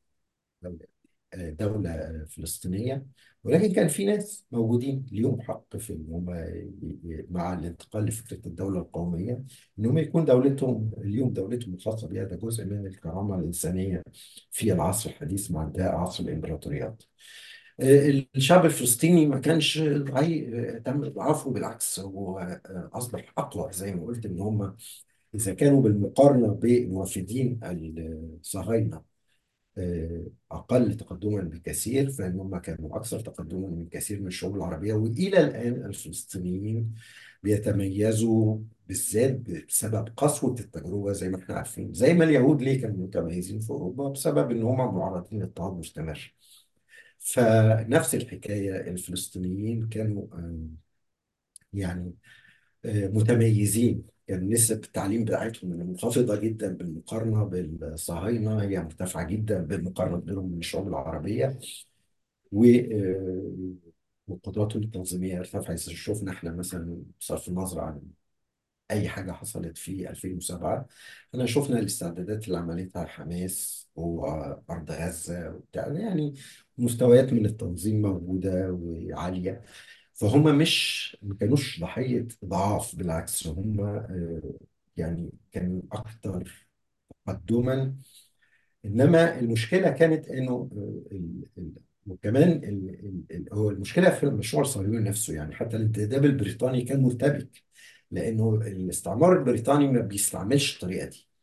دولة فلسطينية، ولكن كان في ناس موجودين ليهم حق في ان هم ي- ي- مع الانتقال لفكرة الدولة القومية، ان هم يكون دولتهم اليوم دولتهم الخاصة بها. ده جزء من الكرامة الإنسانية في العصر الحديث مع انتهاء عصر الإمبراطوريات. آه، الشعب الفلسطيني ما كانش ضعيف، تم إضعافه، بالعكس هو آه، أصبح أقوى. زي ما قلت إن هم إذا كانوا بالمقارنة بالوافدين الصهاينة آه، أقل تقدما بكثير، فإن هم كانوا أكثر تقدما من كثير من الشعوب العربية. وإلى الآن الفلسطينيين بيتميزوا بالذات بسبب قسوة التجربة، زي ما احنا عارفين. زي ما اليهود ليه كانوا متميزين في أوروبا؟ بسبب إن هم معرضين لاضطهاد مستمر. فنفس الحكاية الفلسطينيين كانوا آه، يعني آه، متميزين. كان نسب التعليم بتاعتهم منخفضة جدا بالمقارنة بالصهاينة، هي مرتفعة جدا بالمقارنة بينهم من الشعوب العربية. و آه، وقدراتهم التنظيمية ارتفعت. إذا شفنا احنا مثلا بصرف النظر عن أي حاجة حصلت في ألفين وسبعة، احنا شفنا الاستعدادات اللي عملتها حماس وأرض غزة وبتاع، يعني مستويات من التنظيم موجودة وعالية. فهم مش ما كانوش ضحية ضعاف، بالعكس هم آه، يعني كانوا أكثر تقدما. إنما المشكلة كانت إنه آه، ال- ال- وكمان ال- ال- ال- هو المشكلة في المشروع الصهيوني نفسه. يعني حتى الانتداب البريطاني كان مرتبك، لأنه الاستعمار البريطاني ما بيستعملش الطريقة دي.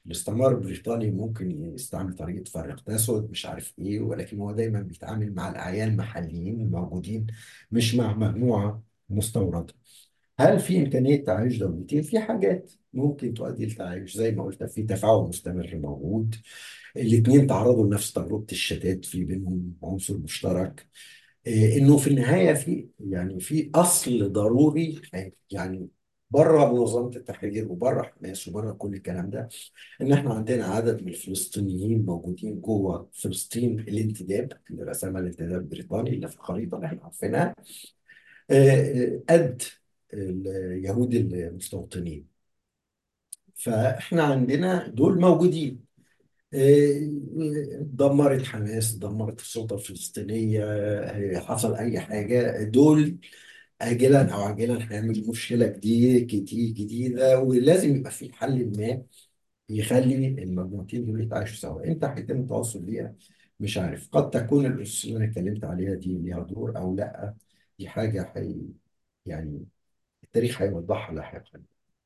الاستعمار البريطاني ممكن يستعمل طريقة فرق تسد مش عارف ايه، ولكن هو دايما بيتعامل مع الأعيان المحليين الموجودين، مش مع مجموعة مستوردة. هل في إمكانية تعايش دولتين؟ في حاجات ممكن تؤدي للتعايش، زي ما قلت في تفاعل مستمر موجود، الاثنين تعرضوا لنفس تجربة الشتات، في بينهم عنصر مشترك. إيه، انه في النهايه في يعني في اصل ضروري، يعني بره منظمه التحرير وبره حماس وبره كل الكلام ده، ان احنا عندنا عدد من الفلسطينيين موجودين جوه فلسطين. الانتداب اللي رسمها الانتداب البريطاني اللي في الخريطه اللي احنا عارفينها، آه، آه، قد اليهود المستوطنين. فاحنا عندنا دول موجودين. آه، دمرت حماس، دمرت السلطه الفلسطينيه، آه، حصل اي حاجه، دول آجلا أو عاجلا هيعمل مشكلة جديدة كتير جديدة، ولازم يبقى في حل ما يخلي المجموعتين دول يتعايشوا سوا. إمتى هيتم التواصل ليها؟ مش عارف. قد تكون الأسس اللي أنا اتكلمت عليها دي ليها دور أو لأ، دي حاجة حي يعني التاريخ هيوضحها لاحقا.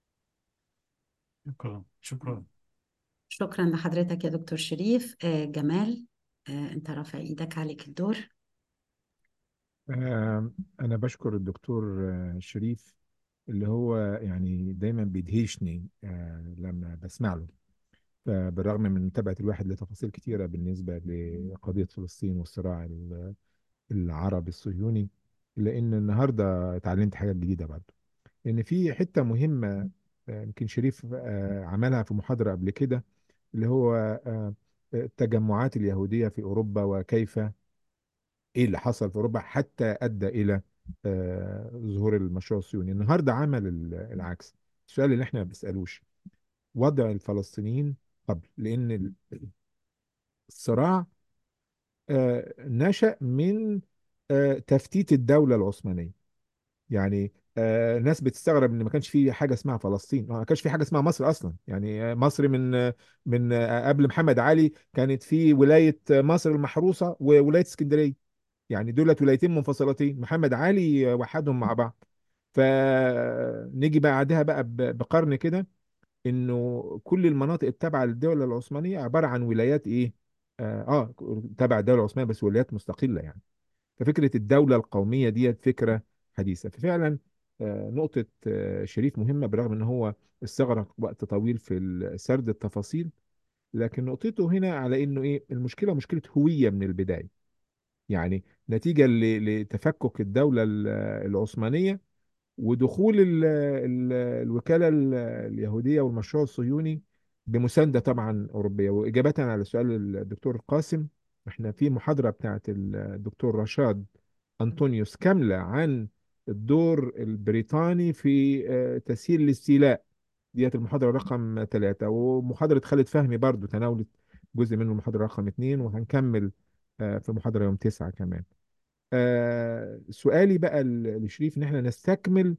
شكرا شكرا. شكرا لحضرتك يا دكتور شريف. آه جمال، آه أنت رافع إيدك، عليك الدور. آه، أنا بشكر الدكتور آه، شريف، اللي هو يعني دايما بيدهشني آه، لما بسمع له. فبالرغم من متابعة الواحد لتفاصيل كتيرة بالنسبة لقضية فلسطين والصراع ال- العربي الصهيوني، إلا إن النهاردة اتعلمت حاجات جديدة برضه. لأن في حتة مهمة آه، يمكن شريف آه، عملها في محاضرة قبل كده، اللي هو آه، التجمعات اليهودية في أوروبا، وكيف إيه اللي حصل في أوروبا حتى أدى إلى آه، ظهور المشروع الصهيوني. النهاردة عمل ال- العكس. السؤال اللي احنا ما بنسألوش وضع الفلسطينيين قبل، لأن ال- الصراع آه، نشأ من آه، تفتيت الدولة العثمانية. يعني آه، ناس بتستغرب ان ما كانش في حاجه اسمها فلسطين، ما كانش في حاجه اسمها مصر اصلا. يعني آه، مصر من آه، من آه، قبل محمد علي كانت في ولايه آه، مصر المحروسه وولايه اسكندريه. يعني دولت ولايتين منفصلتين، محمد علي آه، وحدهم مع بعض. فنيجي بعدها بقى ب- بقرن كده، انه كل المناطق التابعه للدوله العثمانيه عباره عن ولايات ايه، اه آه، تبع الدوله العثمانيه بس ولايات مستقله يعني. ففكرة الدولة القومية ديت فكرة حديثة. ففعلا آه، نقطة آه، شريف مهمة، برغم ان هو استغرق وقت طويل في ال- سرد التفاصيل. لكن نقطته هنا على انه ايه، المشكلة مشكلة هوية من البداية. يعني نتيجة ل- لتفكك الدولة ال- العثمانية ودخول ال ال الوكالة ال- اليهودية والمشروع الصهيوني بمساندة طبعا أوروبية. وإجابة على سؤال الدكتور قاسم، احنا في محاضرة بتاعت الدكتور رشاد أنطونيوس كاملة عن الدور البريطاني في آه، تسهيل الاستيلاء. ديت المحاضرة رقم ثلاثة. ومحاضرة خالد فهمي برضو تناولت جزء منه، المحاضرة رقم اثنين. وهنكمل آه، في محاضرة يوم تسعة كمان. آه، سؤالي بقى ل- لشريف ان احنا نستكمل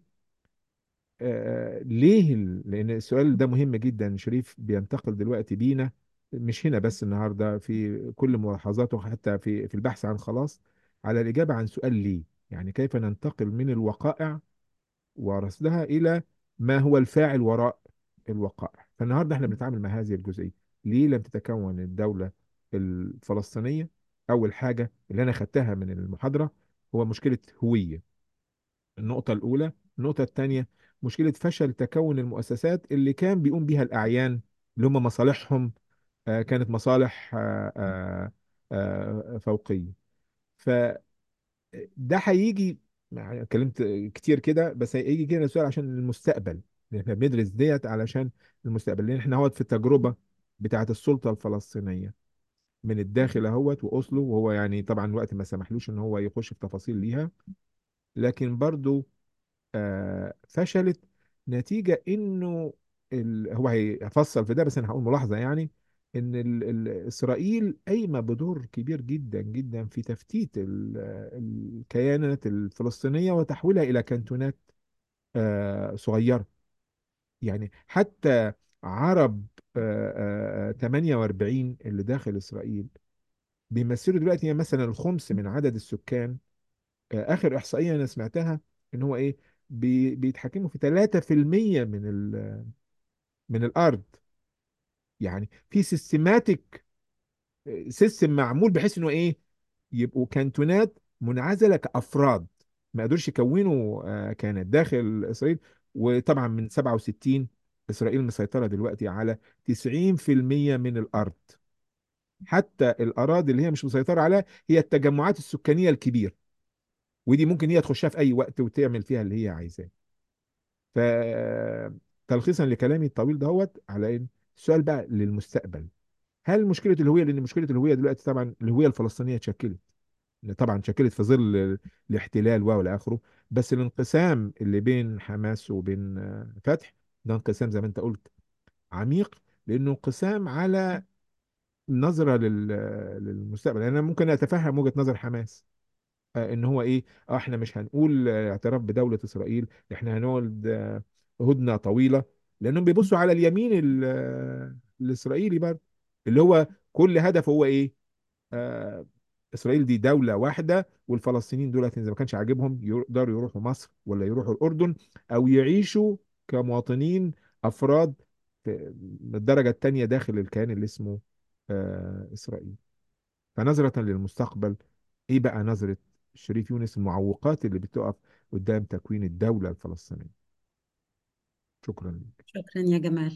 آه، ليه ال- لان السؤال ده مهم جدا. شريف بينتقل دلوقتي بينا، مش هنا بس، النهارده في كل ملاحظاته حتى في في البحث عن خلاص على الاجابه عن سؤال ليه. يعني كيف ننتقل من الوقائع ورصدها الى ما هو الفاعل وراء الوقائع. فالنهارده احنا بنتعامل مع هذه الجزئيه. ليه لم تتكون الدوله الفلسطينيه؟ اول حاجه اللي انا خدتها من المحاضره هو مشكله هويه، النقطة الأولى. النقطة الثانية مشكلة فشل تكون المؤسسات اللي كان بيقوم بيها الأعيان، اللي هم مصالحهم آه، كانت مصالح آه، آه، آه، فوقية. فده هيجي، يعني اتكلمت كتير كده بس هيجي كده سؤال عشان المستقبل. لأن احنا بندرس ديت علشان المستقبل، لأن احنا اهوت في التجربة بتاعت السلطة الفلسطينية من الداخل اهوت وأوسلو. وهو يعني طبعا الوقت ما سمحلوش ان هو يخش في تفاصيل ليها، لكن برضو آه، فشلت نتيجة انه ال... هو هيفصل في ده بس انا هقول ملاحظة، يعني ان ال... ال... اسرائيل قايمة بدور كبير جدا جدا في تفتيت ال... الكيانات الفلسطينية وتحويلها الى كانتونات آه، صغيرة. يعني حتى عرب آه، آه، آه، ثمانية وأربعين اللي داخل اسرائيل بيمثلوا دلوقتي مثلا الخمس من عدد السكان. آه، اخر احصائيه انا سمعتها ان هو ايه، بي بيتحكموا في ثلاثة في المية من ال من الارض. يعني في سيستماتيك سيستم معمول بحيث انه ايه، يبقوا كانتونات منعزله كافراد، ما قدروش يكونوا آه، كيانات داخل اسرائيل. وطبعا من سبعة وستين اسرائيل مسيطره دلوقتي على تسعين في المية من الارض. حتى الاراضي اللي هي مش مسيطره عليها هي التجمعات السكانيه الكبيره، ودي ممكن هي تخشها في اي وقت وتعمل فيها اللي هي عايزاه. ف تلخيصا لكلامي الطويل دهوت، على ان السؤال بقى للمستقبل، هل مشكله الهويه، لان مشكله الهويه دلوقتي طبعا الهويه الفلسطينيه اتشكلت، طبعا اتشكلت في ظل الاحتلال و الى اخره، بس الانقسام اللي بين حماس وبين آه، فتح، ده انقسام زي ما انت قلت عميق، لانه انقسام على نظره لل- للمستقبل. يعني انا ممكن اتفهم وجهه نظر حماس، آه، ان هو ايه، اه احنا مش هنقول آه، اعتراف بدولة اسرائيل، احنا هنقعد آه، هدنة طويلة، لانهم بيبصوا على اليمين ال- آه، الاسرائيلي برضه، اللي هو كل هدفه هو ايه، آه، اسرائيل دي دولة واحدة، والفلسطينيين دول اذا ما كانش عاجبهم يقدروا يروحوا مصر ولا يروحوا الاردن، او يعيشوا كمواطنين افراد في من الدرجة الثانية داخل الكيان اللي اسمه آه، اسرائيل. فنظرة للمستقبل، ايه بقى نظرة شريف يونس المعوقات اللي بتقف قدام تكوين الدولة الفلسطينية؟ شكرا لك. شكرا يا جمال.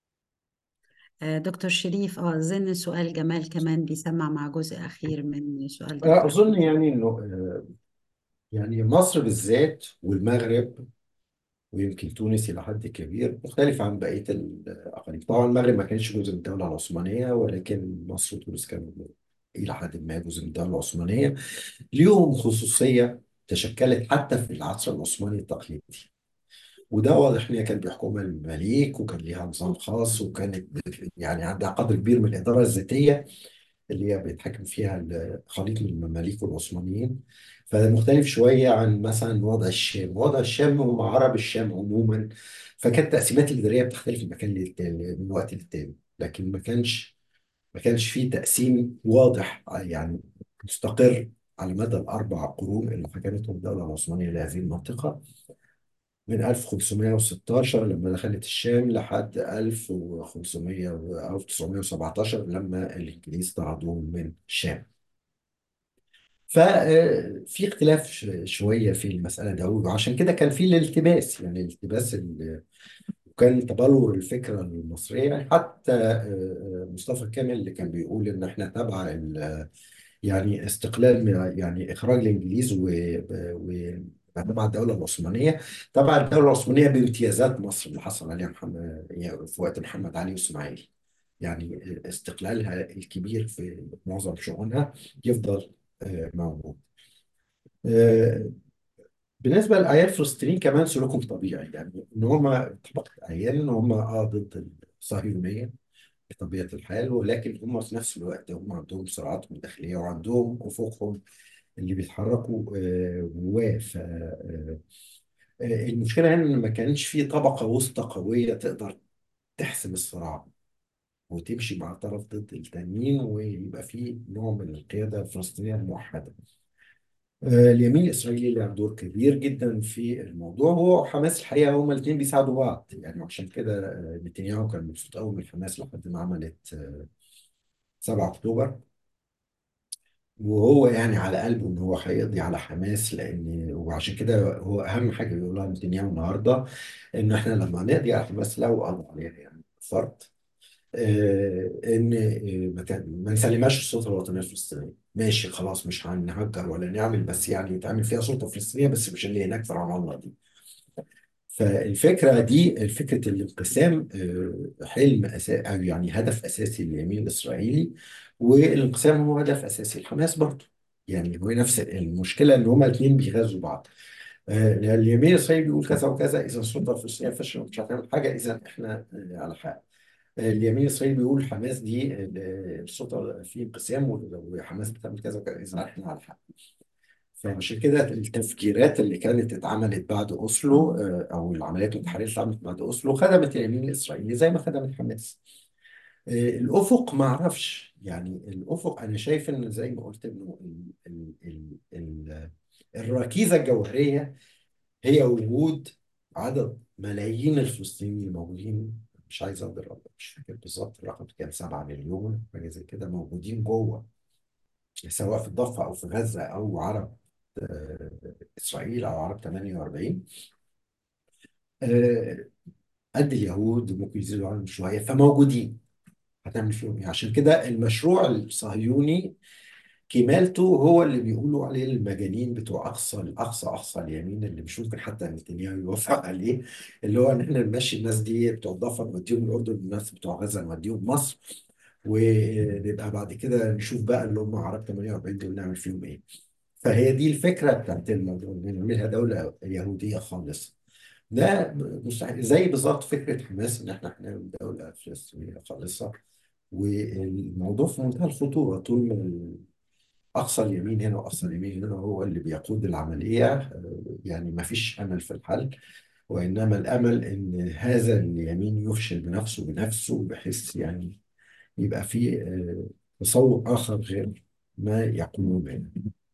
آه، دكتور شريف، اه اظن سؤال جمال كمان بيسمع مع جزء اخير من سؤال دكتور أظن شريف. يعني إنه آه، يعني مصر بالذات والمغرب ويمكن تونس إلى حد كبير مختلف عن بقية الأقاليم. طبعا المغرب ما كانش جزء من الدولة العثمانية، ولكن مصر وتونس كانوا إلى حد ما جزء من الدولة العثمانية. ليهم خصوصية تشكلت حتى في العصر العثماني التقليدي، وده واضح ان هي كان بيحكمها المماليك، وكان ليها نظام خاص، وكانت بت- يعني عندها قدر كبير من الإدارة الذاتية اللي هي بيتحكم فيها الخليط من المماليك والعثمانيين. فده مختلف شوية عن مثلا وضع الشام. وضع الشام هم عرب الشام عموما، فكانت التقسيمات الإدارية بتختلف من مكان للتاني، من وقت للتاني، لكن ما كانش ما كانش فيه تقسيم واضح يعني مستقر على مدى الأربع قرون اللي حكمتهم الدولة العثمانية لهذه المنطقة، من ألف وخمسمائة وستاشر لما دخلت الشام لحد ألف وخمسمائة و ألف وتسعمائة وسبعة عشر لما الإنجليز طردوهم من الشام. ففي اختلاف ش- شوية في المسألة ده، وعشان كده كان في الالتباس، يعني الالتباس ال- وكان تبلور الفكرة المصرية. يعني حتى آه، آه، مصطفى كامل اللي كان بيقول إن إحنا تبع ال- يعني استقلال من يعني إخراج الإنجليز و و- تبع الدولة العثمانية. تبع الدولة العثمانية بامتيازات مصر اللي حصل عليها محمد يعني في وقت محمد علي وإسماعيل، يعني استقلالها الكبير في معظم شؤونها يفضل آه، موجود. آه، بالنسبة للأعيان الفلسطينيين كمان سلوكهم طبيعي، يعني إن هم طبقة أعيان إن هم آه ضد الصهيونية بطبيعة الحال، ولكن هم في نفس الوقت هم عندهم صراعاتهم الداخلية وعندهم أفقهم اللي بيتحركوا آه، جواه. ف آه، آه، المشكلة هنا إن ما كانش في طبقة وسطى قوية تقدر تحسم الصراع وتمشي مع طرف ضد التانيين، ويبقى في نوع من القيادة الفلسطينية الموحدة. آه، اليمين الإسرائيلي لعب دور كبير جدا في الموضوع، هو وحماس الحقيقة هما الاثنين بيساعدوا بعض. يعني عشان كده آه، نتنياهو كان مبسوط قوي من حماس لحد ما عملت آه، سبعة أكتوبر، وهو يعني على قلبه ان هو هيقضي على حماس، لان وعشان كده هو اهم حاجه بيقولها نتنياهو النهارده ان احنا لما نقضي على حماس لو قضوا عليها يعني فرض آه، ان آه، ما كان- ما نسلمهاش السلطه الوطنيه الفلسطينيه. ماشي خلاص مش هنهجر ولا نعمل، بس يعني يتعمل فيها سلطه فلسطينيه بس مش اللي هناك في رام الله دي. فالفكره دي فكره الانقسام آه، حلم أسا او يعني هدف اساسي لليمين الاسرائيلي، والانقسام هو هدف اساسي لحماس برضه. يعني هو نفس المشكله ان هما الاثنين بيغذوا بعض. آه، اليمين الاسرائيلي بيقول كذا وكذا، اذا السلطه الفلسطينيه فشلت ومش هتعمل حاجه، اذا احنا آه، على حق. اليمين الاسرائيلي بيقول حماس دي ال- السلطه في انقسام وحماس بتعمل كذا وكذا، اذا احنا على حق. فعشان كده التفجيرات اللي كانت اتعملت بعد اوسلو آه، او العمليات الانتحاريه اللي اتعملت بعد اوسلو خدمت اليمين الاسرائيلي زي ما خدمت حماس. آه، الافق ما اعرفش، يعني الافق انا شايف ان زي ما قلت انه ال- ال- ال- ال- الركيزه الجوهريه هي وجود عدد ملايين الفلسطينيين الموجودين مش عايز اقدر، مش فاكر بالظبط الرقم كام، سبعة مليون حاجه زي كده موجودين جوه، سواء في الضفه او في غزه او عرب آه، اسرائيل او عرب ثمانية وأربعين. آه، قد اليهود ممكن يزيدوا عنهم شويه، فموجودين. هتعمل فيهم ايه؟ عشان كده المشروع الصهيوني كمالته هو اللي بيقولوا عليه المجانين بتوع اقصى الاقصى اقصى اليمين، اللي مش ممكن حتى نتنياهو يوافق عليه، اللي هو ان احنا نمشي الناس دي بتوع الضفه نوديهم الاردن، الناس بتوع غزه نوديهم مصر، ونبقى بعد كده نشوف بقى اللي هم عرب ثمانية وأربعين دول نعمل فيهم ايه. فهي دي الفكره بتاعت الموضوع، إن نعملها دوله يهوديه خالصه. ده مستحيل، زي بالظبط فكره حماس ان احنا هنعمل دوله فلسطينيه خالصه. والموضوع في منتهى الخطوره، طول ما أقصى اليمين هنا وأقصى اليمين هنا هو اللي بيقود العملية، آه، يعني ما فيش أمل في الحل، وإنما الأمل إن هذا اليمين يفشل بنفسه بنفسه، بحيث يعني يبقى فيه آه، تصور آخر غير ما يقولون هنا.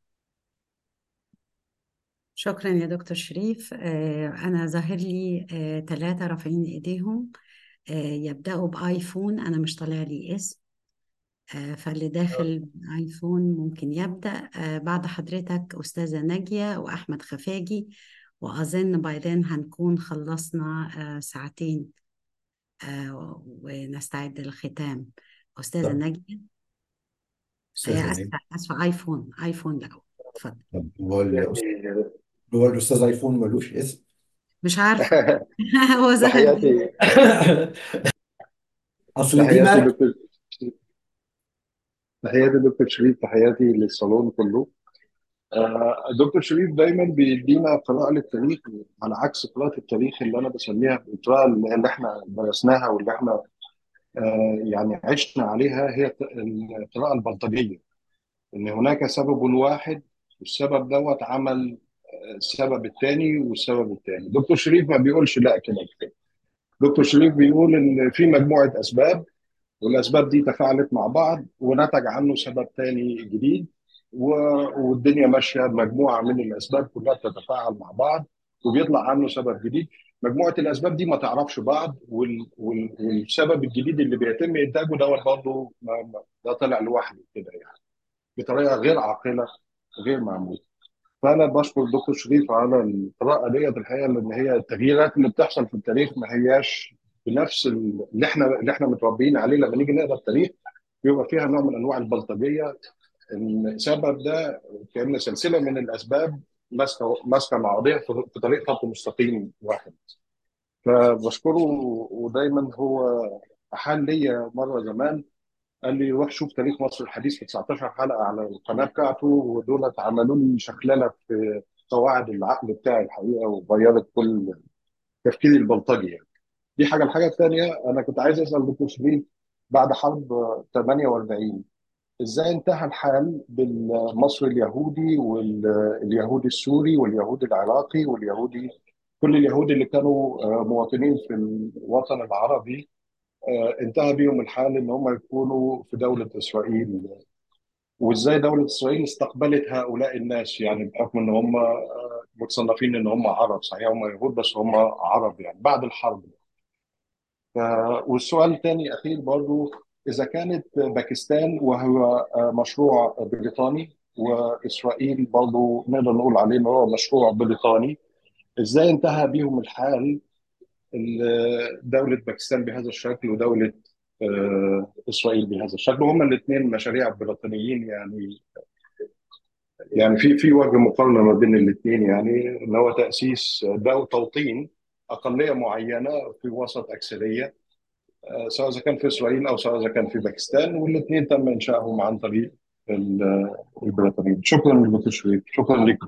شكرا يا دكتور شريف. آه، أنا ظاهر لي ثلاثة رافعين إيديهم، آه، يبدأوا بآيفون. أنا مش طالع لي اسم، آه، فاللي داخل آيفون ممكن يبدأ. آه، بعد حضرتك أستاذة ناجية وأحمد خفاجي، وأظن بعدين هنكون خلصنا آه، ساعتين آه، ونستعد للختام. أستاذة طب ناجية. أستاذة آه، نجم، أسفة أسفة آيفون آيفون الأول. اتفضل. طب هو الأستاذ- هو الأستاذ أيفون ملوش اسم؟ مش عارفة. هو ظهر لي. تحياتي أصل دي تحياتي ماركة. دكتور تحياتي دكتور شريف، تحياتي للصالون كله. آه، دكتور شريف دايما بيدينا قراءة للتاريخ، على عكس قراءة التاريخ اللي أنا بسميها القراءة اللي احنا درسناها واللي احنا آه، يعني عشنا عليها، هي القراءة البلطجية. إن هناك سبب واحد، والسبب دوت عمل السبب الثاني والسبب الثاني. دكتور شريف ما بيقولش لا كده كده. دكتور شريف بيقول إن في مجموعة أسباب، والاسباب دي تفاعلت مع بعض ونتج عنه سبب تاني جديد، و- والدنيا ماشيه بمجموعه من الاسباب كلها بتتفاعل مع بعض وبيطلع عنه سبب جديد. مجموعه الاسباب دي ما تعرفش بعض، وال... وال... والسبب الجديد اللي بيتم انتاجه دوت برضه ما... ما- ده طلع لوحده كده يعني، بطريقه غير عاقله، غير معموله. فانا بشكر الدكتور شريف على القراءه ديت الحقيقه، لان هي التغييرات اللي بتحصل في التاريخ ما هياش بنفس ال- اللي احنا اللي احنا متربيين عليه. لما نيجي نقرا التاريخ بيبقى فيها نوع من انواع البلطجيه، ان السبب ده كان سلسله من الاسباب ماسكه ماسكه مع قضيه في في طريق خط مستقيم واحد. فبشكره. ودايما هو احال ليا مره زمان، قال لي روح شوف تاريخ مصر الحديث في تسعتاشر حلقه على القناه بتاعته، ودول عملوا لي شخلله في قواعد العقل بتاعي الحقيقه، وغيرت كل تفكيري البلطجي يعني. دي حاجه. الحاجه الثانيه، انا كنت عايز اسال دكتور شريف، بعد حرب ثمانية وأربعين ازاي انتهى الحال بالمصري اليهودي واليهودي السوري واليهودي العراقي واليهودي، كل اليهود اللي كانوا آه، مواطنين في الوطن العربي، آه، انتهى بيهم الحال ان هم يكونوا في دوله اسرائيل؟ وازاي دولة إسرائيل استقبلت هؤلاء الناس، يعني بحكم إن هم آه، متصنفين إن هم عرب، صحيح هم يهود بس هم عرب يعني بعد الحرب. ف... والسؤال الثاني أخير برضو، إذا كانت باكستان وهو آه، مشروع بريطاني، وإسرائيل برضو نقدر نقول عليه إن هو مشروع بريطاني، إزاي انتهى بيهم الحال ال- دولة باكستان بهذا الشكل ودولة آه، إسرائيل بهذا الشكل، وهما الاثنين مشاريع بريطانيين يعني؟ يعني في في وجه مقارنه ما بين الاثنين، يعني ان هو تاسيس ده توطين اقليه معينه في وسط اكثريه، آه، سواء اذا كان في اسرائيل او سواء اذا كان في باكستان، والاثنين تم انشائهم عن طريق ال- البريطانيين. شكرا للدكتور شريف، شكرا لك.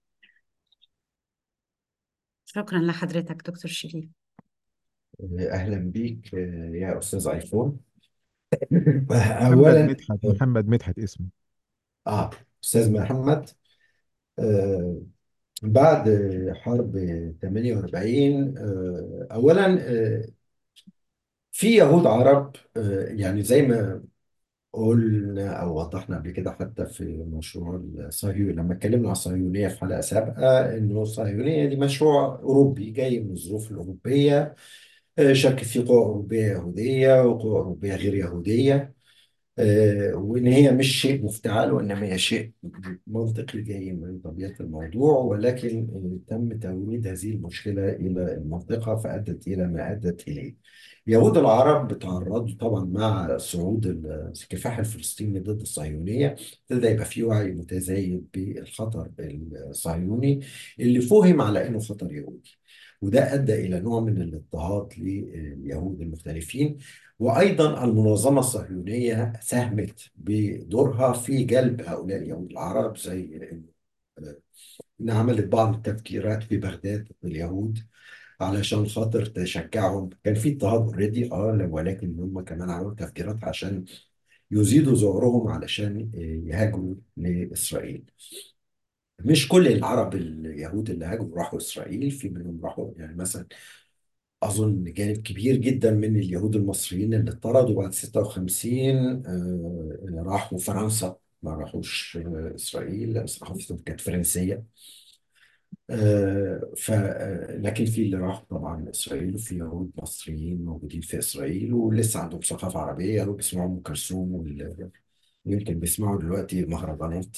شكرا لحضرتك دكتور شريف. أهلا بيك آه، يا أستاذ أيفون. محمد أولا مدحت محمد مدحت اسمه. آه أستاذ محمد، آه، بعد حرب ثمانية وأربعين، آه، أولا آه، في يهود عرب، آه، يعني زي ما قلنا أو وضحنا قبل كده حتى في مشروع الصهيوني لما اتكلمنا عن الصهيونية في حلقة سابقة، إنه الصهيونية دي مشروع أوروبي جاي من الظروف الأوروبية، آه، شاركت فيه قوى أوروبية يهودية وقوى أوروبية غير يهودية. آه، وإن هي مش شيء مفتعل، وإنما هي شيء منطقي جاي من طبيعة الموضوع، ولكن آه، تم توليد هذه المشكلة إلى المنطقة فأدت إلى ما أدت إليه. يهود العرب تعرضوا طبعا مع صعود الكفاح الفلسطيني ضد الصهيونية، ابتدى يبقى في وعي متزايد بالخطر الصهيوني اللي فهم على إنه خطر يهودي، وده أدى إلى نوع من الاضطهاد لليهود المختلفين. وأيضا المنظمة الصهيونية ساهمت بدورها في جلب هؤلاء اليهود العرب، زي إنها عملت بعض التفجيرات في بغداد ضد اليهود علشان خاطر تشجعهم. كان في اضطهاد اوريدي اه ولكن هم كمان عملوا تفجيرات عشان يزيدوا ذعرهم علشان آه، يهاجروا لإسرائيل. مش كل العرب اليهود اللي هاجروا راحوا إسرائيل، في منهم راحوا يعني مثلا أظن جانب كبير جدا من اليهود المصريين اللي اتطردوا بعد ستة وخمسين آه، راحوا فرنسا، ما راحوش آه، إسرائيل لأن ثقافتهم كانت فرنسية. آه، ف آه، لكن في اللي راحوا طبعا إسرائيل، وفي يهود مصريين موجودين في إسرائيل ولسه عندهم ثقافة عربية وبيسمعوا أم كلثوم وال- ويمكن بيسمعوا دلوقتي مهرجانات.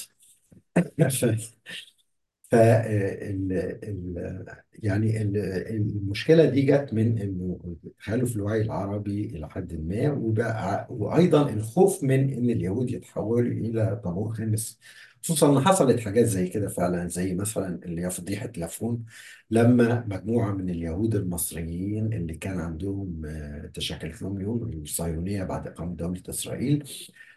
ف ال ال يعني ال- المشكله دي جت من انه تخلف الوعي العربي الى حد ما، وبقى وايضا الخوف من ان اليهود يتحولوا الى طابور خامس، خصوصا ان حصلت حاجات زي كده فعلا، زي مثلا اللي هي فضيحه لافون، لما مجموعه من اليهود المصريين اللي كان عندهم آه، تشكلت لهم يوم الصهيونيه بعد اقامه دوله اسرائيل،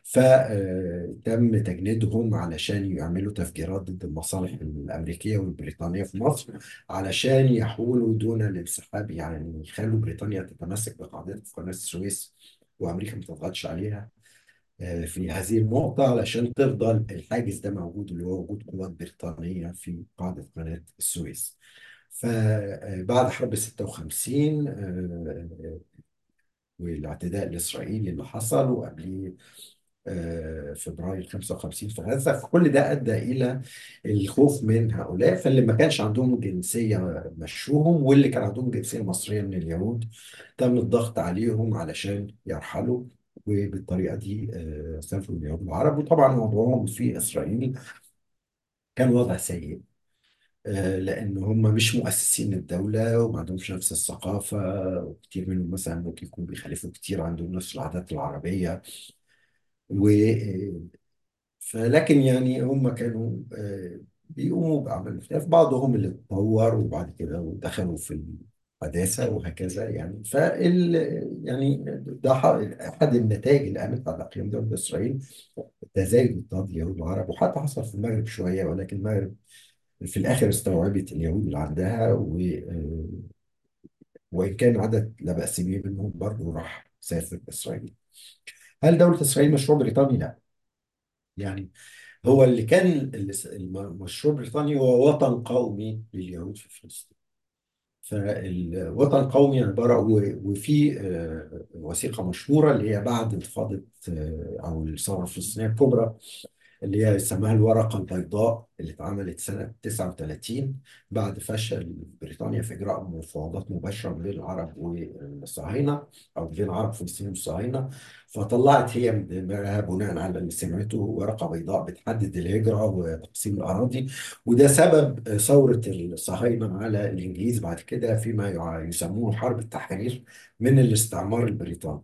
فتم تجنيدهم علشان يعملوا تفجيرات ضد المصالح الأمريكية والبريطانية في مصر، علشان يحولوا دون الانسحاب، يعني يخلوا بريطانيا تتمسك بقاعدتها في قناة السويس وأمريكا ما تضغطش عليها آه، في هذه النقطة، علشان تفضل الحاجز ده موجود، اللي هو وجود قوات بريطانية في قاعدة قناة السويس. فبعد حرب ستة وخمسين آه، والاعتداء الإسرائيلي اللي حصل، وقبليه آه، فبراير خمسة وخمسين في غزة، فكل ده أدى إلى الخوف من هؤلاء. فاللي ما كانش عندهم جنسية مشوهم، واللي كان عندهم جنسية مصرية من اليهود تم الضغط عليهم علشان يرحلوا، وبالطريقة دي آه، سافروا اليهود العرب. وطبعا وضعهم في إسرائيل كان وضع سيء، آه، لأن هم مش مؤسسين الدولة وما عندهمش نفس الثقافة، وكتير منهم مثلا ممكن يكونوا بيخالفوا كتير، عندهم نفس العادات العربية. و فلكن يعني هم كانوا آه، بيقوموا بأعمال مختلفة، بعضهم اللي اتطور وبعد كده ودخلوا في الحداثة وهكذا. يعني فال يعني ده ح- أحد النتائج اللي قامت على قيام دولة إسرائيل، تزايد اضطهاد اليهود العرب، وحتى حصل في المغرب شوية، ولكن المغرب في الآخر استوعبت اليهود اللي عندها، و آه، وإن كان عدد لا بأس به منهم برضه راح سافر إسرائيل. هل دولة إسرائيل مشروع بريطاني؟ لا. يعني هو اللي كان ال- المشروع البريطاني هو وطن قومي لليهود في فلسطين. فالوطن القومي عبارة و- وفي آه، وثيقة مشهورة اللي هي بعد انتفاضة آه، أو الثورة الفلسطينية الكبرى، اللي هي يسموها الورقة البيضاء، اللي اتعملت سنة تسعة وثلاثين بعد فشل بريطانيا في إجراء مفاوضات مباشرة بين العرب والصهاينة، أو بين العرب والفلسطينيين والصهاينة. فطلعت هي من دماغها بناء على اللي سمعته ورقة بيضاء بتحدد الهجرة وتقسيم الأراضي، وده سبب ثورة الصهاينة على الإنجليز بعد كده فيما يع- يسموه حرب التحرير من الاستعمار البريطاني.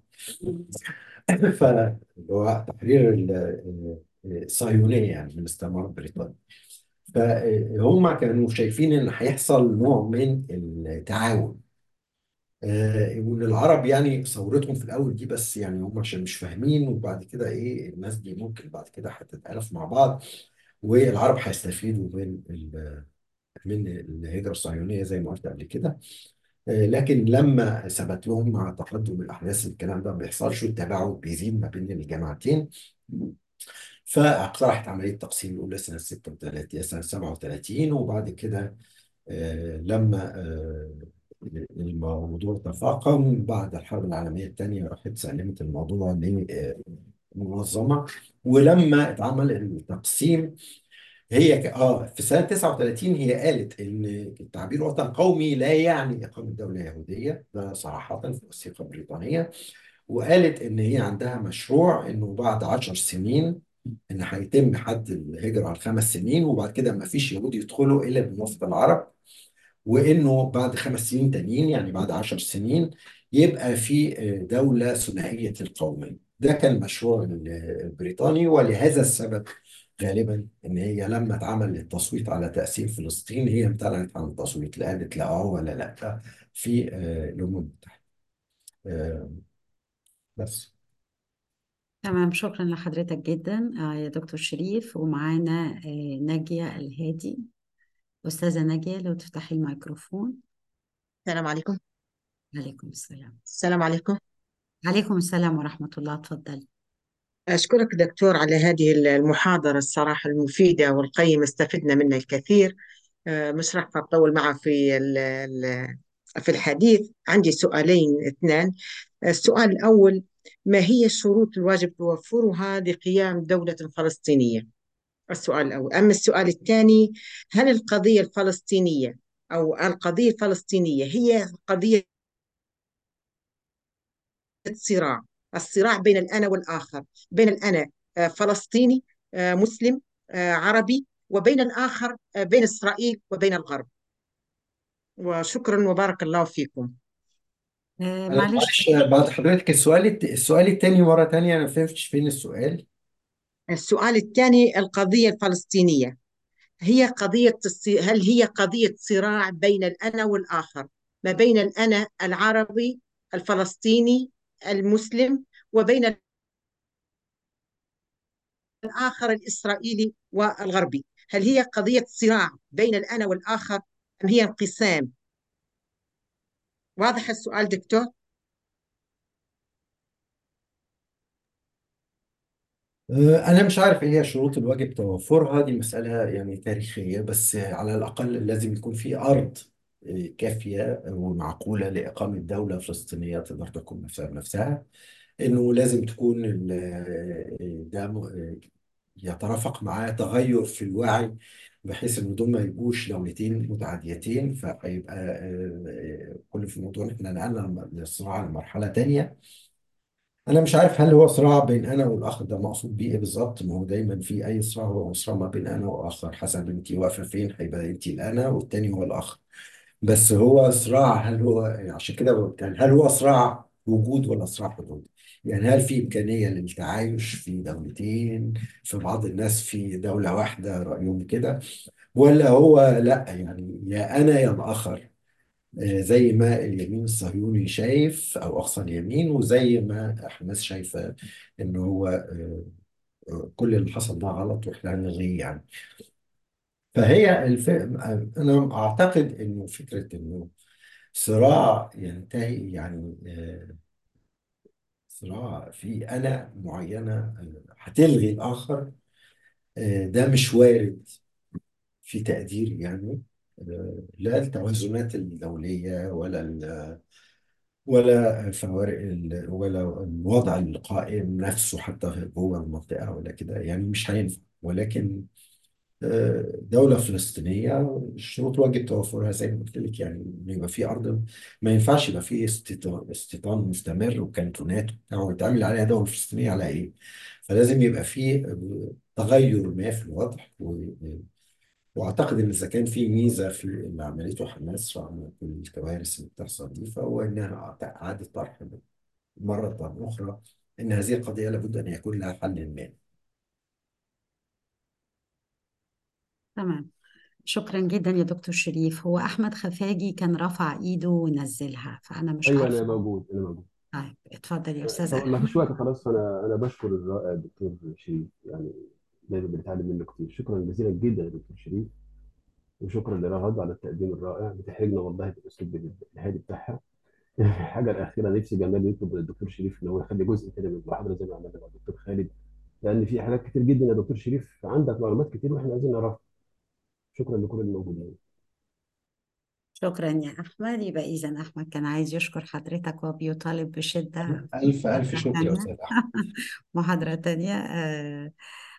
فهو تحرير ال- الصهيونية يعني من الاستعمار البريطاني. فهم كانوا شايفين ان هيحصل نوع من التعاون، آه، وان العرب يعني ثورتهم في الاول دي بس يعني هم عشان مش فاهمين، وبعد كده ايه الناس دي ممكن بعد كده هتتألف مع بعض، والعرب هيستفيدوا من ال- من الهجرة الصهيونية زي ما قلت قبل كده. آه، لكن لما ثبت لهم مع تقدم الاحداث الكلام ده ما بيحصلش، والتباعد بيزيد ما بين الجماعتين، فاقترحت عمليه تقسيم الاولى سنه ستة وثلاثين سنه سبعة وثلاثين. وبعد كده آه، لما آه، الموضوع تفاقم بعد الحرب العالميه الثانيه، راحت سلمت الموضوع لمنظمه. ولما اتعمل التقسيم هي ك... اه في سنة تسعة وثلاثين هي قالت ان تعبير وطن قومي لا يعني إقامة دولة يهودية، ده صراحة في وثيقة بريطانية. وقالت ان هي عندها مشروع انه بعد عشر سنين ان هيتم حد الهجرة على خمس سنين، وبعد كده ما فيش يهود يدخلوا الا بموافقة العرب، وانه بعد خمس سنين تانيين يعني بعد عشر سنين يبقى في آه، دولة ثنائية القومية. ده كان المشروع البريطاني، ولهذا السبب غالبا ان هي لما اتعمل التصويت على تقسيم فلسطين هي امتنعت عن التصويت، لا قالت لا اه ولا لا في آه، الامم المتحدة. آه، بس. تمام، شكرا لحضرتك جدا آه، يا دكتور شريف. ومعانا آه، ناجية الهادي. أستاذة ناجية، لو تفتحي الميكروفون. السلام عليكم. عليكم السلام. السلام عليكم. عليكم السلام ورحمة الله، تفضل. أشكرك دكتور على هذه المحاضرة الصراحة المفيدة والقيمة، استفدنا منها الكثير. آه، مش راح أطول معه في ال- ال- في الحديث. عندي سؤالين اثنان. السؤال الأول: ما هي الشروط الواجب توفرها لقيام دولة فلسطينية؟ السؤال الأول. أما السؤال الثاني: هل القضية الفلسطينية أو القضية الفلسطينية هي قضية صراع، الصراع بين الأنا والآخر، بين الأنا آه، فلسطيني آه، مسلم آه، عربي، وبين الآخر آه، بين إسرائيل وبين الغرب؟ وشكرا وبارك الله فيكم. آه، انا معلش. معلش بعد حضرتك السؤال الت- السؤال التاني مرة تانية، انا ما فهمتش فين السؤال. السؤال الثاني: القضية الفلسطينية هي قضية الص- هل هي قضية صراع بين الأنا والآخر، ما بين الأنا العربي الفلسطيني المسلم وبين الآخر الإسرائيلي والغربي؟ هل هي قضية صراع بين الأنا والآخر أم هي انقسام؟ واضح السؤال دكتور؟ آه، أنا مش عارف إيه هي شروط الواجب توفرها، دي مسألة يعني تاريخية، بس على الأقل لازم يكون في أرض آه، كافية ومعقولة لإقامة دولة فلسطينية تقدر تحكم نفسها بنفسها. إنه لازم تكون ال- آه، ده م- آه، يترافق معاه تغير في الوعي، بحيث إن دول ما يبقوش دولتين متعاديتين، فهيبقى آه، آه، كل في الموضوع إن إحنا نقلنا الصراع لمرحلة تانية. انا مش عارف هل هو صراع بين انا والاخر، ده مقصود بيه ايه بالظبط؟ ما هو دايما في اي صراع هو صراع ما بين انا واخر، حسب انت واقفه فين هيبقى انت الانا والتاني هو الاخر. بس هو صراع، هل هو عشان كده قلت يعني هل هو صراع وجود ولا صراع حدود؟ يعني هل في امكانيه للتعايش في دولتين؟ في بعض الناس في دوله واحده رايهم كده، ولا هو لا يعني يا انا يا الاخر؟ آه، زي ما اليمين الصهيوني شايف او اقصى اليمين، وزي ما حماس شايفه ان هو آه، آه، كل اللي حصل ده غلط واحنا هنلغيه يعني. فهي الف... انا اعتقد انه فكره انه صراع ينتهي يعني آه، صراع في انا معينه آه، هتلغي الاخر، آه، ده مش وارد في تقديري يعني. آه، لا التوازنات الدوليه ولا ولا فوارق ال- ولا الوضع القائم نفسه حتى جوه المنطقة ولا كده، يعني مش هينفع. ولكن آه، دولة فلسطينية الشروط واجب توفرها زي ما قلت لك، يعني إن يبقى في أرض، ما ينفعش يبقى في استيطان استيطان مستمر وكانتونات وبتاع ويتعمل عليها دولة فلسطينية على إيه؟ فلازم يبقى في آه، تغير ما في الوضع. واعتقد ان اذا كان في ميزه في اللي عملته حماس رغم كل الكوارث اللي بتحصل دي، فهو انها اعاده طرح مره اخرى ان هذه القضيه لابد ان يكون لها حل ما. تمام، شكرا جدا يا دكتور شريف. هو أحمد خفاجي كان رفع إيده ونزلها، فأنا مش ايوه انا عارفة. موجود انا موجود. طيب اتفضل يا أستاذ طب ما أحمد. فيش وقت خلاص، انا انا بشكر الرائع الدكتور شريف، يعني دايما بنتعلم منه كتير. شكرا جزيلا جدا يا دكتور شريف، وشكرا لرغد على التقديم الرائع، بتحرجنا والله بالاسلوب الهادي بتاعها. الحاجه الاخيره، نفسي جمال يطلب من الدكتور شريف ان هو يخلي جزء كده من المحاضره زي ما عملنا مع الدكتور خالد، لان في حاجات كتير جدا يا دكتور شريف عندك معلومات كتير واحنا عايزين نعرفها. شكرا لكل الموجودين. شكرا يا أحمد. يبقى إذا أحمد كان عايز يشكر حضرتك وبيطالب بشدة ألف ألف محاضرة شكر يا تانية. أستاذ أحمد. محاضرة تانية. آه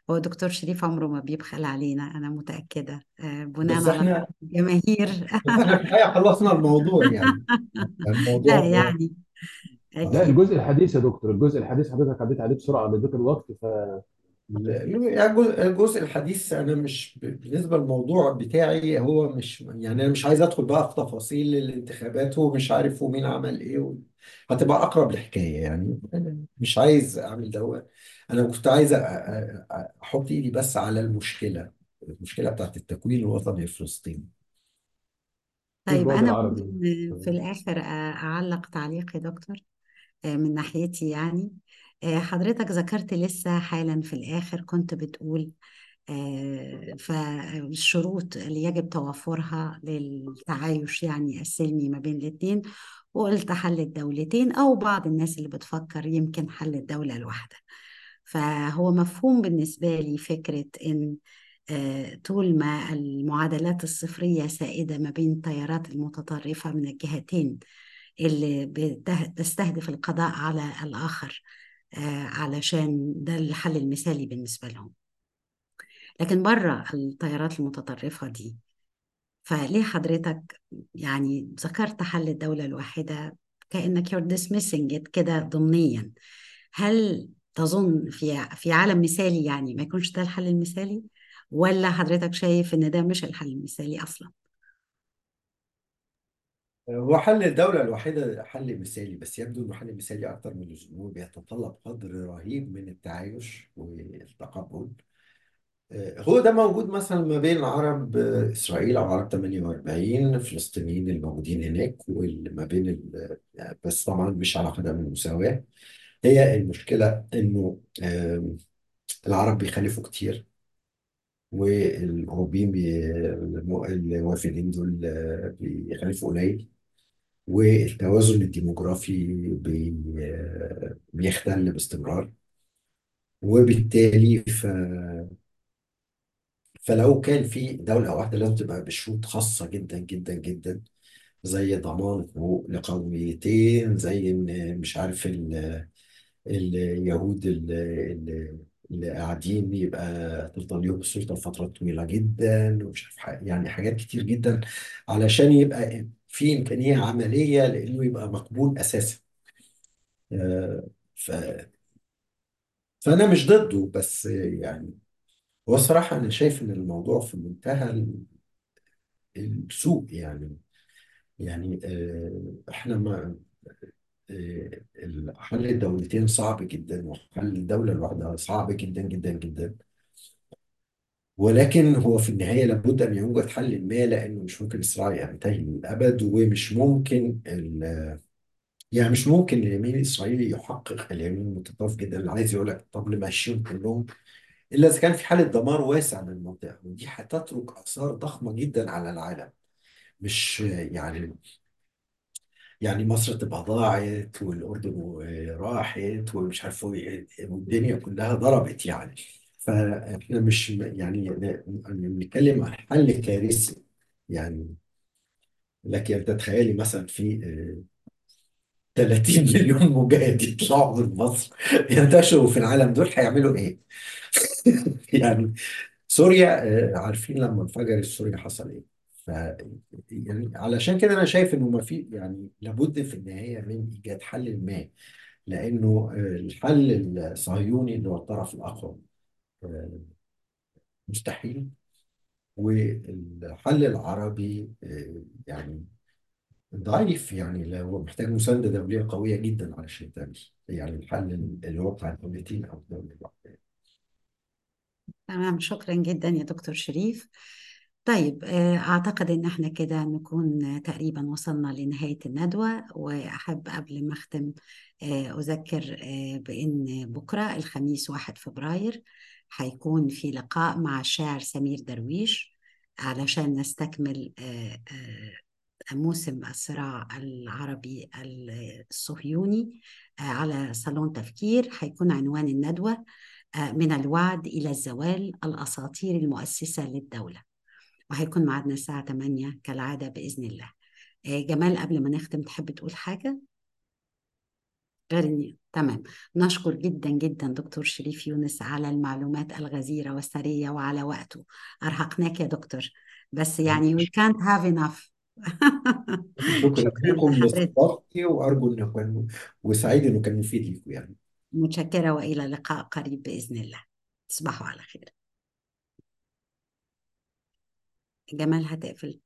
هو دكتور شريف عمره ما بيبخل علينا، أنا متأكدة، آه، بناء بس على رأي احنا الجماهير. بس احنا في الحقيقه خلصنا الموضوع يعني. لا الموضوع يعني لا، أكيد. الجزء الحديث يا دكتور، الجزء الحديث حضرتك عديت عليه بسرعه لذكر الوقت. ف يعني الجزء الجزء الحديث انا مش بالنسبه للموضوع بتاعي، هو مش يعني انا مش عايز ادخل بقى في تفاصيل الانتخابات ومش عارف ومين عمل ايه و... هتبقى اقرب لحكايه يعني. أنا مش عايز اعمل ده. انا كنت عايز أ- أ- أ- احط ايدي بس على المشكله المشكله بتاعت التكوين الوطني الفلسطيني. طيب البعد أنا العربي. ممكن في الآخر أعلق تعليق يا دكتور من ناحيتي يعني. حضرتك ذكرت لسه حالا في الآخر، كنت بتقول آه، فالشروط اللي يجب توفرها للتعايش يعني السلمي ما بين الاثنين، وقلت حل الدولتين أو بعض الناس اللي بتفكر يمكن حل الدولة الواحدة. فهو مفهوم بالنسبة لي فكرة إن آه، طول ما المعادلات الصفرية سائدة ما بين التيارات المتطرفة من الجهتين اللي بتستهدف القضاء على الآخر، آه، علشان ده الحل المثالي بالنسبة لهم. لكن بره التيارات المتطرفة دي، فليه حضرتك يعني ذكرت حل الدولة الواحدة كأنك you're dismissing it كده ضمنيا؟ هل تظن في في عالم مثالي يعني ما يكونش ده الحل المثالي، ولا حضرتك شايف ان ده مش الحل المثالي اصلا؟ هو حل الدولة الواحدة حل مثالي، بس يبدو إنه حل مثالي أكتر من اللزوم، وبيتطلب قدر رهيب من التعايش والتقبل. آه، هو ده موجود مثلا ما بين عرب آه، إسرائيل أو عرب ثمانية وأربعين، الفلسطينيين الموجودين هناك، وما بين ال- آه، بس طبعا مش على قدم المساواة. هي المشكلة إنه آه، العرب بيخالفوا كتير، والأوروبيين بي- الم- الوافدين دول آه، بيخالفوا قليل، والتوازن الديموغرافي بي بيختل باستمرار. وبالتالي ف... فلو كان في دولة واحدة لازم تبقى بشروط خاصة جدا جدا جدا، زي ضمان حقوق لقوميتين، زي ان مش عارف ال... اليهود اللي, اللي قاعدين يبقى تفضل ليهم السلطة لفترات طويلة جدا، ومش عارف ح- يعني حاجات كتير جدا علشان يبقى في إمكانية عملية لأنه يبقى مقبول أساسا. آه، ف... فأنا مش ضده، بس يعني هو الصراحة أنا شايف إن الموضوع في منتهى ال- السوء يعني. يعني آه، إحنا ما آه، حل الدولتين صعب جدا، وحل الدولة الواحدة صعب جدا جدا جدا. ولكن هو في النهاية لابد أن يوجد حل ما، لأنه مش ممكن الصراع ينتهي للأبد، ومش ممكن ال... يعني مش ممكن اليمين الإسرائيلي يحقق اليمين المتطرف جدا اللي عايز يقول لك طب لما يمشيهم كلهم، إلا إذا كان في حالة دمار واسع للمنطقة، ودي هتترك آثار ضخمة جدا على العالم. مش يعني يعني مصر تبقى ضاعت، والأردن راحت، ومش عارف إيه، والدنيا كلها ضربت يعني. فإحنا مش يعني بنتكلم عن حل كارثي يعني. لك أن تتخيلي مثلا في ثلاثين مليون مجاهد يطلعوا من مصر ينتشروا في العالم، دول هيعملوا إيه؟ يعني سوريا، آه، عارفين لما انفجر سوريا حصل ايه. ف يعني علشان كده انا شايف انه ما في يعني لابد في النهايه من ايجاد حل ما، لانه آه، الحل الصهيوني اللي هو الطرف الاقوى آه، مستحيل، والحل العربي آه، يعني ضعيف، يعني لو محتاج مسانده دوليه قويه جدا علشان تعمل يعني الحل اللي هو بتاع الدولتين او الدوله الواحده. تمام، شكرا جدا يا دكتور شريف. طيب آه، أعتقد إن احنا كده نكون تقريبا وصلنا لنهاية الندوة، وأحب قبل ما أختم آه، أذكر آه، بأن بكرة الخميس واحد فبراير هيكون في لقاء مع الشاعر سمير درويش علشان نستكمل آه، آه، موسم الصراع العربي الصهيوني آه، على صالون تفكير. هيكون عنوان الندوة آه، من الوعد إلى الزوال: الأساطير المؤسسة للدولة. وهيكون معنا الساعة ثمانية كالعادة بإذن الله. آه، جمال، قبل ما نختم تحب تقول حاجة غير إني تمام. نشكر جدا جدا دكتور شريف يونس على المعلومات الغزيرة والثرية وعلى وقته. أرهقناك يا دكتور، بس يعني we can't have enough. شكرا شكرا لكم لحضرتك، لاستضافتي، وأرجو إنه كان وسعيد إنه كان مفيد لكم يعني. متشكرة، وإلى لقاء قريب بإذن الله. تصبحوا على خير. جمال هتقفل.